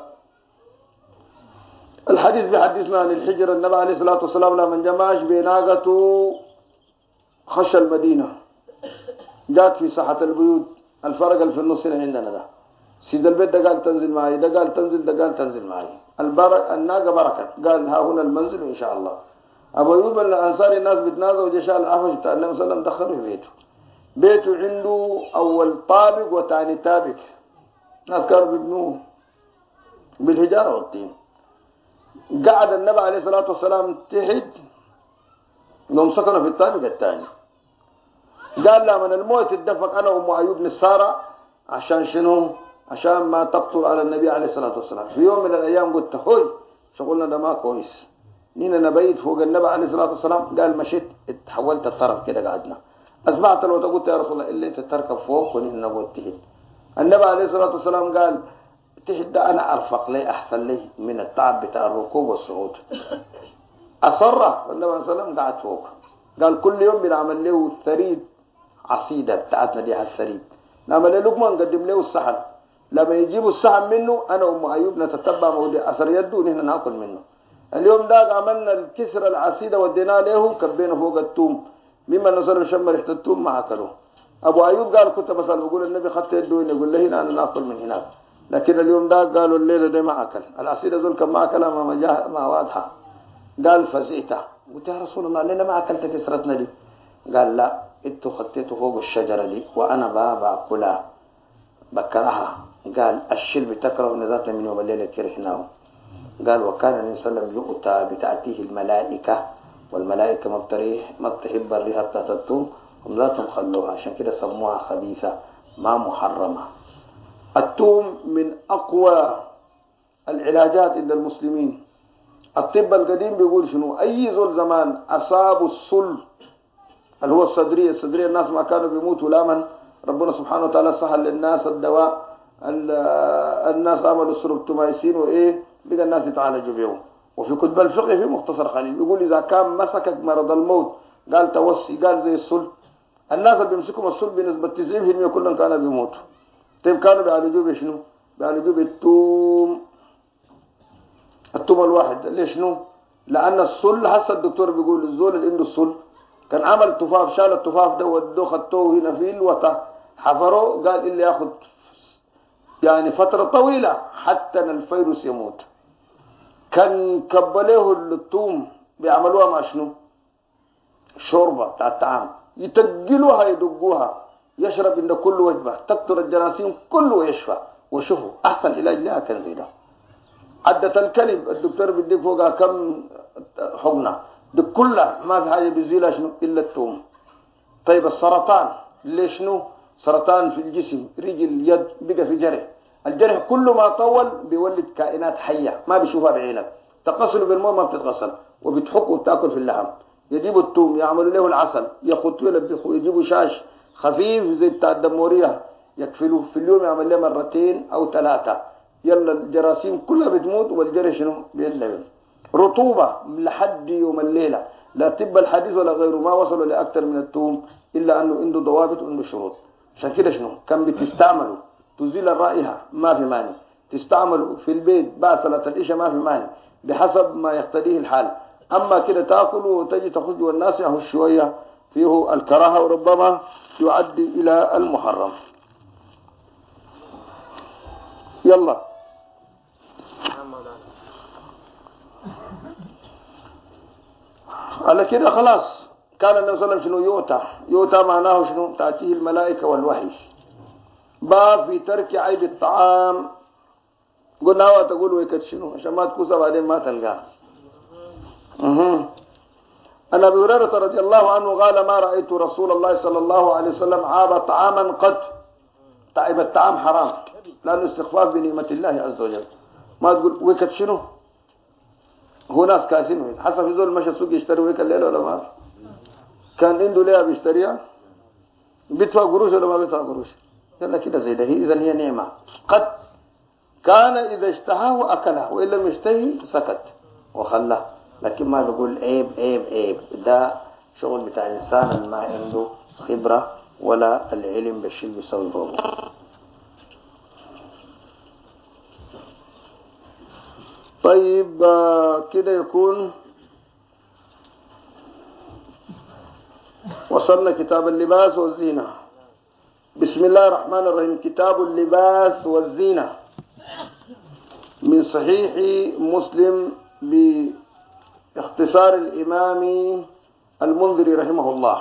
الحديث بحديثنا عن الحجر. النبي عليه الصلاة والسلام لما جمعش بناقته خش المدينة جات في ساحة البيوت. الفرق اللي في النص هنا عندنا ده سيد البيت ده قال تنزل معي، ده قال تنزل، ده قال تنزل معي. الناقة بركة قال ها هنا المنزل إن شاء الله. أبو أيوب الأنصاري الناس بتنازعوا وجشاء الأحوش بتاع النبي صلى الله عليه وسلم دخلوا في بيته عنده أول طابق وثاني طابق. ناس كانوا بيبنوه بالحجارة والطين. قعد النبي عليه الصلاة والسلام تحت يوم سكنوا في الطابق الثاني. قال لا من الموت اتدفق أنا وأم أيوب نسارة عشان شنو؟ عشان ما تقتل على النبي عليه الصلاة والسلام. في يوم من الأيام قلت هوي شغلنا ده ما كويس، نينا نبيت فوق النبي عليه الصلاة والسلام. قال مشيت اتحولت الطرف كده قعدنا. أسمعت لو قلت يا رسول الله إلا أنت تركب فوق ونينا نبوت تحت. النبي عليه الصلاة والسلام قال تحت ده أنا أرفق لي أحسن لي من التعب بتاع الركوب والصعود. أصر النبي عليه الصلاة والسلام قعد فوق. قال كل يوم بنعمل له ثريد عصيدة بتاعتنا دي الثريد، نعمل له لقمة نقدم له الصحن. لما يجيبوا الصحن منه أنا وأم أيوب نتتبع مودي أثر يده ونحن ناكل منه. اليوم ده عملنا الكسر العصيدة ودينا له كبينا فوق التوم. مما نصر شم ريحة التوم ما أكلوه. أبو أيوب قال كنت بسأل بقول النبي خدت يده يقول له هنا أنا ناكل من هناك. لكن اليوم ده قالوا الليلة ده ما أكل العصيدة ذول كم ما أكلها ما واضحة. قال فزئت قلت يا رسول الله لنا ما أكلت كسرتنا دي؟ قال لا انتوا خطيتوا فوق الشجرة دي وأنا باكلها بكرهها. قال الشل بتكره نذات من يوم الليلة كرهناه. قال وكان النبي صلى الله عليه وسلم يؤتى بتأتيه الملائكة والملائكة ما بتحب الريحة بتاعت التوم هم ذاتهم خلوها عشان كده سموها خبيثة ما محرمة. التوم من أقوى العلاجات عند المسلمين. الطب القديم بيقول شنو أي زول زمان أصابوا الصل اللي هو الصدرية الناس ما كانوا بيموتوا لا من ربنا سبحانه وتعالى سهل للناس الدواء. الناس عملوا سروبتومايسين وإيه بقى الناس يتعالجوا بيهم. وفي كتب الفقه في مختصر خليل بيقول إذا كان مسكك مرض الموت قال توصي قال زي الصل. الناس اللي بيمسكوا الصل بنسبة 90% كلهم كانوا بيموتوا. طيب كانوا بيعالجوا بشنو؟ بيعالجوا بالثوم. الثوم الواحد ليش شنو؟ لأن الصل هسه الدكتور بيقول الزول اللي عنده الصل كان عمل تفاف شال التفاف ده ودوه خدوه هنا في الوطا حفره قال اللي ياخد يعني فترة طويلة حتى الفيروس يموت. كان كبليه الثوم بيعملوها مع شنو؟ شوربة بتاع الطعام يتقلوها يدقوها يشرب عند كل وجبة تكتر الجراثيم كله ويشفى. وشوفوا أحسن علاج لها كان زي ده. عدة الكلب الدكتور بيديك فوقها كم حقنة دي كلها ما في حاجة بيزيلها شنو إلا الثوم. طيب السرطان ليش شنو؟ سرطان في الجسم رجل يد بقى في جرح. الجرح كله ما طول بيولد كائنات حية ما بيشوفها بعينك. تغسله بالماء ما بتتغسل وبتحكه وتاكل في اللحم. يجيبوا الثوم يعملوا له العسل يخطوه يلبخوه يجيبوا شاش خفيف زي بتاع الدمورية يكفلوه في اليوم يعمل له مرتين أو 3. يلا الجراثيم كلها بتموت والجرح شنو بيلبن. رطوبة لحد يوم الليلة لا طب الحديث ولا غيره ما وصلوا لأكثر من الثوم إلا أنه عنده ضوابط وعنده شروط. عشان كده شنو كان بتستعملوا تزيل الرائحة ما في مانع. تستعملوا في البيت بعد صلاة العشاء ما في مانع بحسب ما يقتضيه الحال. أما كده تأكلوا وتجي تخرجوا والناس يهو شوية فيه الكراهة وربما يؤدي إلى المحرم. يلا على كده خلاص. كان النبي صلى الله عليه وسلم شنو يؤتى معناه شنو تأتيه الملائكة والوحي. باب في ترك عيب الطعام. قلنا هو تقول ويكت شنو عشان ما تكوسه بعدين ما تلقاه. أن أبي هريرة رضي الله عنه قال ما رأيت رسول الله صلى الله عليه وسلم عاب طعاما قط. تعب الطعام حرام لأنه استخفاف بنعمة الله عز وجل. ما تقول ويكت شنو هو ناس كاسين حسب يزول مشى السوق يشتري ويكت الليل ولا ما في. كان عنده ليها بيشتريها بيدفع قروش ولا ما بيدفع قروش؟ يلا كده زي ده، إذا هي نعمة. قد كان إذا اشتهاه أكله وإن لم يشتهي سكت وخلاه، لكن ما بيقول عيب عيب عيب. ده شغل بتاع إنسان ما عنده خبرة ولا العلم بالشيء اللي بيسوي فوقه. طيب كده يكون وصلنا كتاب اللباس والزينة. بسم الله الرحمن الرحيم. كتاب اللباس والزينة من صحيح مسلم باختصار الإمام المنذري رحمه الله.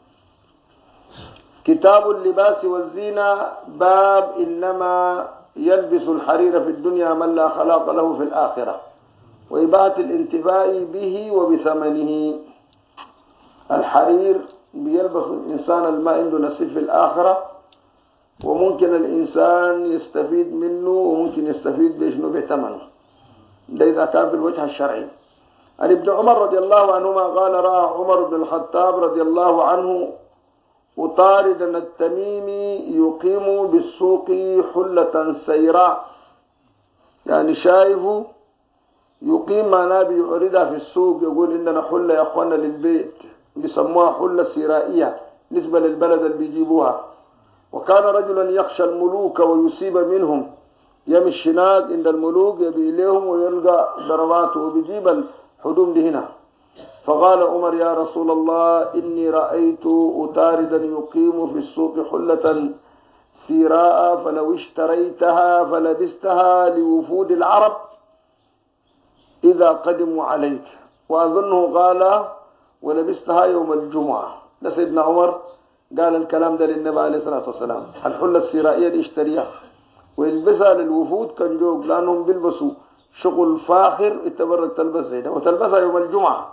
كتاب اللباس والزينة باب إنما يلبس الحرير في الدنيا من لا خلاق له في الآخرة، وإباحة الانتفاع به وبثمنه. الحرير بيلبس الإنسان الما عنده نصيب في الآخرة، وممكن الإنسان يستفيد منه وممكن يستفيد بشنو بثمنه، ده إذا كان في الوجه الشرعي. عن ابن عمر رضي الله عنهما قال رأى عمر بن الخطاب رضي الله عنه وطاردا التميمي يقيم بالسوق حلة سيراء، يعني شايفه يقيم معناه بيعرضها في السوق، يقول إننا حلة يا أخوانا للبيت، بيسموها حلة سيرائية نسبة للبلد اللي بيجيبوها. وكان رجلا يخشى الملوك ويصيب منهم، يمشي هناك عند الملوك يبي إليهم ويلقى ضرباته وبيجيب الحدوم دي هنا. فقال عمر يا رسول الله إني رأيت أطاردا يقيم في السوق حلة سيراء فلو اشتريتها فلبستها لوفود العرب إذا قدموا عليك، وأظنه قال ولبستها يوم الجمعة. ده سيدنا عمر قال الكلام ده للنبي عليه الصلاة والسلام. الحلة السيرائية دي اشتريها ويلبسها للوفود كان جوق، لأنهم بيلبسوا شغل فاخر اتبرك تلبس زي ده وتلبسها يوم الجمعة.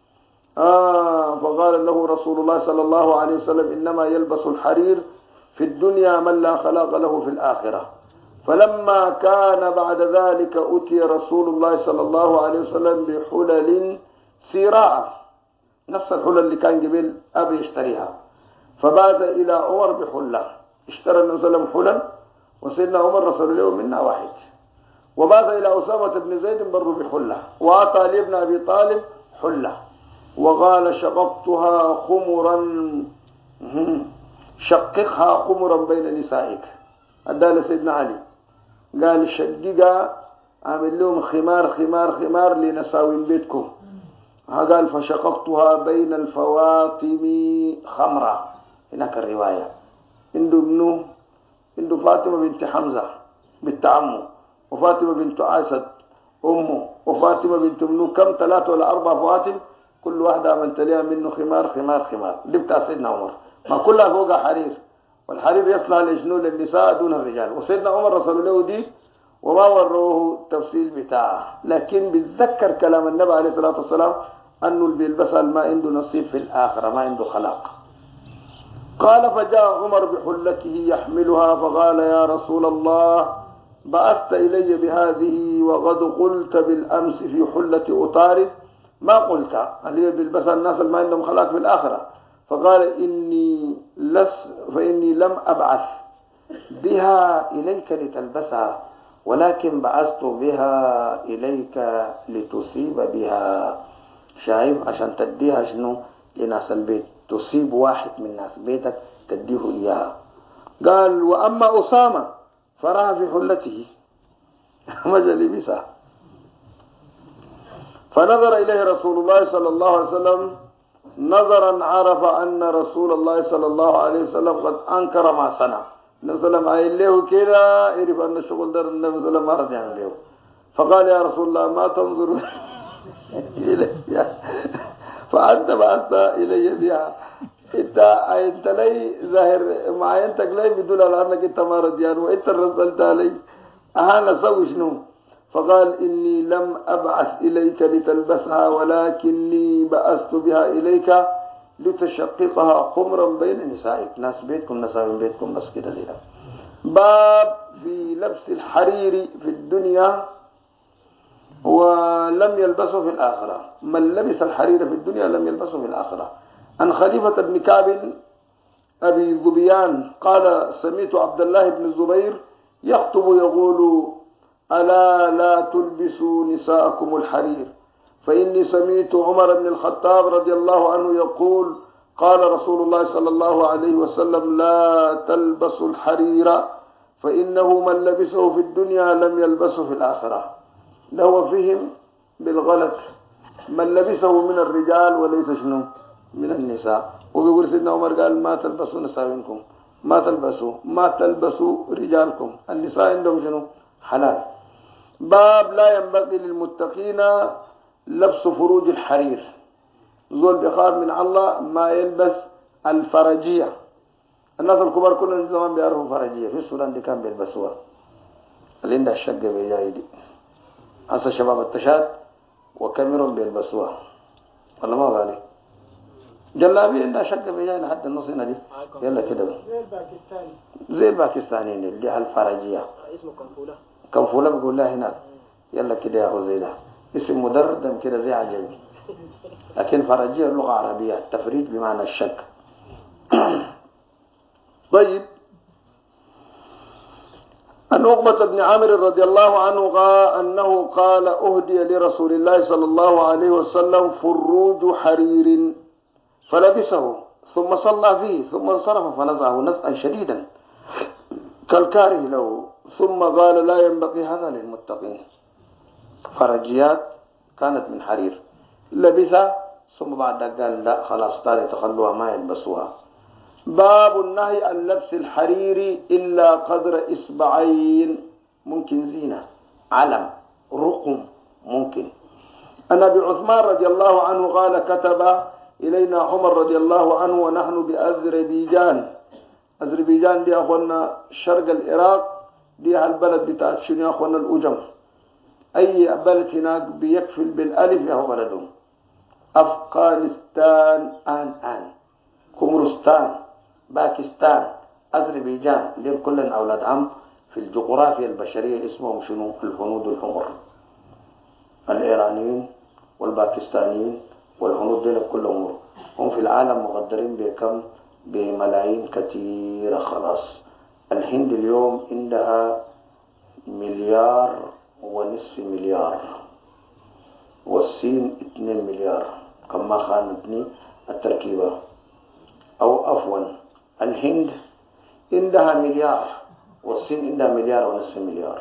فقال له رسول الله صلى الله عليه وسلم إنما يلبس الحرير في الدنيا من لا خلاق له في الآخرة. فلما كان بعد ذلك أتي رسول الله صلى الله عليه وسلم بحلل سيراء، نفس الحلل اللي كان قبل أبي يشتريها. فبات إلى عمر بحلة، اشترى النبي صلى الله عليه وسلم حلل وسيدنا عمر رسول له منا واحد. وبات إلى أسامة بن زيد برضو بحلة، وأعطى لابن أبي طالب حلة، وقال شققتها خمرا، شققها خمرا بين نسائك. أدى سيدنا علي قال شققها عامل لهم خمار خمار خمار لنساوين بيتكم. قال فشققتها بين الفواطم خمرا. هناك الرواية عنده ابنه، عنده فاطمة بنت حمزة بنت عمه، وفاطمة بنت عاسد أمه، وفاطمة بنت ابنه، كم 3 ولا 4 فواتم، كل واحدة عملت لها منه خمار خمار خمار. دي بتاع سيدنا عمر، ما كلها فوقها حرير، والحرير يصلح لجنون للنساء دون الرجال. وسيدنا عمر رسول له دي وما وروه التفصيل بتاعه، لكن بيتذكر كلام النبي عليه الصلاة والسلام أنه اللي بيلبسها ما عنده نصيب في الآخرة، ما عنده خلاق. قال فجاء عمر بحلته يحملها فقال يا رسول الله بعثت إلي بهذه وقد قلت بالأمس في حلة أطارد ما قلت، اللي بيلبسها الناس اللي ما عندهم خلاق في الآخرة. فقال فإني لم أبعث بها إليك لتلبسها، ولكن بعثت بها إليك لتصيب بها. شايف عشان تديها شنو لناس البيت، تصيب واحد من ناس بيتك تديه إياها. قال وأما أسامة فرأى في حلته ماذا لبسها. فنظر إليه رسول الله صلى الله عليه وسلم نظرا عرف أن رسول الله صلى الله عليه وسلم قد أنكر ما صنع. النبي صلى الله عليه وسلم له كده يعرف أن الشغل ده النبي صلى الله عليه وسلم ما رضي عنه. فقال يا رسول الله ما تنظر إلي فأنت بعثت إلي بها، أنت لي ظاهر معاينتك لي بدل على أنك أنت ما رضيان وأنت رسلت علي أنا سوي شنو. فقال إني لم أبعث إليك لتلبسها ولكني بعثت بها إليك لتشققها خمرا بين نسائك، ناس بيتكم نساء بيتكم بس كده ليلا. باب في لبس الحرير في الدنيا ولم يلبسه في الآخرة. من لبس الحرير في الدنيا لم يلبسه في الآخرة. عن خليفة بن كعب أبي ذبيان قال سمعت عبد الله بن الزبير يخطب يقول ألا لا تلبسوا نساءكم الحرير فإني سمعت عمر بن الخطاب رضي الله عنه يقول قال رسول الله صلى الله عليه وسلم لا تلبسوا الحرير فإنه من لبسه في الدنيا لم يلبسه في الآخرة. ده هو فهم بالغلط من لبسه من الرجال وليس شنو من النساء. وبيقول سيدنا عمر قال ما تلبسوا نسائكم ما تلبسوا رجالكم. النساء عندهم شنو حلال. باب لا ينبغي للمتقين لبس فروج الحرير. زول بيخاف من الله ما يلبس الفرجية. الناس الكبار كلهم زمان بيعرفوا فرجية. في السودان دي كان بيلبسوها اللي عندها الشقة بيجاي دي. هسه شباب التشاد وكاميرون بيلبسوها ولا ما غالي جلابيه عندها شقة بيجاي لحد النص هنا دي. يلا كده زي الباكستانيين اللي الفرجية اسمه كنفولة بيقول لها هناك. يلا كده يا اخو زي ده اسم مدردم كده زي عجمي لكن فرجية لغة عربية التفريج بمعنى الشك. طيب عن عقبة بن عامر رضي الله عنه أنه قال أهدي لرسول الله صلى الله عليه وسلم فروج حرير فلبسه ثم صلى فيه ثم انصرف فنزعه نزعا شديدا كالكاره له ثم قال لا ينبغي هذا للمتقين. فرجيات كانت من حرير لبسها ثم بعد قال لا خلاص تاري تخلوها ما يلبسوها. باب النهي عن لبس الحرير إلا قدر إصبعين. ممكن زينة علم رقم ممكن. عن أبي عثمان رضي الله عنه قال كتب إلينا عمر رضي الله عنه ونحن بأذربيجان. أذربيجان دي أخوانا شرق العراق دي البلد بتاعت شنو يا أخوانا الأجم. أي بلد هناك بيكفل بالألف يهو بلدهم. أفغانستان آن كومورستان باكستان أذربيجان دول كلهم أولاد عم في الجغرافيا البشرية اسمهم شنو الهنود الحمر. الإيرانيين والباكستانيين والهنود دول كلهم هم في العالم مقدرين بكم بملايين كثيرة. خلاص الهند اليوم عندها 1.5 مليار والصين 2 مليار كما خانتني التركيبة أو عفوا الهند عندها 1 مليار والصين عندها 1.5 مليار.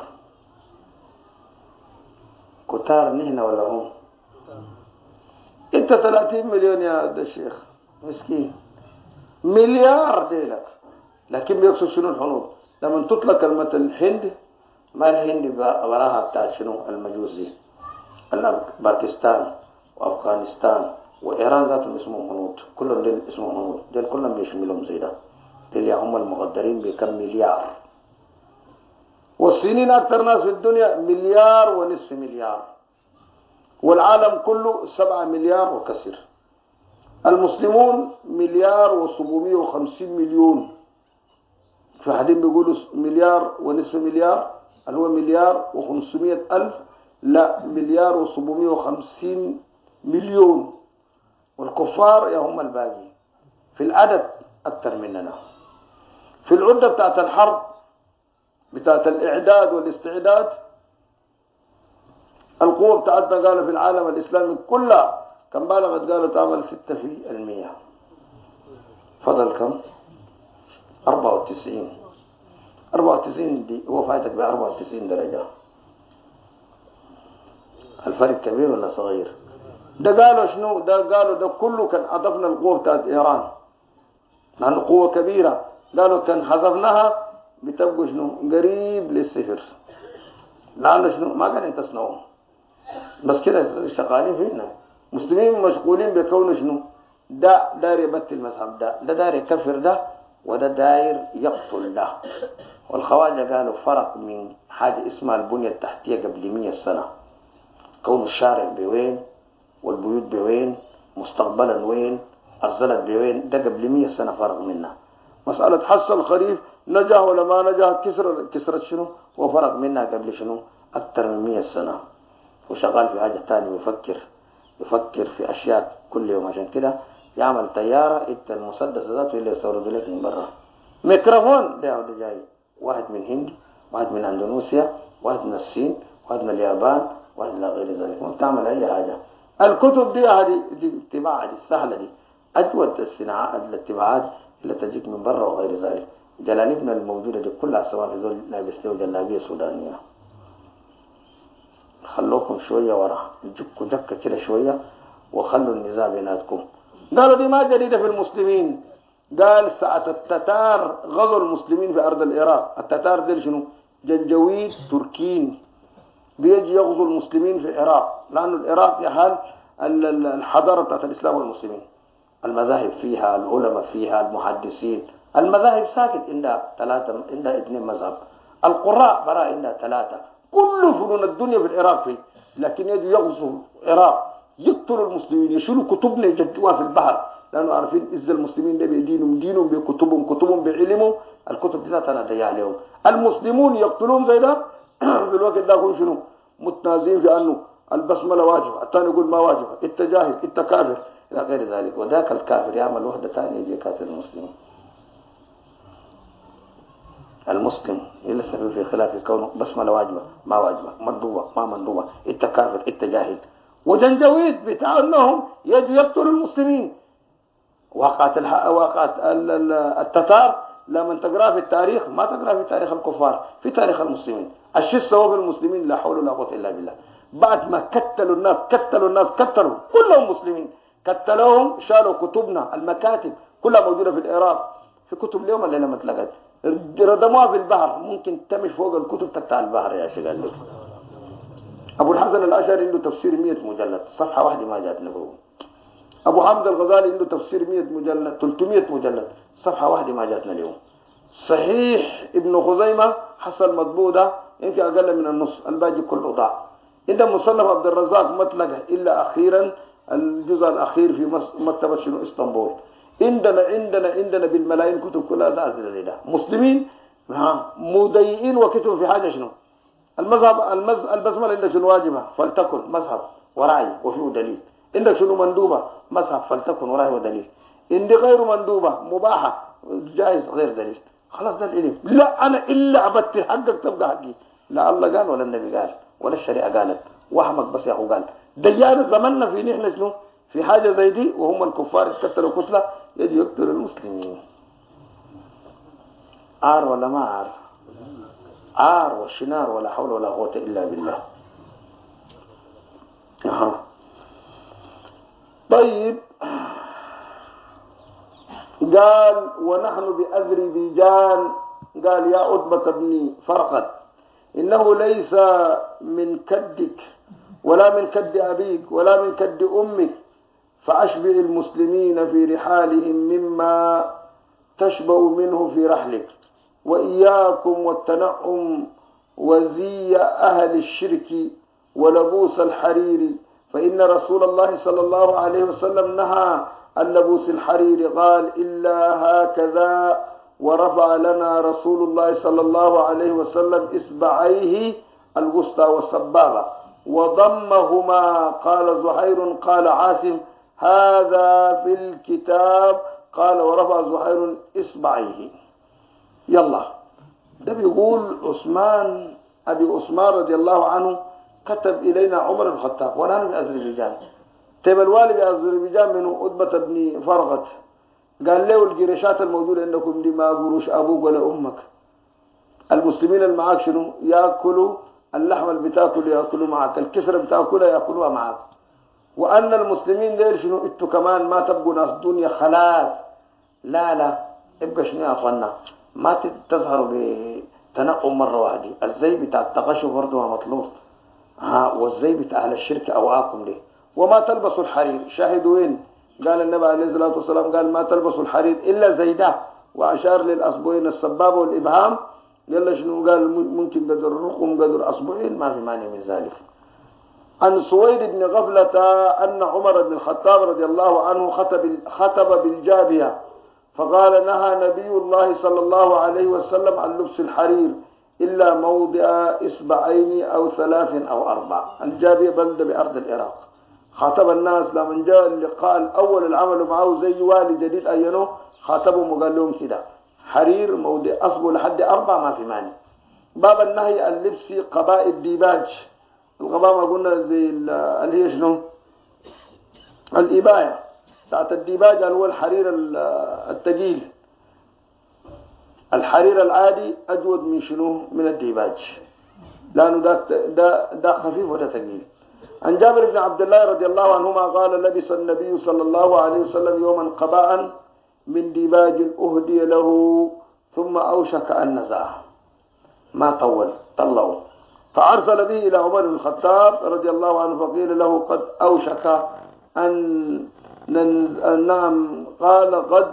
كتار نحن ولا هم؟ انت 30 مليون يا عبد الشيخ مسكين. مليار ديلك لكن بيقصد شنو الحنود. لما تطلق كلمة الهند ما الهند وراها بتاعت شنو المجوسي. باكستان وأفغانستان وإيران ذاتهم اسمهم هنود. كلهم دول اسمهم هنود. دول كلهم بيشملهم زي ده. دول هم المقدرين بكم مليار. والصينيين أكثر ناس في الدنيا 1.5 مليار والعالم كله 7 مليار وكسر. المسلمون 1.750 مليون. في حدين بيقولوا 1.5 مليار اللي هو 1.500 لا 1.750 مليون. والكفار يا هم الباقي في العدد أكثر مننا. في العدة بتاعت الحرب بتاعت الإعداد والاستعداد القوة بتاعتنا قالوا في العالم الإسلامي كلها كم بالغت قالوا تعمل 6%. فضل كم 94 دي هو فايتك ب 94 درجة. الفرق كبير ولا صغير؟ ده قالوا شنو ده قالوا ده كله كان أضفنا القوة بتاعت إيران لأنه قوة كبيرة. قالوا كان حذفناها بتبقوا شنو قريب للصفر لأنه شنو ما قاعدين تصنعوا بس كده شغالين فينا. مسلمين مشغولين بكونه شنو ده داير يبتل المذهب ده داير يكفر ده وده داير يقتل ده. والخواجة قالوا فرق من حاجة اسمها البنية التحتية قبل 100 سنة. كون الشارع بوين والبيوت بوين مستقبلا وين الزلط بوين ده قبل 100 سنة فرق منها. مسألة حصل الخريف نجح ولا ما نجح كسرت شنو وفرق منها قبل شنو أكثر من 100 سنة. وشغال في حاجة تانية يفكر في أشياء كل يوم. عشان كده يعمل طيارة انت المسدس ذاته اللي يستورد لك من برا. ميكروفون ده جاي واحد من هند، واحد من اندونيسيا، واحد من الصين، واحد من اليابان، واحد من غير ذلك، ما بتعمل اي حاجة. الكتب دي هذه دي الطباعة دي السهلة دي اجود الصناعات الطباعات اللي تجيك من برا وغير ذلك. جلالبنا الموجودة دي كلها سواء في ذول لابس له جلابية سودانية. خلوكم شوية ورا، جكوا جكة كده شوية وخلوا النزاع بيناتكم. قالوا دي ما جديدة في المسلمين. قال ساعة التتار غزوا المسلمين في أرض العراق. التتار دي شنو؟ جنجويد تركين بيجي يغزوا المسلمين في العراق، لأن العراق يحال الحضارة بتاعت الإسلام والمسلمين. المذاهب فيها، العلماء فيها، المحدثين. المذاهب ساكت عندها ثلاثة، عندها 2 مذهب. القراء براء عندها 3. كل فنون الدنيا في العراق فيه، لكن يجي يغزوا العراق يقتلوا المسلمين، يشيلوا كتبنا يجدوها في البحر، لأنه عارفين إذا المسلمين ده بيدينهم دينهم بكتبهم بعلمهم. الكتب دي ذاتها ضيع عليهم. المسلمون يقتلون زي ده في الوقت ده يكون شنو؟ متنازعين في أنه البسملة واجبة، الثاني يقول ما واجبة، انت جاهل، انت كافر إلى غير ذلك. وذاك الكافر يعمل وحدة ثانية يجي كافر المسلمين. المسلم لسه في خلاف كونه بسملة واجبة ما واجبة، مندوبة ما مندوبة، انت كافر انت جاهل. وجنجويد بتاع انهم يجوا يقتلوا المسلمين. وقعت التتار لما تقرأ في التاريخ ما تقرأ في تاريخ الكفار، في تاريخ المسلمين. الشيء سوى بالمسلمين لا حول ولا قوة إلا بالله. بعد ما كتلوا الناس كلهم مسلمين، كتلوهم، شالوا كتبنا، المكاتب كلها موجودة في العراق، في كتب اليوم اللي لما تلقت ردموها في البحر. ممكن تمشي فوق الكتب تقطع البحر يا شيخ. قال لك أبو الحسن الأشعري عنده تفسير 100 مجلد، صفحة واحدة ما جات له. أبو حمد الغزالي عنده تفسير 100 مجلد، 300 مجلد، صفحة واحدة ما جاتنا اليوم. صحيح ابن خزيمة حصل مضبوطة يمكن أقل من النص، الباقي كله ضاع. إذا مصنف عبد الرزاق ما تلقى إلا أخيرا الجزء الأخير في مكتبة شنو اسطنبول. عندنا بالملايين كتب كلها ذات مسلمين مضيئين وكتب في حاجة شنو؟ البسملة عندك شنو واجبة فلتكن مذهب ورعي وفيه دليل. عندك شنو مندوبة مذهب فلتكن ورعي ودليل. عندي غير مندوبة مباحة جائز غير دليل. خلاص ده العلم. لا أنا إلا عبدت حقك تبقى حقي. لا الله قال ولا النبي قال ولا الشريعة قالت، وهمك بس يا أخو قال. ديان زمننا في نحن شنو في حاجة زي دي، وهم الكفار يتكتلوا كتلة يجوا يقتلوا المسلمين. عار ولا ما عار؟ عار وشنار ولا حول ولا قوة إلا بالله. طيب قال ونحن بأذربيجان. قال يا عتبة بن فرقد إنه ليس من كدك ولا من كد أبيك ولا من كد أمك، فأشبع المسلمين في رحالهم مما تشبع منه في رحلك، وإياكم والتنعم وزي أهل الشرك ولبوس الحرير، فإن رسول الله صلى الله عليه وسلم نهى عن لبوس الحرير. قال إلا هكذا، ورفع لنا رسول الله صلى الله عليه وسلم إصبعيه الوسطى والسبابة وضمهما. قال زهير قال عاصم هذا في الكتاب. قال ورفع زهير إصبعيه. يلا ده بيقول عثمان أبي عثمان رضي الله عنه كتب إلينا عمر بن الخطاب ونحن في أذربيجان. طيب الوالي بأذربيجان من عتبة بن فرغت قال له القريشات الموجودة عندكم دي ما قروش أبوك ولا أمك. المسلمين اللي معاك شنو يأكلوا اللحم اللي بتاكل يأكلوا معاك، الكسرة بتاكلها يأكلوها معاك. وأن المسلمين دير شنو انتوا كمان ما تبقوا ناس دنيا خلاص. لا ابقى شنو يا أخوانا ما تظهروا بتنقم مرة واحدة. الزي بتاع التغشو برضه مطلوب. والزي بتاع أهل الشرك أواكم ليه. وما تلبسوا الحرير. شاهدوا وين؟ قال النبي عليه الصلاة والسلام قال ما تلبسوا الحرير إلا زيده، وأشار للأصبعين السبابة والإبهام. يلا شنو قال ممكن قدر الرقم قدر أصبعين ما في مانع من ذلك. عن سويد بن غفلة أن عمر بن الخطاب رضي الله عنه خطب بالجابية فقال نهى نبي الله صلى الله عليه وسلم عن لبس الحرير إلا موضع إصبعين أو 3 أو 4. الجابية بلدة بأرض العراق. خاطب الناس لما جاء اللي قال أول العمل معه زي والي جديد أينه خاطبهم وقال لهم كده حرير موضع أصبه لحد 4 ما في مانع. باب النهي اللبسي قباء الديباج. القباء ما قلنا زي اللي هي شنو الإباية بتاعت الديباج اللي هو الحرير الثقيل. الحرير العادي أجود من شنو من الديباج لأنه ده خفيف وده ثقيل. عن جابر بن عبد الله رضي الله عنهما قال لبس النبي صلى الله عليه وسلم يوما قباء من ديباج أهدي له ثم أوشك أن نزعه ما طلعه فأرسل به إلى عمر بن الخطاب رضي الله عنه فقيل له قد أوشك أن نعم قال قد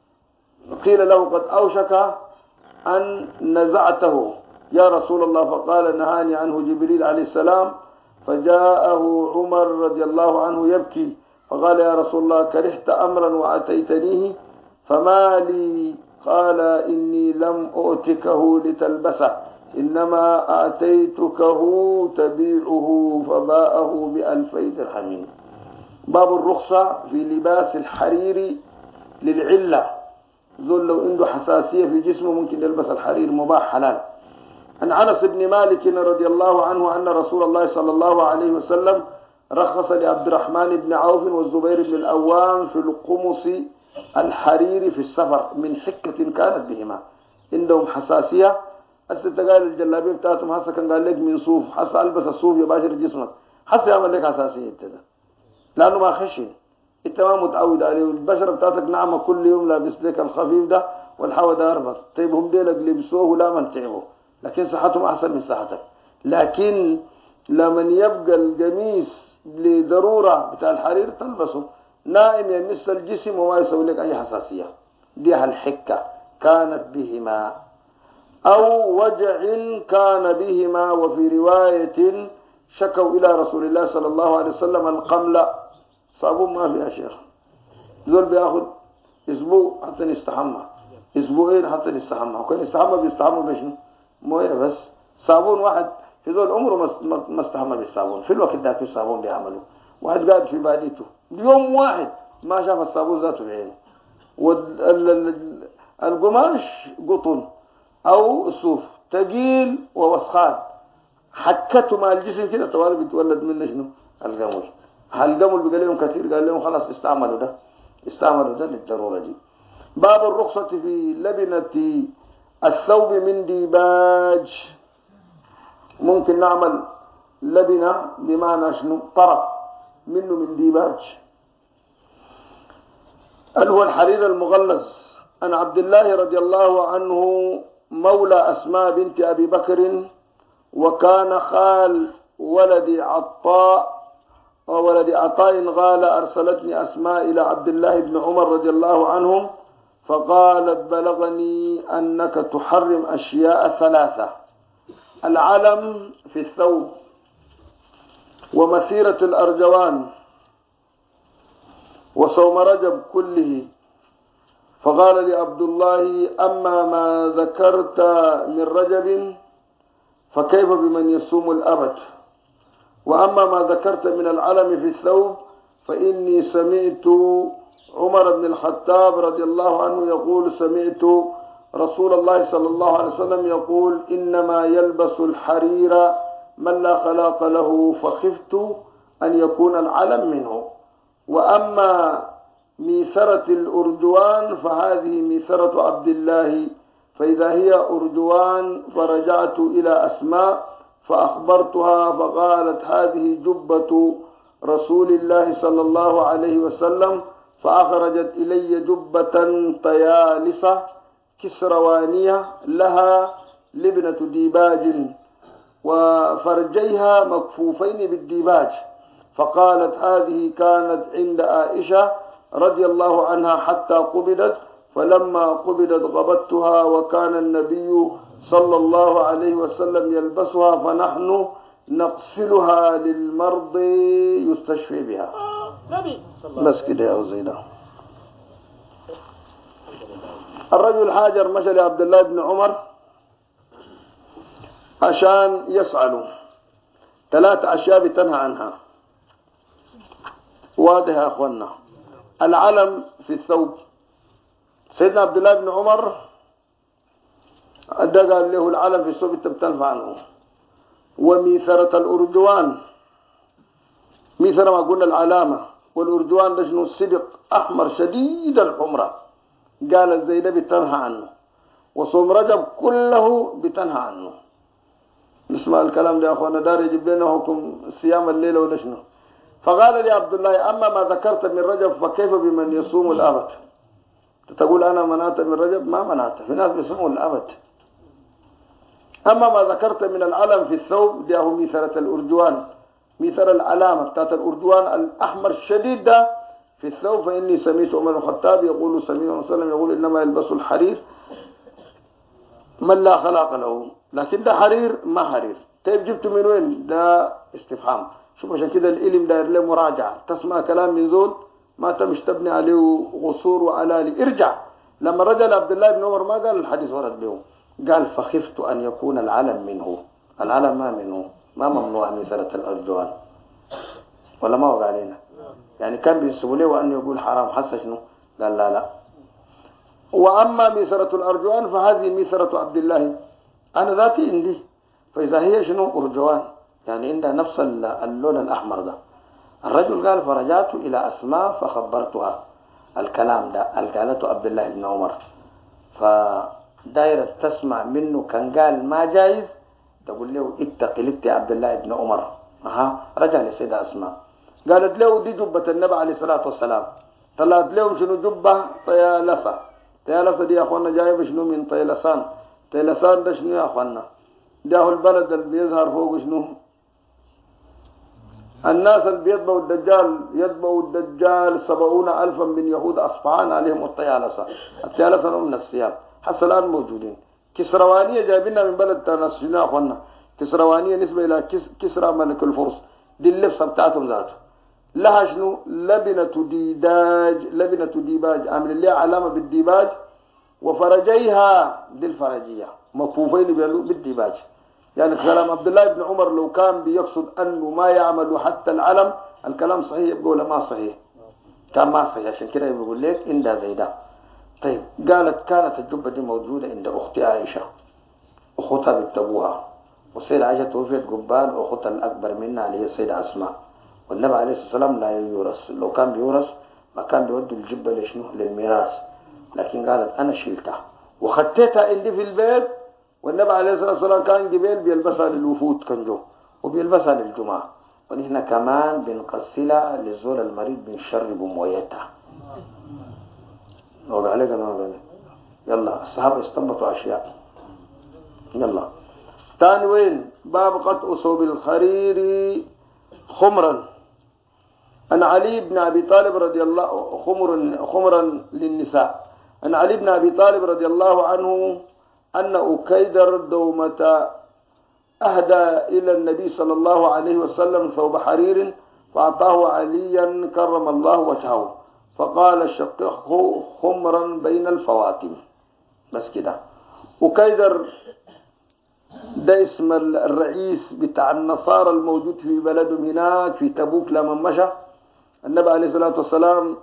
قيل له قد أوشك أن نزعته يا رسول الله فقال نهاني عنه جبريل عليه السلام. فجاءه عمر رضي الله عنه يبكي فقال يا رسول الله كرهت أمرا وأتيتنيه فما لي قال إني لم أؤتكه لتلبسه إنما أتيتكه تبيعه فباءه ب2000 درهم. باب الرخصة في لباس الحرير للعلة. ذل لو عنده حساسية في جسمه ممكن يلبس الحرير مباح حلال. عن أنس بن مالك رضي الله عنه أن رسول الله صلى الله عليه وسلم رخص لعبد الرحمن بن عوف والزبير بن الأوام في القمص الحرير في السفر من حكة كانت بهما. عندهم حساسية قال الجلابيه بتاعتهم حسا كان قال لك من صوف حسا البس الصوف يباشر جسمك حسا يعمل لك حساسية كده لأنه ما خشن انت ما متعود عليه. والبشرة بتاعتك نعمة كل يوم لابس لك الخفيف ده والحوى ده أربط. طيب هم ديلك لبسوه لا من تعبوا لكن صحتهم أحسن من صحتك. لكن لمن يبقى القميص لضرورة بتاع الحرير تلبسه نائم يمس الجسم وما يسوي لك أي حساسية. دي الحكة كانت بهما أو وجع كان بهما. وفي رواية شكوا إلى رسول الله صلى الله عليه وسلم القمل صابون ما فيها شيخ. ذول بياخد اسبوع حتى نستحمى اسبوعين حتى نستحمى وكان يستحمى بيستحمى بشنو مويه بس صابون واحد في ذول عمره ما استحمى بالصابون. في الوقت ده في الصابون بيعملوا واحد قاعد في باديته يوم واحد ما شاف الصابون ذاته بعينه. والقماش قطن أو صوف تقيل ووسخان حكته مع الجسم كده طوال بيتولد منه شنو القمل. القمل بقى لهم كثير قال لهم خلاص استعملوا ده للضرورة دي. باب الرخصة في لبنة الثوب من ديباج. ممكن نعمل لبنة بمعنى شنو طرف منه من ديباج اللي هو الحرير المغلظ. عن عبد الله رضي الله عنه مولى أسماء بنت أبي بكر وكان خال ولد عطاء قال أرسلتني أسماء إلى عبد الله بن عمر رضي الله عنهم فقالت بلغني أنك تحرم أشياء 3 العلم في الثوب ومسيرة الأرجوان وصوم رجب كله. فقال لعبد الله أما ما ذكرت من رجب فكيف بمن يصوم الأبد وأما ما ذكرت من العلم في الثوب فإني سمعت عمر بن الخطاب رضي الله عنه يقول سمعت رسول الله صلى الله عليه وسلم يقول إنما يلبس الحرير من لا خلاق له فخفت أن يكون العلم منه. وأما ميثرة الأرجوان فهذه ميثرة عبد الله فإذا هي أرجوان فرجعت إلى أسماء فأخبرتها فقالت هذه جبة رسول الله صلى الله عليه وسلم فأخرجت إلي جبة طيالسة كسروانية لها لبنة ديباج وفرجيها مكفوفين بالديباج فقالت هذه كانت عند عائشة رضي الله عنها حتى قبضت فلما قبضت غبتها وكان النبي صلى الله عليه وسلم يلبسها فنحن نغسلها للمرض يستشفي بها. بس كده يا زينة. الرجل هاجر مشى لعبد الله بن عمر عشان يسأله 3 أشياء بتنهى عنها. واضح يا أخوانا. العلم في الثوب، سيدنا عبد الله بن عمر أدى قال له العلم في الثوب أنت بتنفع عنه. وميثرة الأرجوان، ميثرة ما قلنا العلامة، والأرجوان ده شنو؟ السبق أحمر شديد الحمرة، قال الزيدة بتنهى عنه. وصوم رجب كله بتنهى عنه. نسمع الكلام ده يا أخوانا، دار يجيب لنا حكم صيام الليلة ولا شنو. فقال لي عبد الله أما ما ذكرت من رجب فكيف بمن يصوم الأبد؟ تقول أنا منعت من رجب؟ ما منعت، في ناس بيصوموا الأبد. أما ما ذكرت من العلم في الثوب ده هو ميثرة الأرجوان، ميثر العلامة بتاعت الأرجوان الأحمر الشديد ده في الثوب. فإني سمعت عمر بن الخطاب يقول سمعت النبي صلى الله عليه وسلم يقول إنما يلبس الحرير من لا خلاق له، لكن ده حرير ما حرير. طيب جبته من وين؟ ده استفهام. شوف عشان كده العلم داير له مراجعة، تسمع كلام من زول ما تمش تبني عليه غصور وعلالي، ارجع. لما رجع عبد الله بن عمر ما قال الحديث ورد به، قال فخفت أن يكون العلم منه. العلم ما منه، ما ممنوع ميثرة الأرجوان ولا ما وقع علينا؟ يعني كان بينسبوا له وأن يقول حرام، حس شنو؟ قال لا لا. وأما ميثرة الأرجوان فهذه ميثرة عبد الله، أنا ذاتي عندي. فإذا هي شنو؟ أرجوان، يعني عندها نفس اللون الأحمر ده. الرجل قال فرجعت إلى أسماء فخبرتها الكلام ده قالته عبد الله بن عمر. فدايرة تسمع منه كان قال ما جايز، تقول له اتق لبت عبد الله بن عمر. رجع لسيدة أسماء قالت له دي جبة النبي عليه الصلاة والسلام. طلعت لهم شنو؟ جبة طيالسة. طيالسة دي يا أخوانا جايب شنو؟ من طيلسان. طيلسان ده شنو يا أخوانا؟ ده البلد اللي بيظهر فوق شنو؟ الناس اللي بيتبعوا الدجال، يتبعوا الدجال 70,000 من يهود أصفهان عليهم الطيالسة. الطيالسة من الثياب حتى الآن موجودين. كسروانية جايبينها من بلد تاناس شنو يا أخوانا؟ كسروانية نسبة إلى كسرى ملك الفرس. دي اللبسة بتاعتهم ذاته لها شنو؟ لبنة ديداج، لبنة ديباج، عامل لها علامة بالديباج. وفرجيها دي الفرجية مكفوفين بالديباج. يعني كلام عبد الله بن عمر لو كان بيقصد أنه ما يعمل حتى العلم، الكلام صحيح يقول ما صحيح، كان ما صحيح. عشان كده بيقول لك إن ده زي ده. طيب قالت كانت الجبة دي موجودة عند أختي عائشة، أختها بيكتبوها. والسيدة عائشة توفيت قبال أختها الأكبر منها اللي هي السيدة أسماء. والنبي عليه الصلاة والسلام لا يورث، لو كان بيورث ما كان بيودوا الجبة لشنو؟ للميراث. لكن قالت أنا شيلتها وخدتها عندي في البيت. والنبي عليه الصلاة والسلام كان جبال بيلبسها للوفود كنجو، وبيلبسها للجمعة. ونحن كمان بنقسلها للزول المريض بنشرب مويتها. وقع عليك أنا يلا الصحابة استنبطوا أشياء. يلا ثاني وين؟ باب قطع صوب الخرير خمرا. أن علي بن أبي طالب رضي الله خمرا للنساء. أن علي بن أبي طالب رضي الله عنه أن أكيدر دومة أهدى إلى النبي صلى الله عليه وسلم ثوب حرير فأعطاه عليا كرم الله وجهه فقال شققه خمرا بين الفواتم. بس كده. أكيدر ده اسم الرئيس بتاع النصارى الموجود في بلدهم هناك في تبوك. لما مشى النبي عليه الصلاة والسلام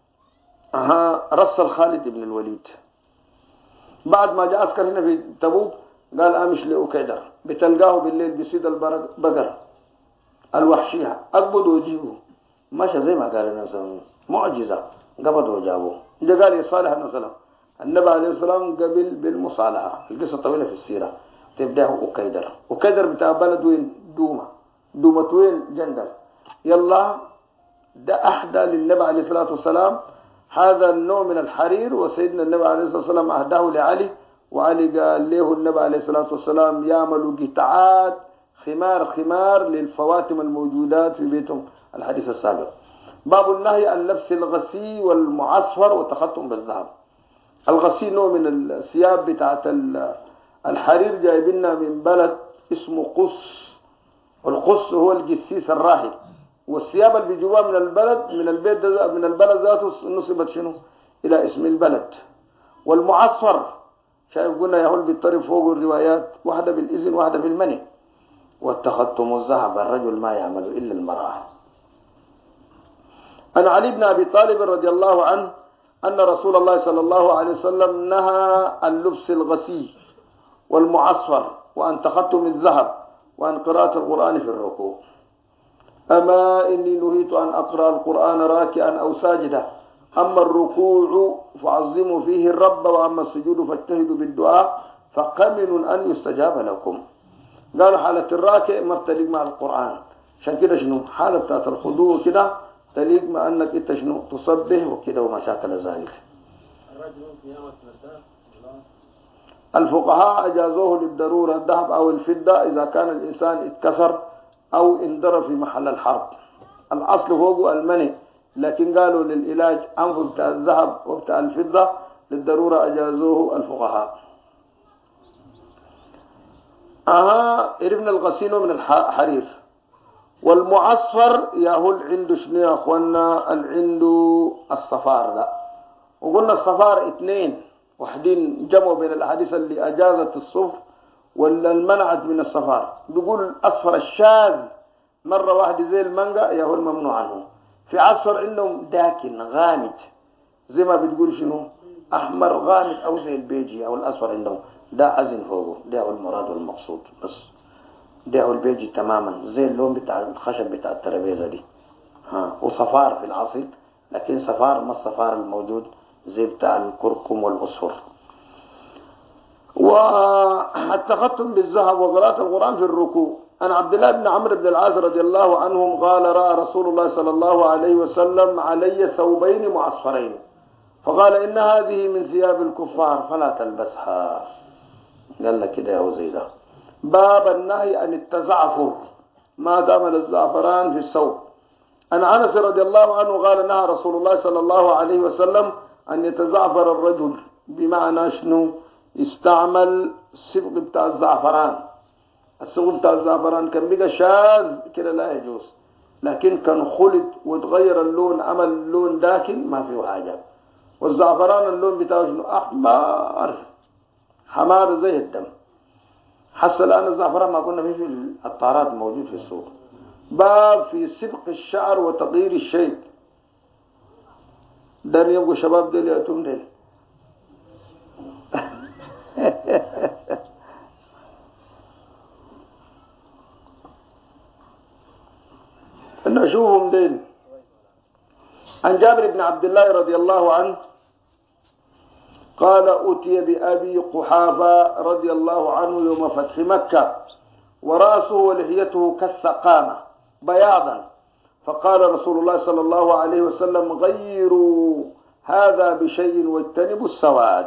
رسل خالد بن الوليد بعد ما جاء عسكر هنا في تبوك، قال امش لأكيدر بتلقاه بالليل بيصيد البقر الوحشية اقبض وجيبه. مشى زي ما قال النبي معجزة، قبض وجابه. جاء قال يصالح النبي عليه السلام قبل بالمصالحة. القصة طويلة في السيرة. تبدأ أكيدر. أكيدر بتاع بلد وين؟ دومة وين؟ جندل. يلا ده أحدى للنبي عليه الصلاة والسلام هذا النوع من الحرير. وسيدنا النبي عليه الصلاة والسلام أهداه لعلي، وعلي قال له النبي عليه الصلاة والسلام يعمل قطعات خمار للفواتم الموجودات في بيتهم. الحديث السابق. باب النهي عن لبس الغسي والمعصفر وتختم بالذهب. الغسي نوع من الثياب بتاعت الحرير جايبنا من بلد اسمه قص، والقص هو الجسيس الراهب. والثياب اللي بيجوها من البلد من البيت ده من البلد ذاته نصبت شنو؟ إلى اسم البلد. والمعصفر شايف قلنا يهول بالطرف فوق الروايات، واحدة بالإذن واحدة بالمنع. واتخذتم الذهب الرجل ما يعمل إلا المرأة. عن علي بن أبي طالب رضي الله عنه أن رسول الله صلى الله عليه وسلم نهى عن لبس الغسي والمعصفر وأن تختم الذهب وأن قراءة القرآن في الركوع. أما إني نهيت أن أقرأ القرآن راكعا أو ساجدا، أما الركوع فعظموا فيه الرب، وأما السجود فاجتهدوا بالدعاء فقمن أن يستجاب لكم. قالوا حالة الراكع ما بتليق مع القرآن، عشان كده شنو حالة بتاعت الخضوع كده تليق مع أنك إنت شنو تصبه وكده وما شاكل ذلك. الفقهاء أجازوه للضرورة الذهب أو الفضة إذا كان الإنسان اتكسر أو انضرب في محل الحرب. الأصل فوقه المنع، لكن قالوا للعلاج أنفه بتاع الذهب وبتاع الفضة للضرورة أجازوه الفقهاء. ابن الغسيل من الحرير. والمعصفر يهول عنده شنو يا أخوانا؟ عنده الصفار ده، وقلنا الصفار اثنين، وحدين جمعوا بين الأحاديث اللي أجازت الصفر ولا المنعت من الصفار. بيقول الأصفر الشاذ مرة واحدة زي المانجا يهول ممنوع عنه. في عصفر عندهم داكن غامد زي ما بتقول شنو أحمر غامد أو زي البيجي أو الأصفر عندهم، ده أزن فوقه، ده هو المراد والمقصود، بس ده هو البيجي تماما زي اللون بتاع الخشب بتاع الترابيزة دي. وصفار في العصر، لكن صفار ما الصفار الموجود زي بتاع الكركم والأصفر. والتختم بالذهب وقراءة القرآن في الركوع. عن عبد الله بن عمرو بن العاص رضي الله عنهم قال: رأى رسول الله صلى الله عليه وسلم علي ثوبين معصفرين، فقال: إن هذه من ثياب الكفار فلا تلبسها. قال لك كده يا زيدا. باب النهي عن التزعفر ما دام الزعفران في الثوب. عن أنس رضي الله عنه قال: نهى رسول الله صلى الله عليه وسلم أن يتزعفر الرجل، بمعنى شنو؟ استعمل الصبغ بتاع الزعفران. الصبغ بتاع الزعفران كان بقى شاذ كده لا يجوز، لكن كان خلط وتغير اللون عمل لون داكن ما فيه حاجة. والزعفران اللون بتاعه شنو؟ أحمر حمار زي الدم. حتى الآن الزعفران ما كنا فيه في الطارات موجود في السوق. باب في سبق الشعر وتغيير الشيب. ده يبقوا شباب ديل يأتون ديل أنا أشوفهم ديل. عن جابر بن عبد الله رضي الله عنه قال: أتي بأبي قحافة رضي الله عنه يوم فتح مكة، ورأسه ولحيته كالثقامة بياضا، فقال رسول الله صلى الله عليه وسلم: غيروا هذا بشيء واجتنبوا السواد.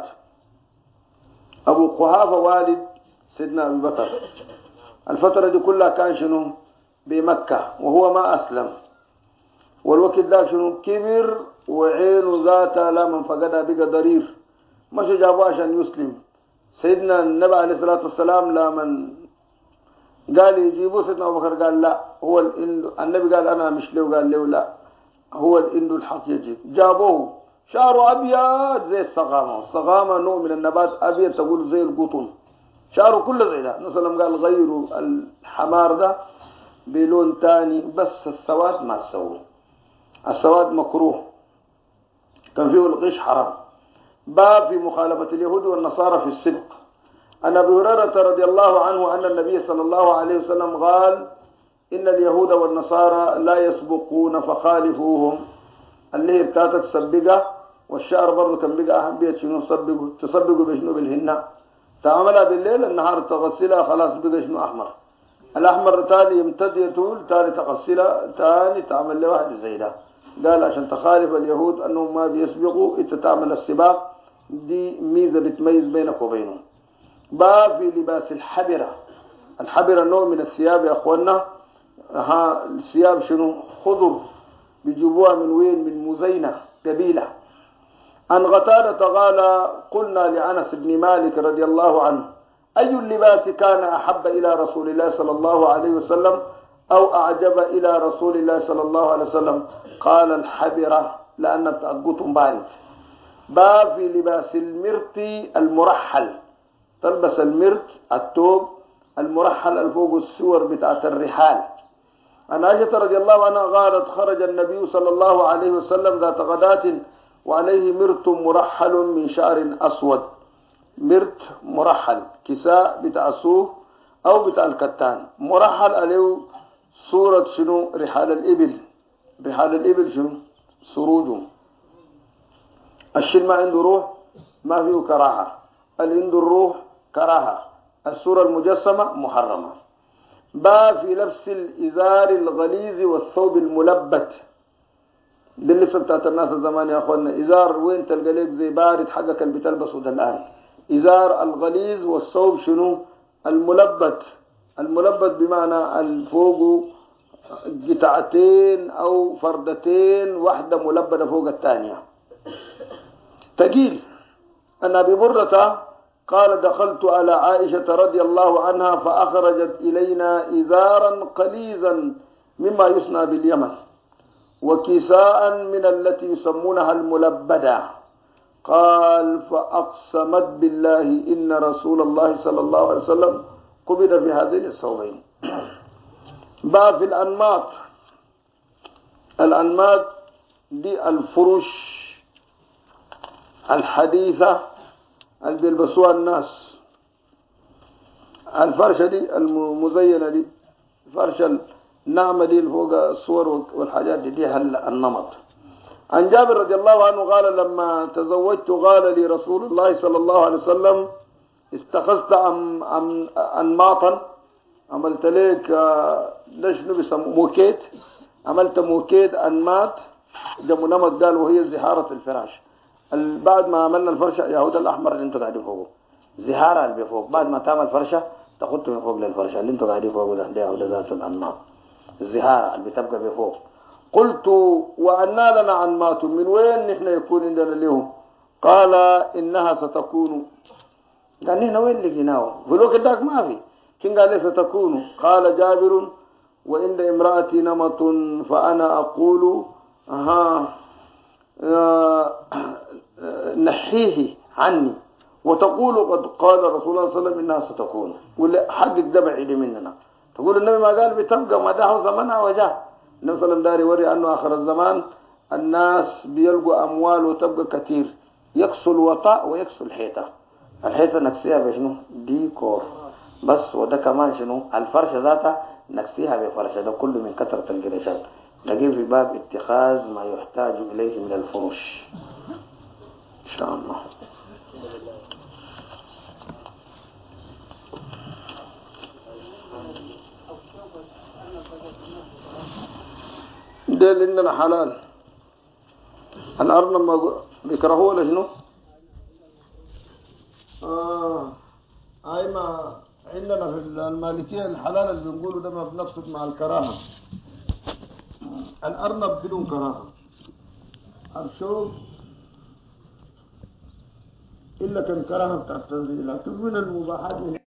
أبو قحافة والد سيدنا أبي بكر، الفترة دي كلها كان شنو بمكة وهو ما أسلم، والوقت ده شنو كبر وعينه ذاتها لا من فقدها بقى ضرير، مش جابوه عشان يسلم. سيدنا النبي عليه الصلاة والسلام لا من قال يجيبوه، سيدنا أبو بكر قال لا، هو النبي قال أنا مش له، قال له لا، هو الإند الحق يجيب. جابوه شعره أبيض زي الصغامة، الصغامة نوع من النبات أبيض تقول زي القطن، شعره كله زي ده. نسلم قال غيروا الحمار ده بلون تاني، بس السواد ما تسوي، السواد مكروه، كان فيه الغش حرام. باب في مخالفة اليهود والنصارى في السبق. عن أبي هريرة رضي الله عنه أن النبي صلى الله عليه وسلم قال: إن اليهود والنصارى لا يسبقون فخالفوهم. اللي بتاعتك سبقة، والشعر برضه كان بقى أحبية شنو تسبقوا بشنو بالهنة، تعملها بالليل النهار تغسلها خلاص بقى شنو أحمر، الأحمر تاني يمتد يطول، تاني تغسلها، تاني تعمل له واحد زي ده. قال عشان تخالف اليهود أنهم ما بيسبقوا، أنت تعمل السباق، دي ميزة بتميز بينك وبينهم. باب في لباس الحبرة. الحبرة نوع من الثياب يا أخوانا، الثياب شنو خضر، بيجيبوها من وين؟ من مزينة قبيلة. عن قتادة قال: قلنا لأنس بن مالك رضي الله عنه: أي اللباس كان أحب إلى رسول الله صلى الله عليه وسلم أو أعجب إلى رسول الله صلى الله عليه وسلم؟ قال: الحبرة، لأن تأقوتهم بارد. باب في لباس المرت المرحل. تلبس المرت الثوب المرحل الفوق السور بتاعت الرحال. عن عائشة رضي الله عنها قالت خرج النبي صلى الله عليه وسلم ذات غداة وعليه مرت مرحل من شعر أسود. مرت مرحل كساء بتاع الصوف أو بتاع الكتان. مرحل عليه صورة شنو؟ رحال الإبل. رحال الإبل شنو؟ سروجهم. الشيء ما عنده روح ما فيه كراهة. اللي عنده الروح كراهة. الصورة المجسمة محرمة. باب في لبس الإزار الغليظ والثوب الملبت. دي اللبسة بتاعت الناس الزمان يا أخوانا. إزار وين تلقى لك زي بارد حقك اللي بتلبسه ده الآن. إزار الغليظ والثوب شنو؟ الملبت. الملبت بمعنى الفوق قطعتين أو فردتين واحدة ملبنة فوق الثانية تقيل. أن أبي بردة قال دخلت على عائشة رضي الله عنها فأخرجت إلينا إزارا قليزا مما يصنع باليمن وكساء من التي يسمونها الملبدة. قال فأقسمت بالله إن رسول الله صلى الله عليه وسلم قبض في هذين الثوبين. باب في الأنماط. الأنماط دي الفرش الحديثة اللي بيلبسوها الناس. الفرشة دي المزينة دي فرشة الناعمة دي اللي فوق الصور والحاجات دي النمط. عن جابر رضي الله عنه قال لما تزوجت قال لي رسول الله صلى الله عليه وسلم استخذت أنماطا. عملت لك شنو بيسموه موكيت. عملت موكيت أنماط جمع نمط قال وهي زهارة الفراش. بعد ما عملنا الفرشة يهود الأحمر اللي انتوا قاعدين فوقه زهارة اللي بفوق. بعد ما تعمل فرشة تاخدته من فوق للفرشة اللي انتوا قاعدين فوقه ده يهود ذات الأنماط الزهارة اللي بتبقى بفوق. قلت وأنا لنا عنمات من وين نحن يكون عندنا اليوم؟ قال إنها ستكون. قال نحن وين لقيناه في الوقت داك ما في. كين قال لي ستكون. قال جابر وعند امرأتي نمط فأنا أقول نحيه عني وتقول قد قال رسول الله صلى الله عليه وسلم إنها ستكون. قل حقك دبع إيدي مننا. تقول النبي ما قال بتبقى ما داه زمنها وجاه. النبي صلى الله عليه وسلم داري وري أنه آخر الزمان الناس بيلقوا أموال وتبقى كثير يكسو الوطاء ويكسو الحيطة. الحيطة نكسيها بشنو؟ ديكور بس. وده كمان شنو؟ الفرشة ذاتها نكسيها بفرشة. ده كله من كثرة القريشات. نجيب في باب اتخاذ ما يحتاج إليه من الفرش إن شاء الله. ده اللي عندنا حلال. الأرنب ما بيكرهوه ولا شنو؟ أي ما عندنا في المالكية الحلال اللي بنقوله ده ما بنقصد مع الكراهة. الأرنب بدون كراهة. الشوك إلا كان كراهة بتاع التنزيل لكن من المباحات